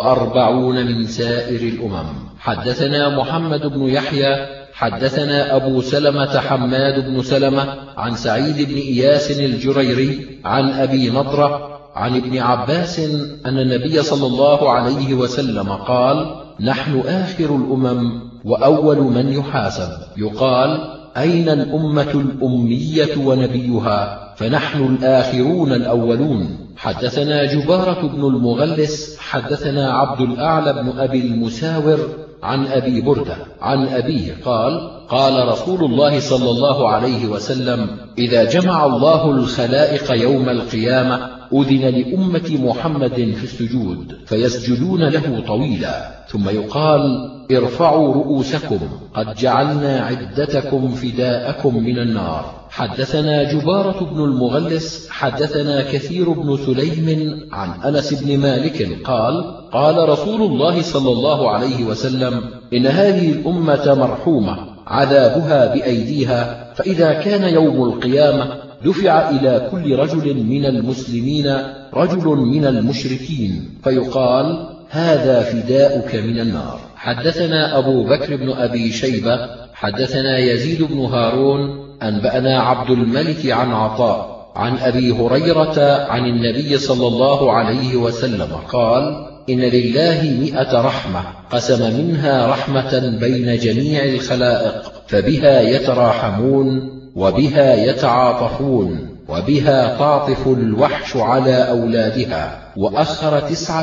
و40 من سائر الأمم. حدثنا محمد بن يحيى حدثنا أبو سلمة حماد بن سلمة عن سعيد بن إياس الجريري عن أبي نضرة عن ابن عباس أن النبي صلى الله عليه وسلم قال: نحن آخر الأمم وأول من يحاسب. يقال: أين الأمة الأمية ونبيها؟ فنحن الآخرون الأولون. حدثنا جبارة بن المغلس حدثنا عبد الأعلى بن أبي المساور عن أبي بردة عن أبيه قال: قال رسول الله صلى الله عليه وسلم: إذا جمع الله الخلائق يوم القيامة أذن لأمة محمد في السجود فيسجدون له طويلا، ثم يقال: ارفعوا رؤوسكم قد جعلنا عدتكم فداءكم من النار. حدثنا جبارة بن المغلس حدثنا كثير بن سليم عن أنس بن مالك قال: قال رسول الله صلى الله عليه وسلم: إن هذه الأمة مرحومة عذابها بأيديها، فإذا كان يوم القيامة دفع إلى كل رجل من المسلمين رجل من المشركين فيقال: هذا فداؤك من النار. حدثنا أبو بكر بن أبي شيبة حدثنا يزيد بن هارون أنبأنا عبد الملك عن عطاء عن أبي هريرة عن النبي صلى الله عليه وسلم قال: إن لله 100 رحمة قسم منها رحمة بين جميع الخلائق، فبها يتراحمون وبها يتعاطفون وبها تعطف الوحش على أولادها، وأخر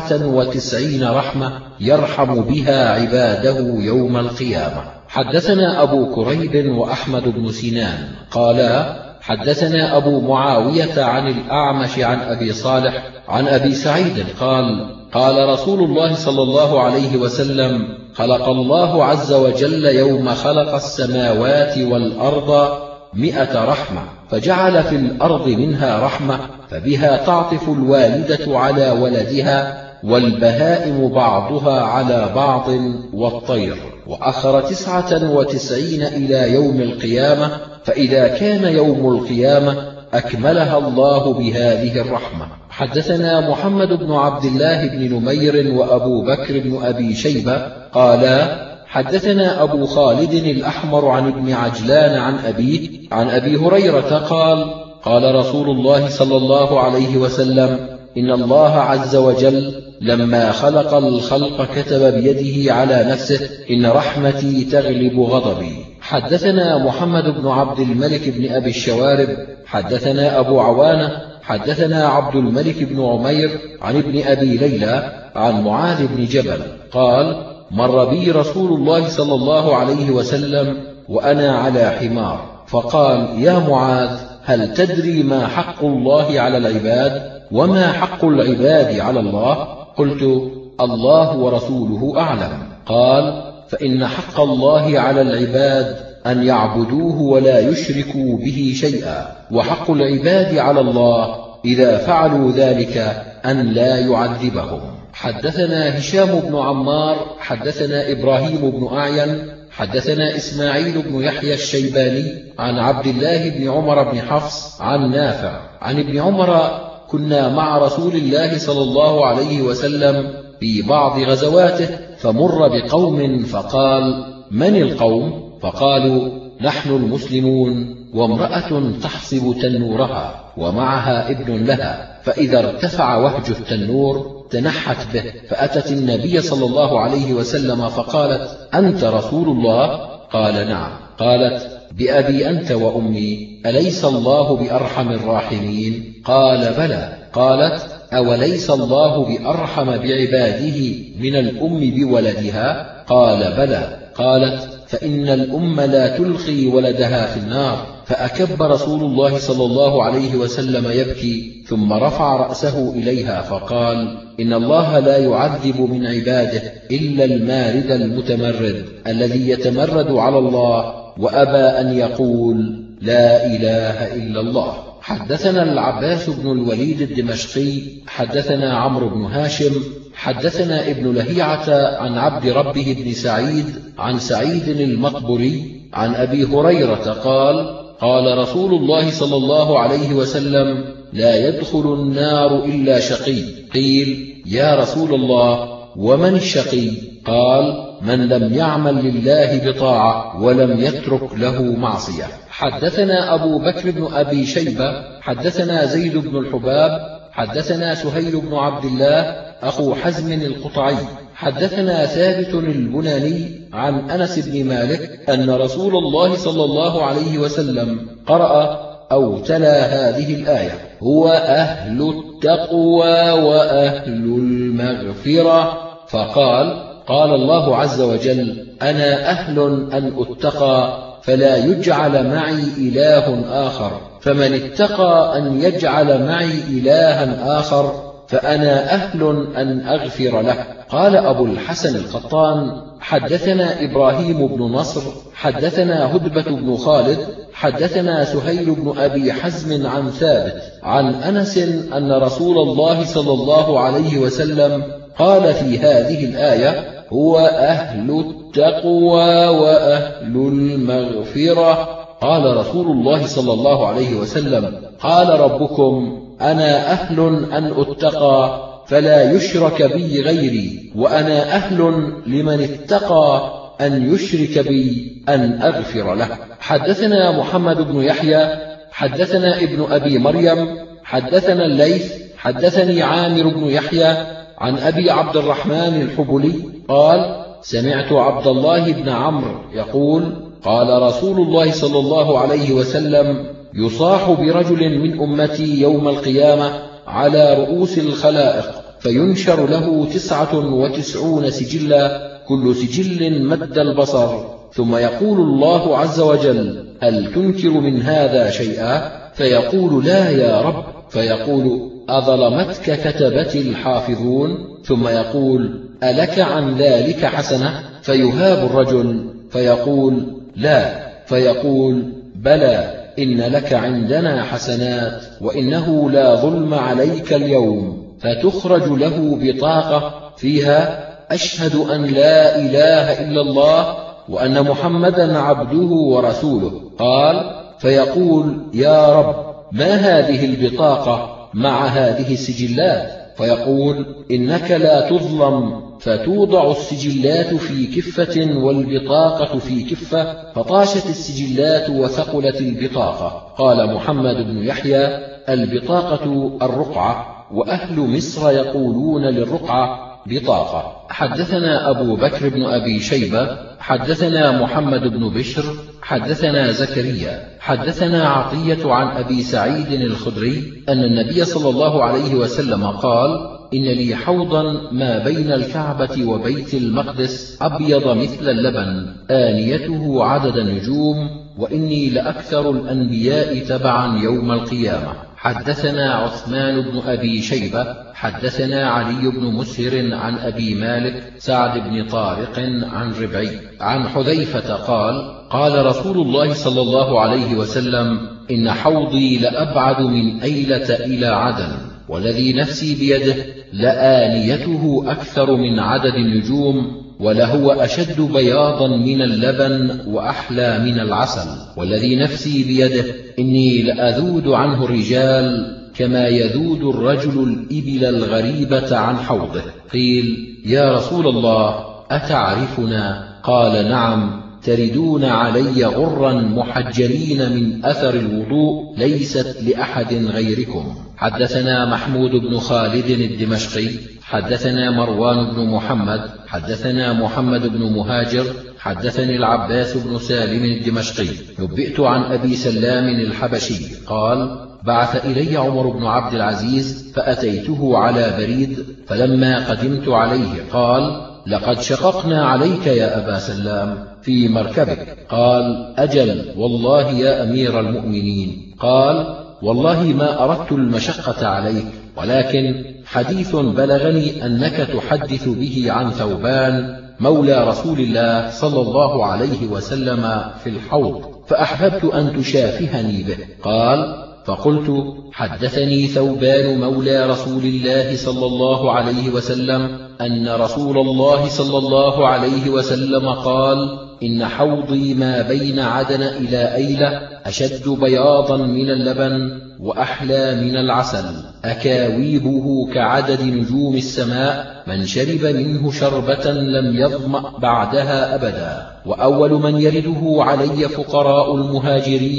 99 رحمة يرحم بها عباده يوم القيامة. حدثنا أبو كريب وأحمد بن سنان قالا: حدثنا أبو معاوية عن الأعمش عن أبي صالح عن أبي سعيد قال: قال رسول الله صلى الله عليه وسلم: خلق الله عز وجل يوم خلق السماوات والأرض 100 رحمة، فجعل في الأرض منها رحمة فبها تعطف الوالدة على ولدها والبهائم بعضها على بعض والطير، وأخر 99 إلى يوم القيامة، فإذا كان يوم القيامة أكملها الله بهذه الرحمة. حدثنا محمد بن عبد الله بن نمير وأبو بكر بن أبي شيبة قالا: حدثنا أبو خالد الأحمر عن ابن عجلان عن أبيه عن أبي هريرة قال: قال رسول الله صلى الله عليه وسلم: إن الله عز وجل لما خلق الخلق كتب بيده على نفسه: إن رحمتي تغلب غضبي. حدثنا محمد بن عبد الملك بن أبي الشوارب حدثنا أبو عوانة حدثنا عبد الملك بن عمير عن ابن أبي ليلى عن معاذ بن جبل قال: مر بي رسول الله صلى الله عليه وسلم وأنا على حمار، فقال: يا معاذ، هل تدري ما حق الله على العباد وما حق العباد على الله؟ قلت: الله ورسوله أعلم. قال: فإن حق الله على العباد أن يعبدوه ولا يشركوا به شيئا، وحق العباد على الله إذا فعلوا ذلك أن لا يعذبهم. حدثنا هشام بن عمار حدثنا إبراهيم بن أعين حدثنا إسماعيل بن يحيى الشيباني عن عبد الله بن عمر بن حفص عن نافع عن ابن عمر: كنا مع رسول الله صلى الله عليه وسلم في بعض غزواته، فمر بقوم فقال: من القوم؟ فقالوا: نحن المسلمون، وامرأة تحصب تنورها ومعها ابن لها، فإذا ارتفع وهج التنور تنحت به، فأتت النبي صلى الله عليه وسلم فقالت: أنت رسول الله؟ قال: نعم. قالت: بأبي أنت وأمي، أليس الله بأرحم الراحمين؟ قال: بلى. قالت: أوليس الله بأرحم بعباده من الأم بولدها؟ قال: بلى. قالت: فإن الأم لا تلقي ولدها في النار. فأكب رسول الله صلى الله عليه وسلم يبكي، ثم رفع رأسه إليها فقال: إن الله لا يعذب من عباده إلا المارد المتمرد الذي يتمرد على الله وأبى أن يقول لا إله إلا الله. حدثنا العباس بن الوليد الدمشقي حدثنا عمرو بن هاشم حدثنا ابن لهيعة عن عبد ربه بن سعيد عن سعيد المقبري عن أبي هريرة قال: قال رسول الله صلى الله عليه وسلم: لا يدخل النار إلا شقي. قيل: يا رسول الله، ومن الشقي؟ قال: من لم يعمل لله بطاعة ولم يترك له معصية. حدثنا أبو بكر بن أبي شيبة حدثنا زيد بن الحباب حدثنا سهيل بن عبد الله أخو حزم القطعي حدثنا ثابت البناني عن أنس بن مالك أن رسول الله صلى الله عليه وسلم قرأ أو تلا هذه الآية: هو أهل التقوى وأهل المغفرة، فقال: قال الله عز وجل: أنا أهل أن أتقى فلا يجعل معي إله آخر، فمن اتقى أن يجعل معي إلها آخر فأنا أهل أن أغفر له. قال أبو الحسن القطان: حدثنا إبراهيم بن نصر حدثنا هدبة بن خالد حدثنا سهيل بن أبي حزم عن ثابت عن أنس أن رسول الله صلى الله عليه وسلم قال في هذه الآية: هو أهل التقوى وأهل المغفرة. قال رسول الله صلى الله عليه وسلم: قال ربكم: أنا أهل أن أتقى فلا يشرك بي غيري، وأنا أهل لمن اتقى أن يشرك بي أن أغفر له. حدثنا محمد بن يحيى حدثنا ابن أبي مريم حدثنا الليث حدثني عامر بن يحيى عن أبي عبد الرحمن الحبلي قال: سمعت عبد الله بن عمرو يقول: قال رسول الله صلى الله عليه وسلم: يصاح برجل من أمتي يوم القيامة على رؤوس الخلائق، فينشر له 99 سجلا، كل سجل مد البصر، ثم يقول الله عز وجل: هل تنكر من هذا شيئا؟ فيقول: لا يا رب. فيقول: أظلمتك كتبتي الحافظون؟ ثم يقول: ألك عن ذلك حسنة؟ فيهاب الرجل فيقول: لا. فيقول: بلى، إن لك عندنا حسنات، وإنه لا ظلم عليك اليوم. فتخرج له بطاقة فيها: أشهد أن لا إله إلا الله وأن محمدا عبده ورسوله. قال: فيقول: يا رب، ما هذه البطاقة مع هذه السجلات؟ فيقول: إنك لا تظلم. فتوضع السجلات في كفة والبطاقة في كفة، فطاشت السجلات وثقلت البطاقة. قال محمد بن يحيى: البطاقة الرقعة، وأهل مصر يقولون للرقعة بطاقة. حدثنا أبو بكر بن أبي شيبة حدثنا محمد بن بشر حدثنا زكريا حدثنا عطية عن أبي سعيد الخدري أن النبي صلى الله عليه وسلم قال: إن لي حوضا ما بين الكعبة وبيت المقدس أبيض مثل اللبن، آنيته عدد النجوم، وإني لأكثر الأنبياء تبعا يوم القيامة. حدثنا عثمان بن أبي شيبة حدثنا علي بن مسهر عن أبي مالك سعد بن طارق عن ربعي عن حذيفة قال: قال رسول الله صلى الله عليه وسلم: إن حوضي لأبعد من أيلة إلى عدن، والذي نفسي بيده لآنيته أكثر من عدد النجوم، ولهو أشد بياضا من اللبن وأحلى من العسل، والذي نفسي بيده إني لأذود عنه الرجال كما يذود الرجل الإبل الغريبة عن حوضه. قيل: يا رسول الله، أتعرفنا؟ قال: نعم، تردون علي غرا محجلين من أثر الوضوء ليست لأحد غيركم. حدثنا محمود بن خالد الدمشقي حدثنا مروان بن محمد حدثنا محمد بن مهاجر حدثني العباس بن سالم الدمشقي نبئت عن أبي سلام الحبشي قال: بعث إلي عمر بن عبد العزيز فأتيته على بريد، فلما قدمت عليه قال: لقد شققنا عليك يا أبا سلام في مركبك. قال: أجل والله يا أمير المؤمنين. قال: والله ما أردت المشقة عليك، ولكن حديث بلغني أنك تحدث به عن ثوبان مولى رسول الله صلى الله عليه وسلم في الحوض، فأحببت أن تشافهني به. قال: فقلت: حدثني ثوبان مولى رسول الله صلى الله عليه وسلم أن رسول الله صلى الله عليه وسلم قال: إن حوضي ما بين عدن إلى أيلة أشد بياضا من اللبن وأحلى من العسل، أكاويبه كعدد نجوم السماء، من شرب منه شربة لم يظمأ بعدها أبدا. وأول من يرده علي فقراء المهاجرين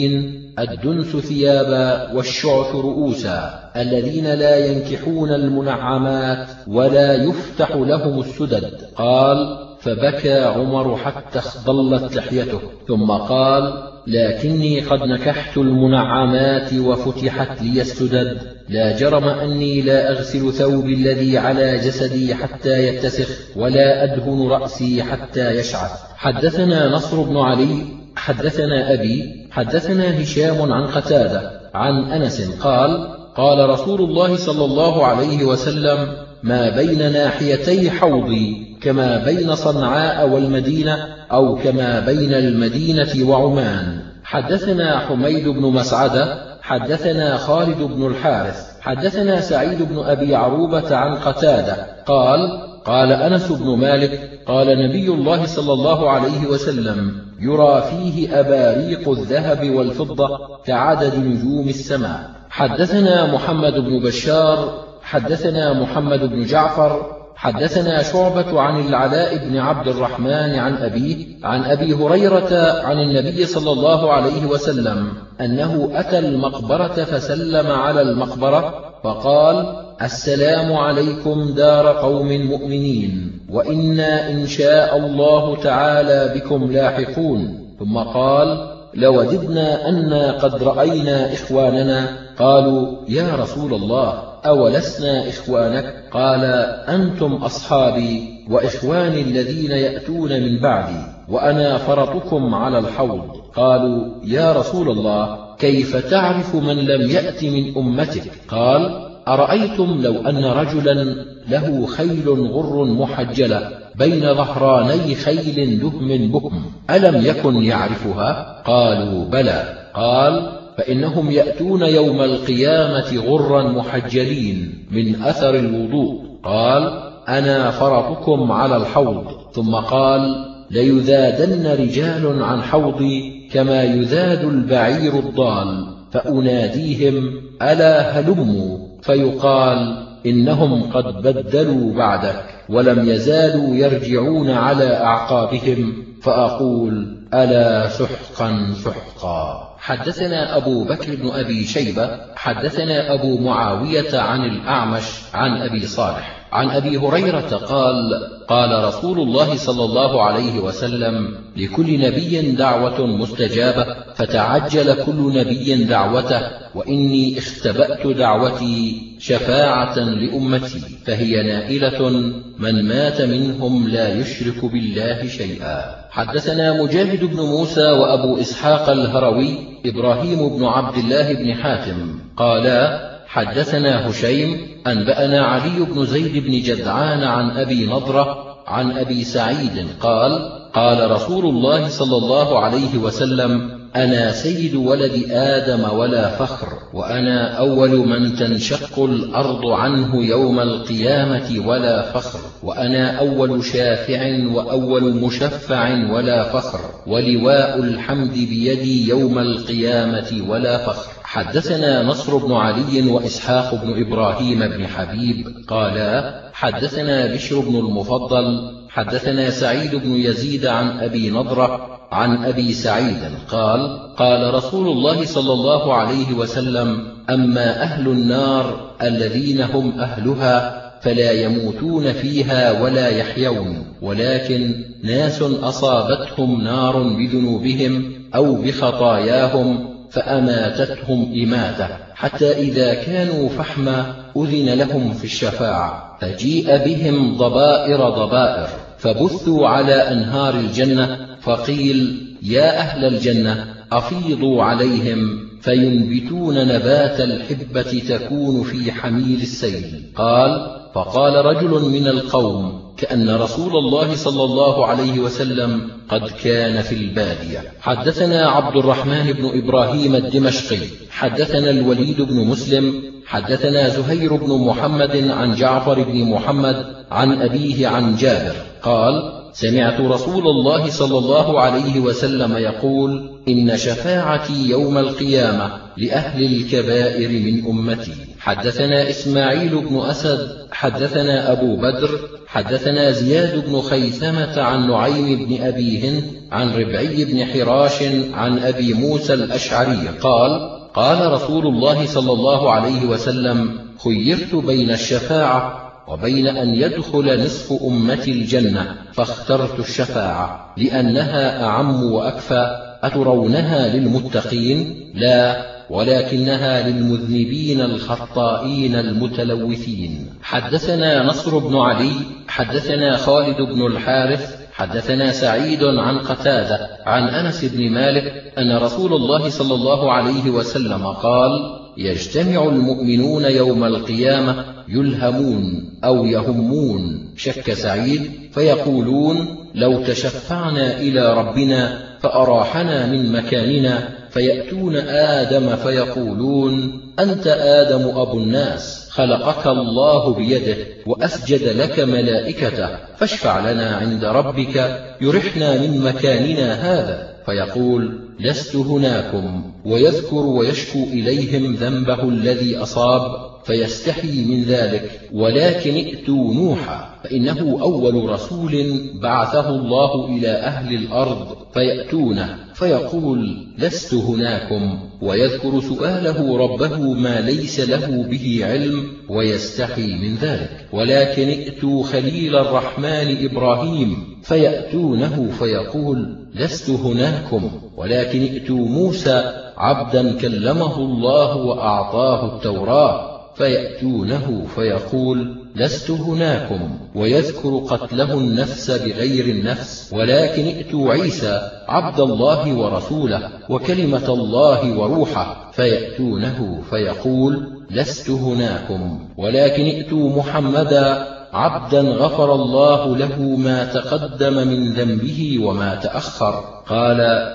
الدنس ثيابا والشعث رؤوسا، الذين لا ينكحون المنعمات ولا يفتح لهم السدد. قال: فبكى عمر حتى اخضلت لحيته، ثم قال: لكني قد نكحت المنعمات وفتحت لي السدد، لا جرم أني لا أغسل ثوبي الذي على جسدي حتى يتسخ، ولا أدهن رأسي حتى يشعث. حدثنا نصر بن علي حدثنا أبي حدثنا هشام عن قتادة عن أنس قال: قال رسول الله صلى الله عليه وسلم: ما بين ناحيتي حوضي كما بين صنعاء والمدينة، أو كما بين المدينة وعمان. حدثنا حميد بن مسعدة حدثنا خالد بن الحارث حدثنا سعيد بن أبي عروبة عن قتادة قال: قال أنس بن مالك: قال نبي الله صلى الله عليه وسلم: يرى فيه أباريق الذهب والفضة كعدد نجوم السماء. حدثنا محمد بن بشار حدثنا محمد بن جعفر حدثنا شعبة عن العلاء بن عبد الرحمن عن أبيه عن أبي هريرة عن النبي صلى الله عليه وسلم أنه أتى المقبرة فسلم على المقبرة فقال: السلام عليكم دار قوم مؤمنين، وإنا إن شاء الله تعالى بكم لاحقون. ثم قال: لوددنا أنا قد رأينا إخواننا. قالوا: يا رسول الله، أولسنا إخوانك؟ قال: أنتم أصحابي وإخواني الذين يأتون من بعدي، وأنا فرطكم على الحوض. قالوا: يا رسول الله، كيف تعرف من لم يأت من أمتك؟ قال: أرأيتم لو أن رجلا له خيل غر محجلة بين ظهراني خيل دهم بكم، ألم يكن يعرفها؟ قالوا: بلى. قال: فإنهم يأتون يوم القيامة غرا محجلين من أثر الوضوء. قال: أنا فرطكم على الحوض. ثم قال: ليذادن رجال عن حوضي كما يذاد البعير الضال، فأناديهم: ألا هلموا، فيقال: إنهم قد بدلوا بعدك ولم يزالوا يرجعون على أعقابهم، فأقول: ألا سحقا سحقا. حدثنا أبو بكر بن أبي شيبة حدثنا أبو معاوية عن الأعمش عن أبي صالح عن أبي هريرة قال: قال رسول الله صلى الله عليه وسلم: لكل نبي دعوة مستجابة، فتعجل كل نبي دعوته، وإني اختبأت دعوتي شفاعة لأمتي، فهي نائلة من مات منهم لا يشرك بالله شيئا. حدثنا مجاهد بن موسى وأبو إسحاق الهروي إبراهيم بن عبد الله بن حاتم قالا: حدثنا هشيم أنبأنا علي بن زيد بن جدعان عن أبي نضرة عن أبي سعيد قال: قال رسول الله صلى الله عليه وسلم: أنا سيد ولد آدم ولا فخر، وأنا أول من تنشق الأرض عنه يوم القيامة ولا فخر، وأنا أول شافع وأول مشفع ولا فخر، ولواء الحمد بيدي يوم القيامة ولا فخر. حدثنا نصر بن علي وإسحاق بن إبراهيم بن حبيب قالا: حدثنا بشر بن المفضل حدثنا سعيد بن يزيد عن أبي نضرة عن أبي سعيد قال: قال رسول الله صلى الله عليه وسلم: أما أهل النار الذين هم أهلها فلا يموتون فيها ولا يحيون، ولكن ناس أصابتهم نار بذنوبهم أو بخطاياهم فأماتتهم إماتة، حتى إذا كانوا فحما أذن لهم في الشفاعة، فجيء بهم ضبائر فبثوا على أنهار الجنة، فقيل: يا أهل الجنة أفيضوا عليهم، فينبتون نبات الحبة تكون في حميل السيل. قال: فقال رجل من القوم كأن رسول الله صلى الله عليه وسلم قد كان في البادية. حدثنا عبد الرحمن بن إبراهيم الدمشقي حدثنا الوليد بن مسلم حدثنا زهير بن محمد عن جعفر بن محمد عن أبيه عن جابر قال: سمعت رسول الله صلى الله عليه وسلم يقول: إن شفاعتي يوم القيامة لأهل الكبائر من أمتي. حدثنا إسماعيل بن أسد حدثنا أبو بدر حدثنا زياد بن خيثمة عن نعيم بن أبي هند عن ربعي بن حراش عن أبي موسى الأشعري قال: قال رسول الله صلى الله عليه وسلم: خيرت بين الشفاعة وبين أن يدخل نصف أمتي الجنة، فاخترت الشفاعة لأنها أعم وأكفى. أترونها للمتقين؟ لا، ولكنها للمذنبين الخطائين المتلوثين. حدثنا نصر بن علي حدثنا خالد بن الحارث حدثنا سعيد عن قتادة عن أنس بن مالك أن رسول الله صلى الله عليه وسلم قال: يجتمع المؤمنون يوم القيامة يلهمون أو يهمون، شك سعيد، فيقولون: لو تشفعنا إلى ربنا فأراحنا من مكاننا، فيأتون آدم فيقولون: أنت آدم أبو الناس، خلقك الله بيده وأسجد لك ملائكته، فاشفع لنا عند ربك يرحنا من مكاننا هذا. فيقول: لست هناكم، ويذكر ويشكو إليهم ذنبه الذي أصاب، فيستحي من ذلك، ولكن ائتوا نوحا فإنه أول رسول بعثه الله إلى أهل الأرض، فيأتونه فيقول: لست هناكم، ويذكر سؤاله ربه ما ليس له به علم، ويستحي من ذلك، ولكن ائتوا خليل الرحمن إبراهيم، فيأتونه فيقول: لست هناكم، ولكن ائتوا موسى عبدا كلمه الله وأعطاه التوراة، فيأتونه فيقول: لست هناكم، ويذكر قتله النفس بغير النفس، ولكن ائتوا عيسى عبد الله ورسوله وكلمة الله وروحه، فيأتونه فيقول: لست هناكم، ولكن ائتوا محمدا عبدا غفر الله له ما تقدم من ذنبه وما تأخر. قال: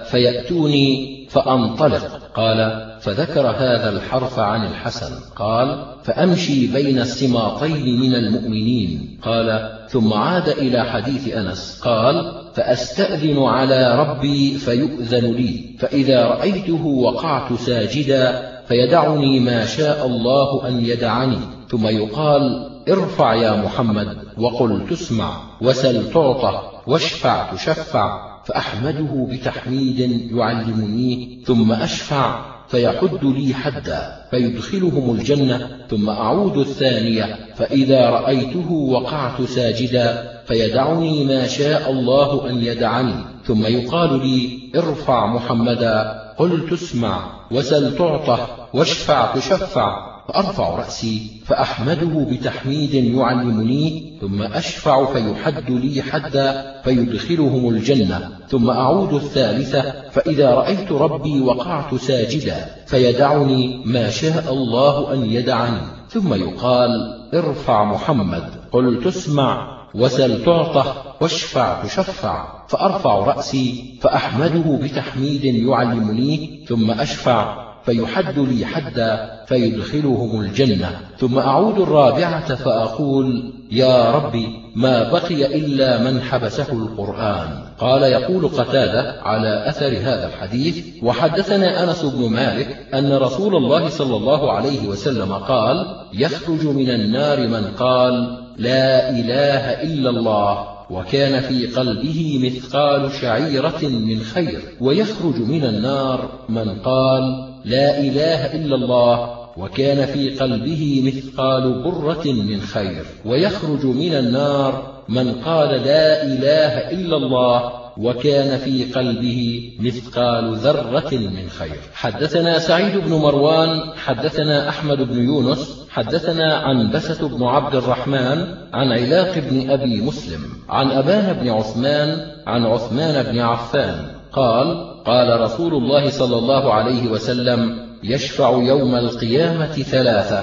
فيأتوني فأنطلق. قال: فذكر هذا الحرف عن الحسن. قال: فأمشي بين السماطين من المؤمنين. قال: ثم عاد إلى حديث أنس. قال: فأستأذن على ربي فيؤذن لي، فإذا رأيته وقعت ساجدا، فيدعني ما شاء الله أن يدعني، ثم يقال: ارفع يا محمد، وقل تسمع، وسل تعطى، واشفع تشفع، فأحمده بتحميد يعلمنيه، ثم أشفع فيحد لي حدا فيدخلهم الجنة، ثم أعود الثانية، فإذا رأيته وقعت ساجدا، فيدعني ما شاء الله أن يدعني، ثم يقال لي: ارفع محمدا، قل تسمع، وسل تعطى، واشفع تشفع، فأرفع رأسي فأحمده بتحميد يعلمني، ثم أشفع فيحد لي حدا فيدخلهم الجنة، ثم أعود الثالثة، فإذا رأيت ربي وقعت ساجدا، فيدعني ما شاء الله أن يدعني، ثم يقال: ارفع محمد، قل تسمع، وسل تعطى، واشفع تشفع، فأرفع رأسي فأحمده بتحميد يعلمني، ثم أشفع فيحد لي حدا فيدخلهم الجنة، ثم أعود الرابعة فأقول: يا ربي، ما بقي إلا من حبسه القرآن. قال: يقول قتادة على أثر هذا الحديث: وحدثنا أنس بن مالك أن رسول الله صلى الله عليه وسلم قال: يخرج من النار من قال: لا إله إلا الله، وكان في قلبه مثقال شعيرة من خير، ويخرج من النار من قال: لا إله إلا الله، وكان في قلبه مثقال برة من خير، ويخرج من النار من قال: لا إله إلا الله، وكان في قلبه مثقال ذرة من خير. حدثنا سعيد بن مروان حدثنا أحمد بن يونس حدثنا عنبسة بن عبد الرحمن عن علاق بن أبي مسلم عن أبان بن عثمان عن عثمان بن عفان قال: قال رسول الله صلى الله عليه وسلم: يشفع يوم القيامة ثلاثة: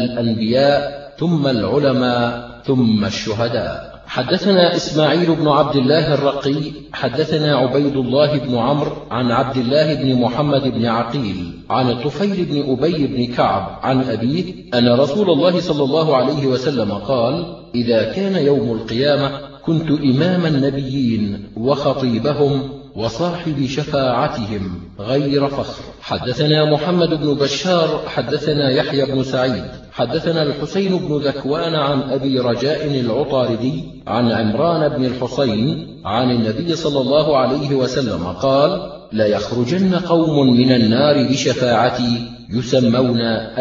الأنبياء، ثم العلماء، ثم الشهداء. حدثنا إسماعيل بن عبد الله الرقي حدثنا عبيد الله بن عمرو عن عبد الله بن محمد بن عقيل عن الطفيل بن أبي بن كعب عن أبيه أن رسول الله صلى الله عليه وسلم قال: إذا كان يوم القيامة كنت إمام النبيين وخطيبهم، وصاحب شفاعتهم غير فخر. حدثنا محمد بن بشار حدثنا يحيى بن سعيد حدثنا الحسين بن ذكوان عن أبي رجاء العطاردي عن عمران بن الحصين عن النبي صلى الله عليه وسلم قال: لا يخرجن قوم من النار بشفاعتي يسمون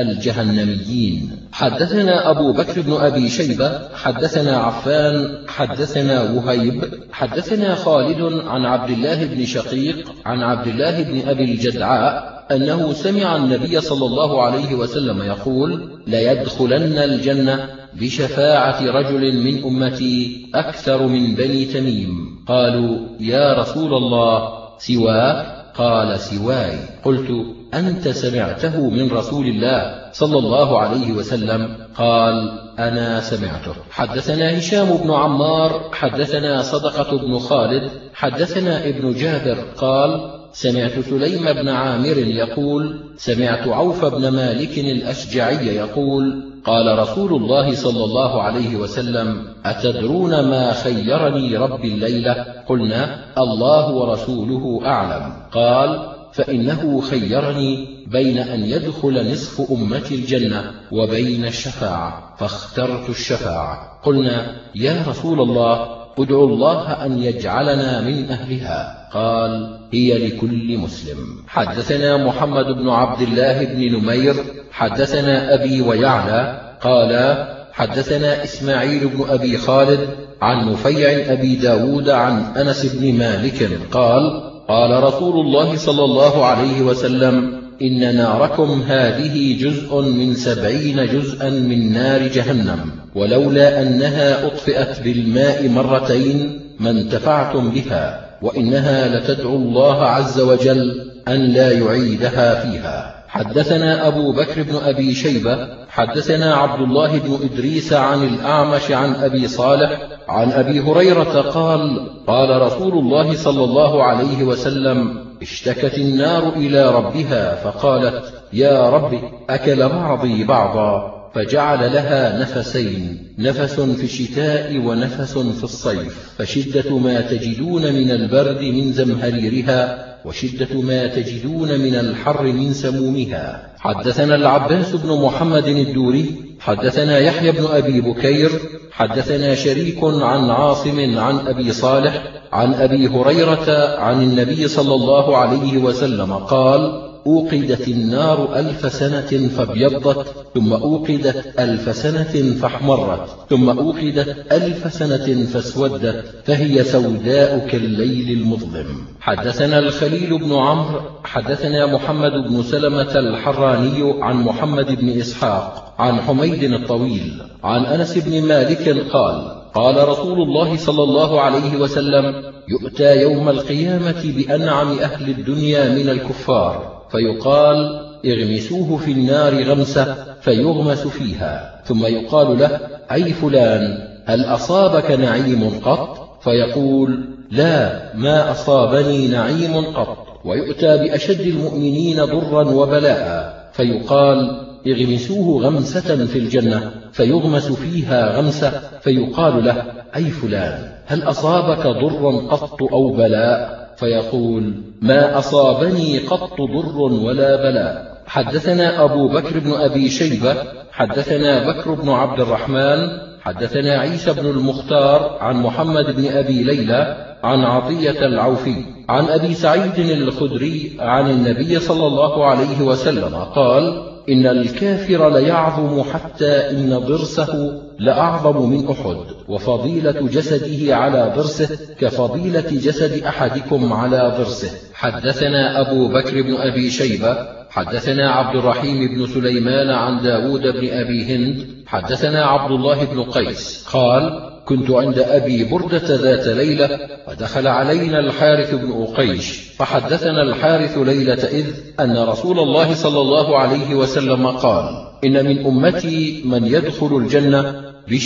الجهنميين. حدثنا أبو بكر بن أبي شيبة حدثنا عفان حدثنا وهيب حدثنا خالد عن عبد الله بن شقيق عن عبد الله بن أبي الجدعاء أنه سمع النبي صلى الله عليه وسلم يقول: ليدخلن الجنة بشفاعة رجل من أمتي أكثر من بني تميم. قالوا: يا رسول الله سواك؟ قال: سواي. قلت: أنت سمعته من رسول الله صلى الله عليه وسلم؟ قال: أنا سمعته. حدثنا هشام بن عمار حدثنا صدقة بن خالد حدثنا ابن جابر قال: سمعت سليم بن عامر يقول: سمعت عوف بن مالك الأشجعي يقول: قال رسول الله صلى الله عليه وسلم: أتدرون ما خيرني ربي الليلة؟ قلنا: الله ورسوله أعلم. قال: فإنه خيرني بين أن يدخل نصف أمتي الجنة وبين الشفاعة، فاخترت الشفاعة. قلنا: يا رسول الله، ادعو الله أن يجعلنا من أهلها. قال: هي لكل مسلم. حدثنا محمد بن عبد الله بن نمير حدثنا أبي ويعلى قال: حدثنا إسماعيل بن أبي خالد عن نفيع أبي داود عن أنس بن مالك قال: قال رسول الله صلى الله عليه وسلم: إن ناركم هذه جزء من 70 جزءا من نار جهنم، ولولا أنها أطفئت بالماء مرتين ما انتفعتم بها، وإنها لتدعو الله عز وجل أن لا يعيدها فيها. حدثنا أبو بكر بن أبي شيبة حدثنا عبد الله بن إدريس عن الأعمش عن أبي صالح عن أبي هريرة قال: قال رسول الله صلى الله عليه وسلم: اشتكت النار إلى ربها فقالت: يا رب، أكل بعضي بعضا، فجعل لها نفسين، نفس في الشتاء ونفس في الصيف، فشدة ما تجدون من البرد من زمهريرها، وشدة ما تجدون من الحر من سمومها. حدثنا العباس بن محمد الدوري حدثنا يحيى بن أبي بكير حدثنا شريك عن عاصم عن أبي صالح عن أبي هريرة عن النبي صلى الله عليه وسلم قال: أوقدت النار 1000 سنة فابيضت، ثم أوقدت 1000 سنة فاحمرت، ثم أوقدت 1000 سنة فاسودت، فهي سوداء كالليل المظلم. حدثنا الخليل بن عمرو حدثنا محمد بن سلمة الحراني عن محمد بن إسحاق عن حميد الطويل عن أنس بن مالك قال: قال رسول الله صلى الله عليه وسلم: يؤتى يوم القيامة بأنعم أهل الدنيا من الكفار، فيقال: اغمسوه في النار غمسة، فيغمس فيها، ثم يقال له: أي فلان، هل أصابك نعيم قط؟ فيقول: لا، ما أصابني نعيم قط. ويؤتى بأشد المؤمنين ضرا وبلاء، فيقال: اغمسوه غمسة في الجنة، فيغمس فيها غمسة، فيقال له: أي فلان، هل أصابك ضر قط أو بلاء؟ فيقول: ما أصابني قط ضر ولا بلاء. حدثنا أبو بكر بن أبي شيبة حدثنا بكر بن عبد الرحمن حدثنا عيسى بن المختار عن محمد بن أبي ليلى عن عطية العوفي عن أبي سعيد الخدري عن النبي صلى الله عليه وسلم قال: إن الكافر ليعظم حتى إن ضرسه لأعظم من أحد، وفضيلة جسده على ضرسه كفضيلة جسد أحدكم على ضرسه. حدثنا أبو بكر بن أبي شيبة حدثنا عبد الرحيم بن سليمان عن داود بن أبي هند حدثنا عبد الله بن قيس قال: كنت عند أبي بردة ذات ليلة، ودخل علينا الحارث بن أقيش، فحدثنا الحارث ليلة إذ أن رسول الله صلى الله عليه وسلم قال: إن من أمتي من يدخل الجنة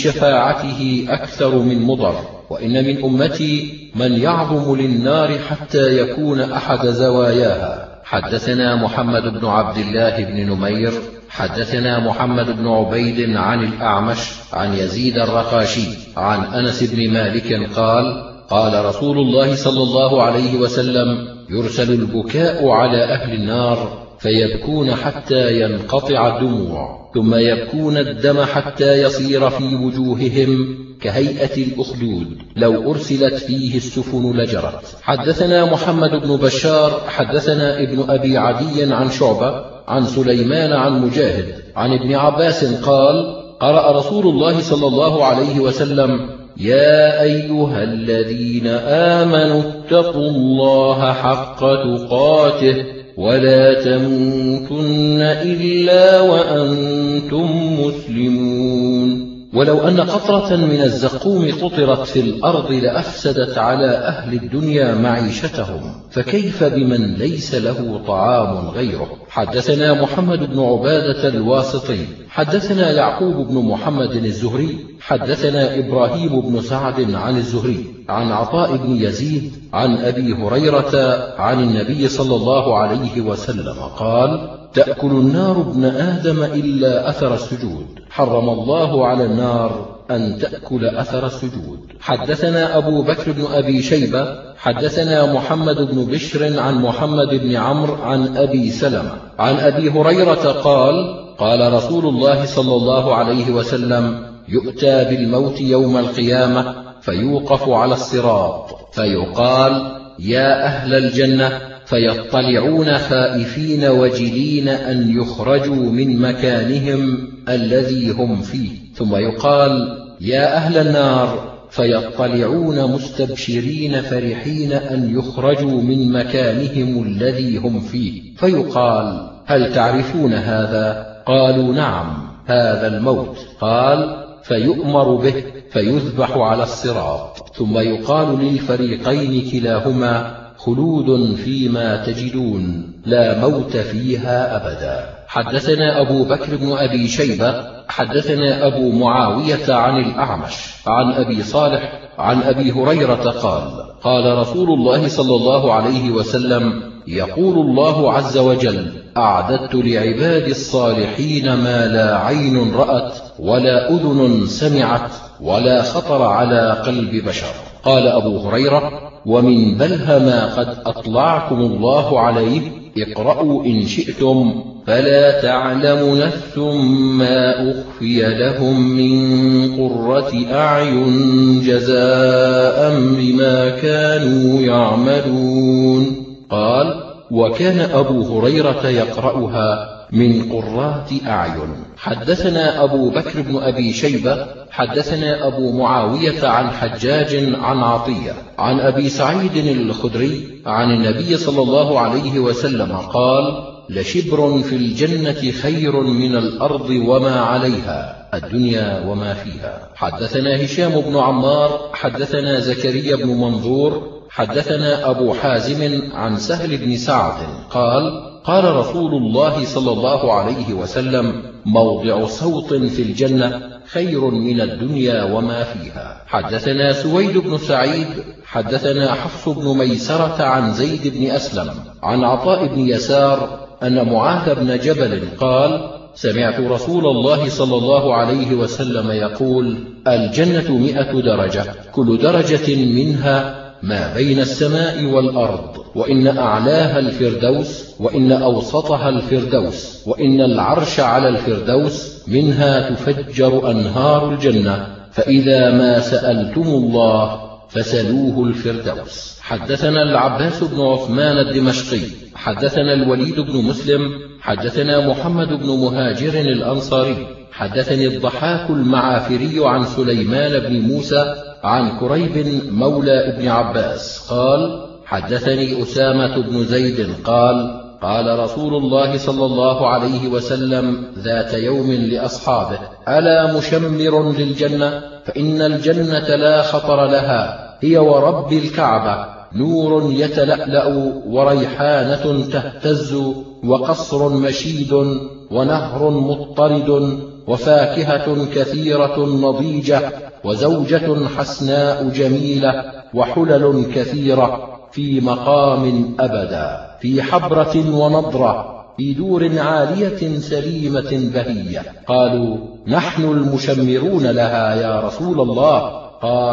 بشفاعته أكثر من مضر، وإن من أمتي من يعظم للنار حتى يكون أحد زواياها. حدثنا محمد بن عبد الله بن نمير حدثنا محمد بن عبيد عن الأعمش عن يزيد الرقاشي عن أنس بن مالك قال: قال رسول الله صلى الله عليه وسلم: يرسل البكاء على أهل النار فيبكون حتى ينقطع الدموع، ثم يبكون الدم حتى يصير في وجوههم كهيئة الأخدود، لو أرسلت فيه السفن لجرت. حدثنا محمد بن بشار حدثنا ابن أبي عدي عن شعبة عن سليمان عن مجاهد عن ابن عباس قال: قرأ رسول الله صلى الله عليه وسلم: يا أيها الذين آمنوا اتقوا الله حق تقاته ولا تموتن إلا وأنتم مسلمون. ولو أن قطرة من الزقوم قطرت في الأرض لأفسدت على أهل الدنيا معيشتهم، فكيف بمن ليس له طعام غيره؟ حدثنا محمد بن عبادة الواسطي حدثنا يعقوب بن محمد الزهري حدثنا إبراهيم بن سعد عن الزهري عن عطاء بن يزيد عن أبي هريرة عن النبي صلى الله عليه وسلم قال: تأكل النار ابن آدم إلا أثر السجود، حرم الله على النار أن تأكل أثر السجود. حدثنا أبو بكر بن أبي شيبة حدثنا محمد بن بشر عن محمد بن عمرو عن أبي سلمة عن أبي هريرة قال: قال رسول الله صلى الله عليه وسلم: يؤتى بالموت يوم القيامة فيوقف على الصراط فيقال: يا أهل الجنة، فيطلعون خائفين وجلين أن يخرجوا من مكانهم الذي هم فيه، ثم يقال: يا أهل النار، فيطلعون مستبشرين فرحين أن يخرجوا من مكانهم الذي هم فيه، فيقال: هل تعرفون هذا؟ قالوا: نعم، هذا الموت. قال: فيؤمر به فيذبح على الصراط، ثم يقال للفريقين كلاهما: خلود فيما تجدون، لا موت فيها أبدا. حدثنا أبو بكر بن أبي شيبة حدثنا أبو معاوية عن الأعمش عن أبي صالح عن أبي هريرة قال: قال رسول الله صلى الله عليه وسلم: يقول الله عز وجل: أعددت لعبادي الصالحين ما لا عين رأت ولا أذن سمعت ولا خطر على قلب بشر. قال أبو هريرة: ومن بلها ما قد أطلعكم الله عليه اقرأوا إن شئتم: فلا تعلم نفس ما أخفي لهم من قرة أعين جزاء بما كانوا يعملون. قال: وكان أبو هريرة يقرأها: من قرات أعين. حدثنا أبو بكر بن أبي شيبة حدثنا أبو معاوية عن حجاج عن عطية عن أبي سعيد الخدري عن النبي صلى الله عليه وسلم قال: لشبر في الجنة خير من الأرض وما عليها، الدنيا وما فيها. حدثنا هشام بن عمار حدثنا زكريا بن منظور حدثنا أبو حازم عن سهل بن سعد قال: قال رسول الله صلى الله عليه وسلم: موضع صوت في الجنة خير من الدنيا وما فيها. حدثنا سويد بن سعيد حدثنا حفص بن ميسرة عن زيد بن أسلم عن عطاء بن يسار أن معاذ بن جبل قال: سمعت رسول الله صلى الله عليه وسلم يقول: الجنة 100 درجة، كل درجة منها ما بين السماء والأرض، وإن أعلاها الفردوس، وإن أوسطها الفردوس، وإن العرش على الفردوس، منها تفجر أنهار الجنة، فإذا ما سألتم الله فسلوه الفردوس. حدثنا العباس بن عثمان الدمشقي حدثنا الوليد بن مسلم حدثنا محمد بن مهاجر الأنصاري حدثني الضحاك المعافري عن سليمان بن موسى عن كريب مولى ابن عباس قال: حدثني أسامة بن زيد قال: قال رسول الله صلى الله عليه وسلم ذات يوم لأصحابه: ألا مشمر للجنة؟ فإن الجنة لا خطر لها، هي ورب الكعبة، نور يتلألأ وريحانة تهتز وقصر مشيد ونهر مضطرد وفاكهة كثيرة نضيجة وزوجة حسناء جميلة وحلل كثيرة في مقام أبدا، في حبرة ونضرة، في دور عالية سليمة بهية. قالوا: نحن المشمرون لها يا رسول الله. قال: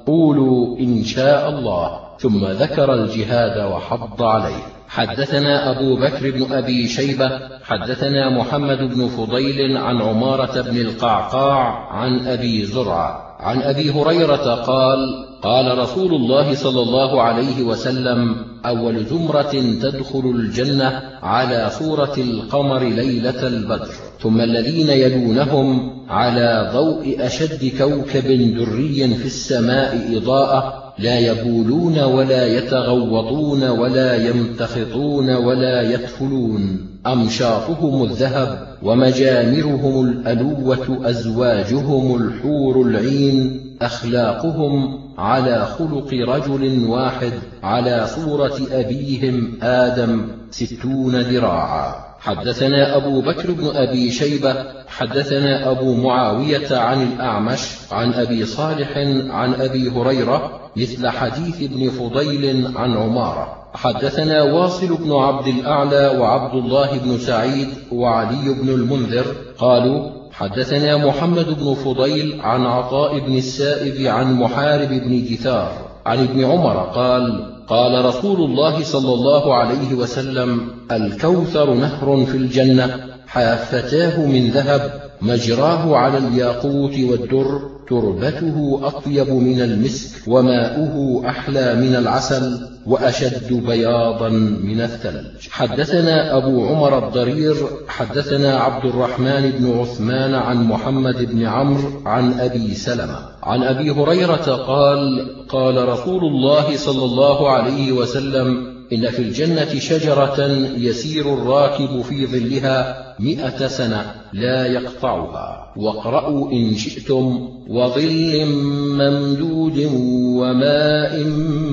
قولوا إن شاء الله، ثم ذكر الجهاد وحض عليه. حدثنا أبو بكر بن أبي شيبة حدثنا محمد بن فضيل عن عمارة بن القعقاع عن أبي زرعة عن أبي هريرة قال: قال رسول الله صلى الله عليه وسلم: أول زمرة تدخل الجنة على صورة القمر ليلة البدر، ثم الذين يلونهم على ضوء أشد كوكب دري في السماء إضاءة، لا يبولون ولا يتغوطون ولا يمتخطون ولا يدخلون، أمشاطهم الذهب ومجامرهم الألوة، أزواجهم الحور العين، أخلاقهم على خلق رجل واحد، على صورة أبيهم آدم 60 ذراعا. حدثنا أبو بكر بن أبي شيبة حدثنا أبو معاوية عن الأعمش عن أبي صالح عن أبي هريرة مثل حديث ابن فضيل عن عمارة. حدثنا واصل بن عبد الأعلى وعبد الله بن سعيد وعلي بن المنذر قالوا: حدثنا محمد بن فضيل عن عطاء بن السائب عن محارب بن جثار عن ابن عمر قال: قال رسول الله صلى الله عليه وسلم: الكوثر نهر في الجنة، حافتاه من ذهب، مجراه على الياقوت والدر، تربته أطيب من المسك، وماؤه أحلى من العسل، وأشد بياضا من الثلج. حدثنا أبو عمر الضرير حدثنا عبد الرحمن بن عثمان عن محمد بن عمرو عن أبي سلمة عن أبي هريرة قال: قال رسول الله صلى الله عليه وسلم: إن في الجنة شجرة يسير الراكب في ظلها 100 سنة لا يقطعها، واقرأوا إن شئتم: وظل ممدود وماء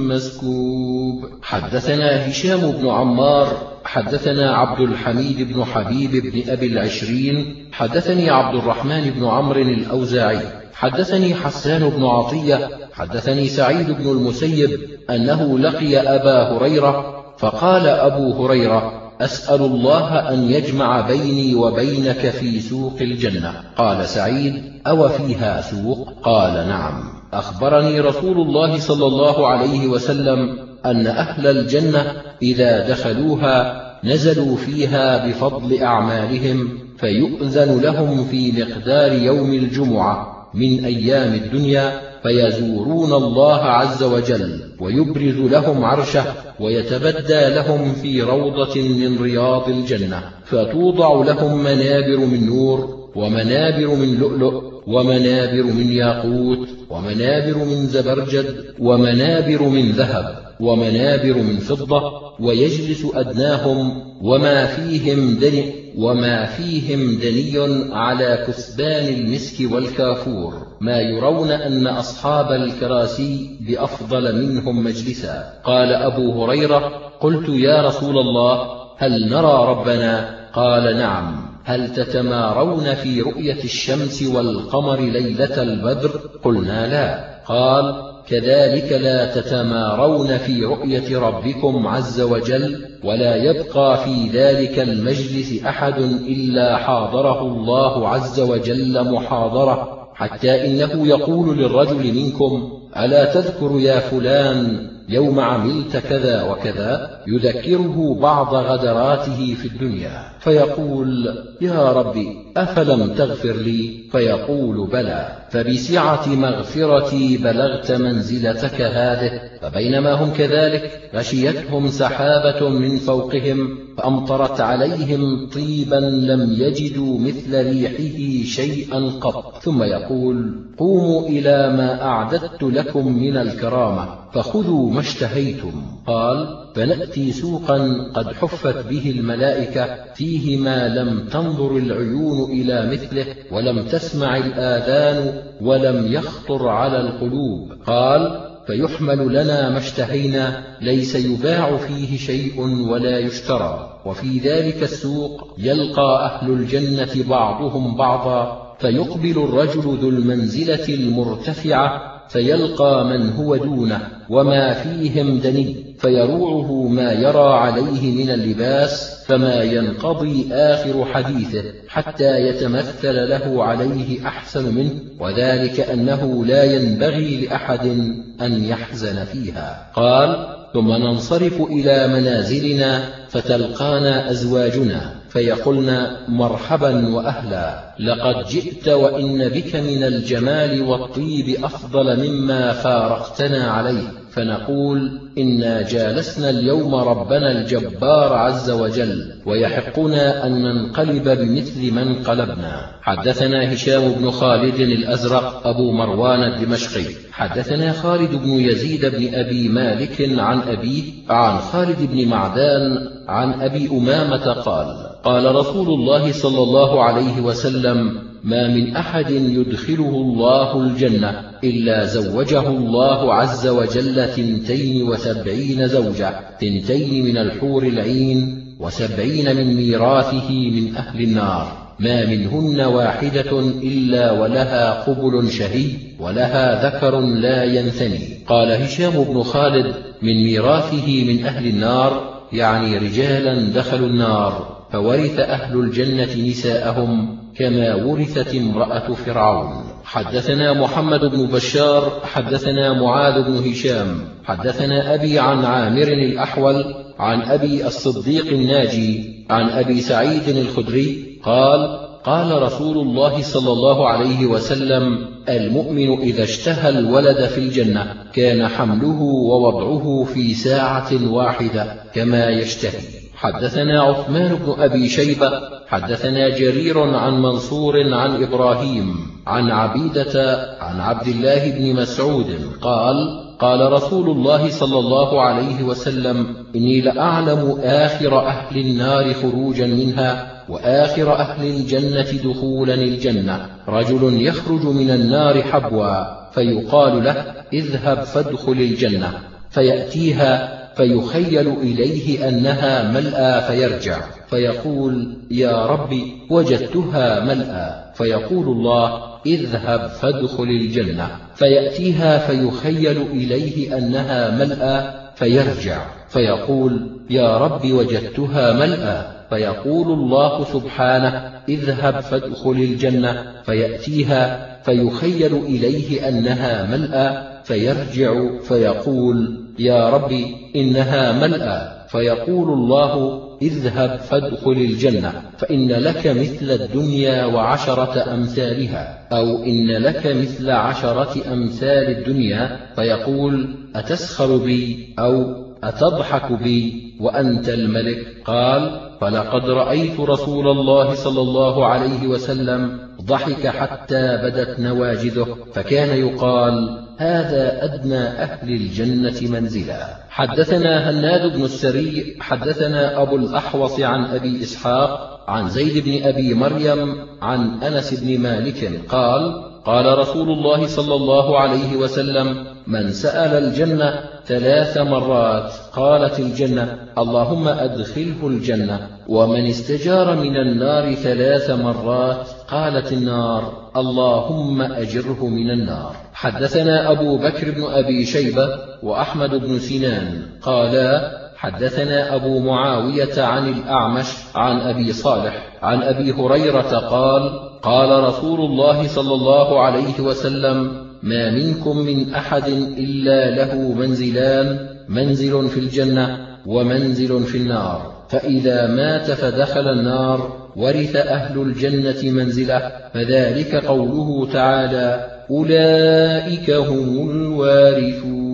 مسكوب. حدثنا هشام بن عمار حدثنا عبد الحميد بن حبيب بن أبي العشرين حدثني عبد الرحمن بن عمرو الأوزاعي حدثني حسان بن عطية حدثني سعيد بن المسيب أنه لقي أبا هريرة فقال أبو هريرة: أسأل الله أن يجمع بيني وبينك في سوق الجنة. قال سعيد: أو فيها سوق؟ قال: نعم. أخبرني رسول الله صلى الله عليه وسلم أن أهل الجنة إذا دخلوها نزلوا فيها بفضل أعمالهم، فيؤذن لهم في مقدار يوم الجمعة من أيام الدنيا، فيزورون الله عز وجل ويبرز لهم عرشه، ويتبدى لهم في روضة من رياض الجنة، فتوضع لهم منابر من نور، ومنابر من لؤلؤ، ومنابر من ياقوت، ومنابر من زبرجد، ومنابر من ذهب، ومنابر من فضة، ويجلس أدناهم وما فيهم دني على كثبان المسك والكافور، ما يرون أن أصحاب الكراسي بأفضل منهم مجلسا. قال أبو هريرة: قلت يا رسول الله، هل نرى ربنا؟ قال: نعم. هل تتمارون في رؤية الشمس والقمر ليلة البدر؟ قلنا: لا. قال: كذلك لا تتمارون في رؤية ربكم عز وجل، ولا يبقى في ذلك المجلس أحد إلا حاضره الله عز وجل محاضرة، حتى إنه يقول للرجل منكم: ألا تذكر يا فلان يوم عملت كذا وكذا؟ يذكره بعض غدراته في الدنيا، فيقول: يا ربي أفلم تغفر لي؟ فيقول: بلى، فبسعة مغفرتي بلغت منزلتك هذه. فبينما هم كذلك غشيتهم سحابة من فوقهم فأمطرت عليهم طيبا لم يجدوا مثل ريحه شيئا قط، ثم يقول: قوموا إلى ما أعددت لكم من الكرامة فخذوا ما اشتهيتم. قال: فنأتي سوقا قد حفت به الملائكة، فيه ما لم تنظر العيون إلى مثله، ولم تسمع الآذان، ولم يخطر على القلوب. قال: فيحمل لنا ما اشتهينا، ليس يباع فيه شيء ولا يشترى. وفي ذلك السوق يلقى أهل الجنة بعضهم بعضا، فيقبل الرجل ذو المنزلة المرتفعة فيلقى من هو دونه وما فيهم دني، فيروعه ما يرى عليه من اللباس، فما ينقضي آخر حديثه حتى يتمثل له عليه أحسن منه، وذلك أنه لا ينبغي لأحد أن يحزن فيها. قال: ثم ننصرف إلى منازلنا فتلقانا أزواجنا فيقولن: مرحبا وأهلا، لقد جئت وإن بك من الجمال والطيب أفضل مما فارقتنا عليه. فنقول: إنا جالسنا اليوم ربنا الجبار عز وجل، ويحقنا أن ننقلب بمثل من قلبنا. حدثنا هشام بن خالد الأزرق أبو مروان الدمشقي حدثنا خالد بن يزيد بن أبي مالك عن أبيه عن خالد بن معدان عن أبي أمامة قال: قال رسول الله صلى الله عليه وسلم: ما من أحد يدخله الله الجنة إلا زوجه الله عز وجل 72 زوجة، 2 من الحور العين و70 من ميراثه من أهل النار، ما منهن واحدة إلا ولها قبل شهي ولها ذكر لا ينثني. قال هشام بن خالد: من ميراثه من أهل النار يعني رجالا دخلوا النار، فورث أهل الجنة نساءهم كما ورثت امرأة فرعون. حدثنا محمد بن بشار حدثنا معاذ بن هشام حدثنا أبي عن عامر الأحول عن أبي الصديق الناجي عن أبي سعيد الخدري قال: قال رسول الله صلى الله عليه وسلم: المؤمن إذا اشتهى الولد في الجنة كان حمله ووضعه في ساعة واحدة كما يشتهي. حدثنا عثمان بن أبي شيبة حدثنا جرير عن منصور عن إبراهيم عن عبيدة عن عبد الله بن مسعود قال: قال رسول الله صلى الله عليه وسلم: إني لأعلم آخر أهل النار خروجا منها وآخر أهل الجنة دخولا الجنة، رجل يخرج من النار حبوا فيقال له: اذهب فادخل الجنة، فيأتيها فيخيل إليه أنها ملأى فيرجع فيقول: يا ربي وجدتها ملأى، فيقول الله: اذهب فادخل الجنة، فيأتيها فيخيل إليه أنها ملأى فيرجع فيقول: يا ربي وجدتها ملأى، فيقول الله سبحانه: اذهب فادخل الجنة، فيأتيها فيخيل إليه أنها ملأى فيرجع فيقول: يا ربي إنها ملأى، فيقول الله: اذهب فادخل الجنة، فإن لك مثل الدنيا و10 أمثالها، أو إن لك مثل 10 أمثال الدنيا، فيقول: أتسخر بي أو أتضحك بي وأنت الملك؟ قال: فلقد رأيت رسول الله صلى الله عليه وسلم ضحك حتى بدت نواجذه، فكان يقال: هذا أدنى أهل الجنة منزلا. حدثنا هناد بن السري حدثنا أبو الأحوص عن أبي إسحاق عن زيد بن أبي مريم عن أنس بن مالك قال: قال رسول الله صلى الله عليه وسلم: من سأل الجنة 3 مرات قالت الجنة: اللهم أدخله الجنة، ومن استجار من النار 3 مرات قالت النار: اللهم أجره من النار. حدثنا أبو بكر بن أبي شيبة وأحمد بن سنان قالا: حدثنا أبو معاوية عن الأعمش عن أبي صالح عن أبي هريرة قال: قال رسول الله صلى الله عليه وسلم: ما منكم من أحد إلا له منزلان، منزل في الجنة ومنزل في النار، فإذا مات فدخل النار ورث أهل الجنة منزله، فذلك قوله تعالى: أولئك هم الوارثون.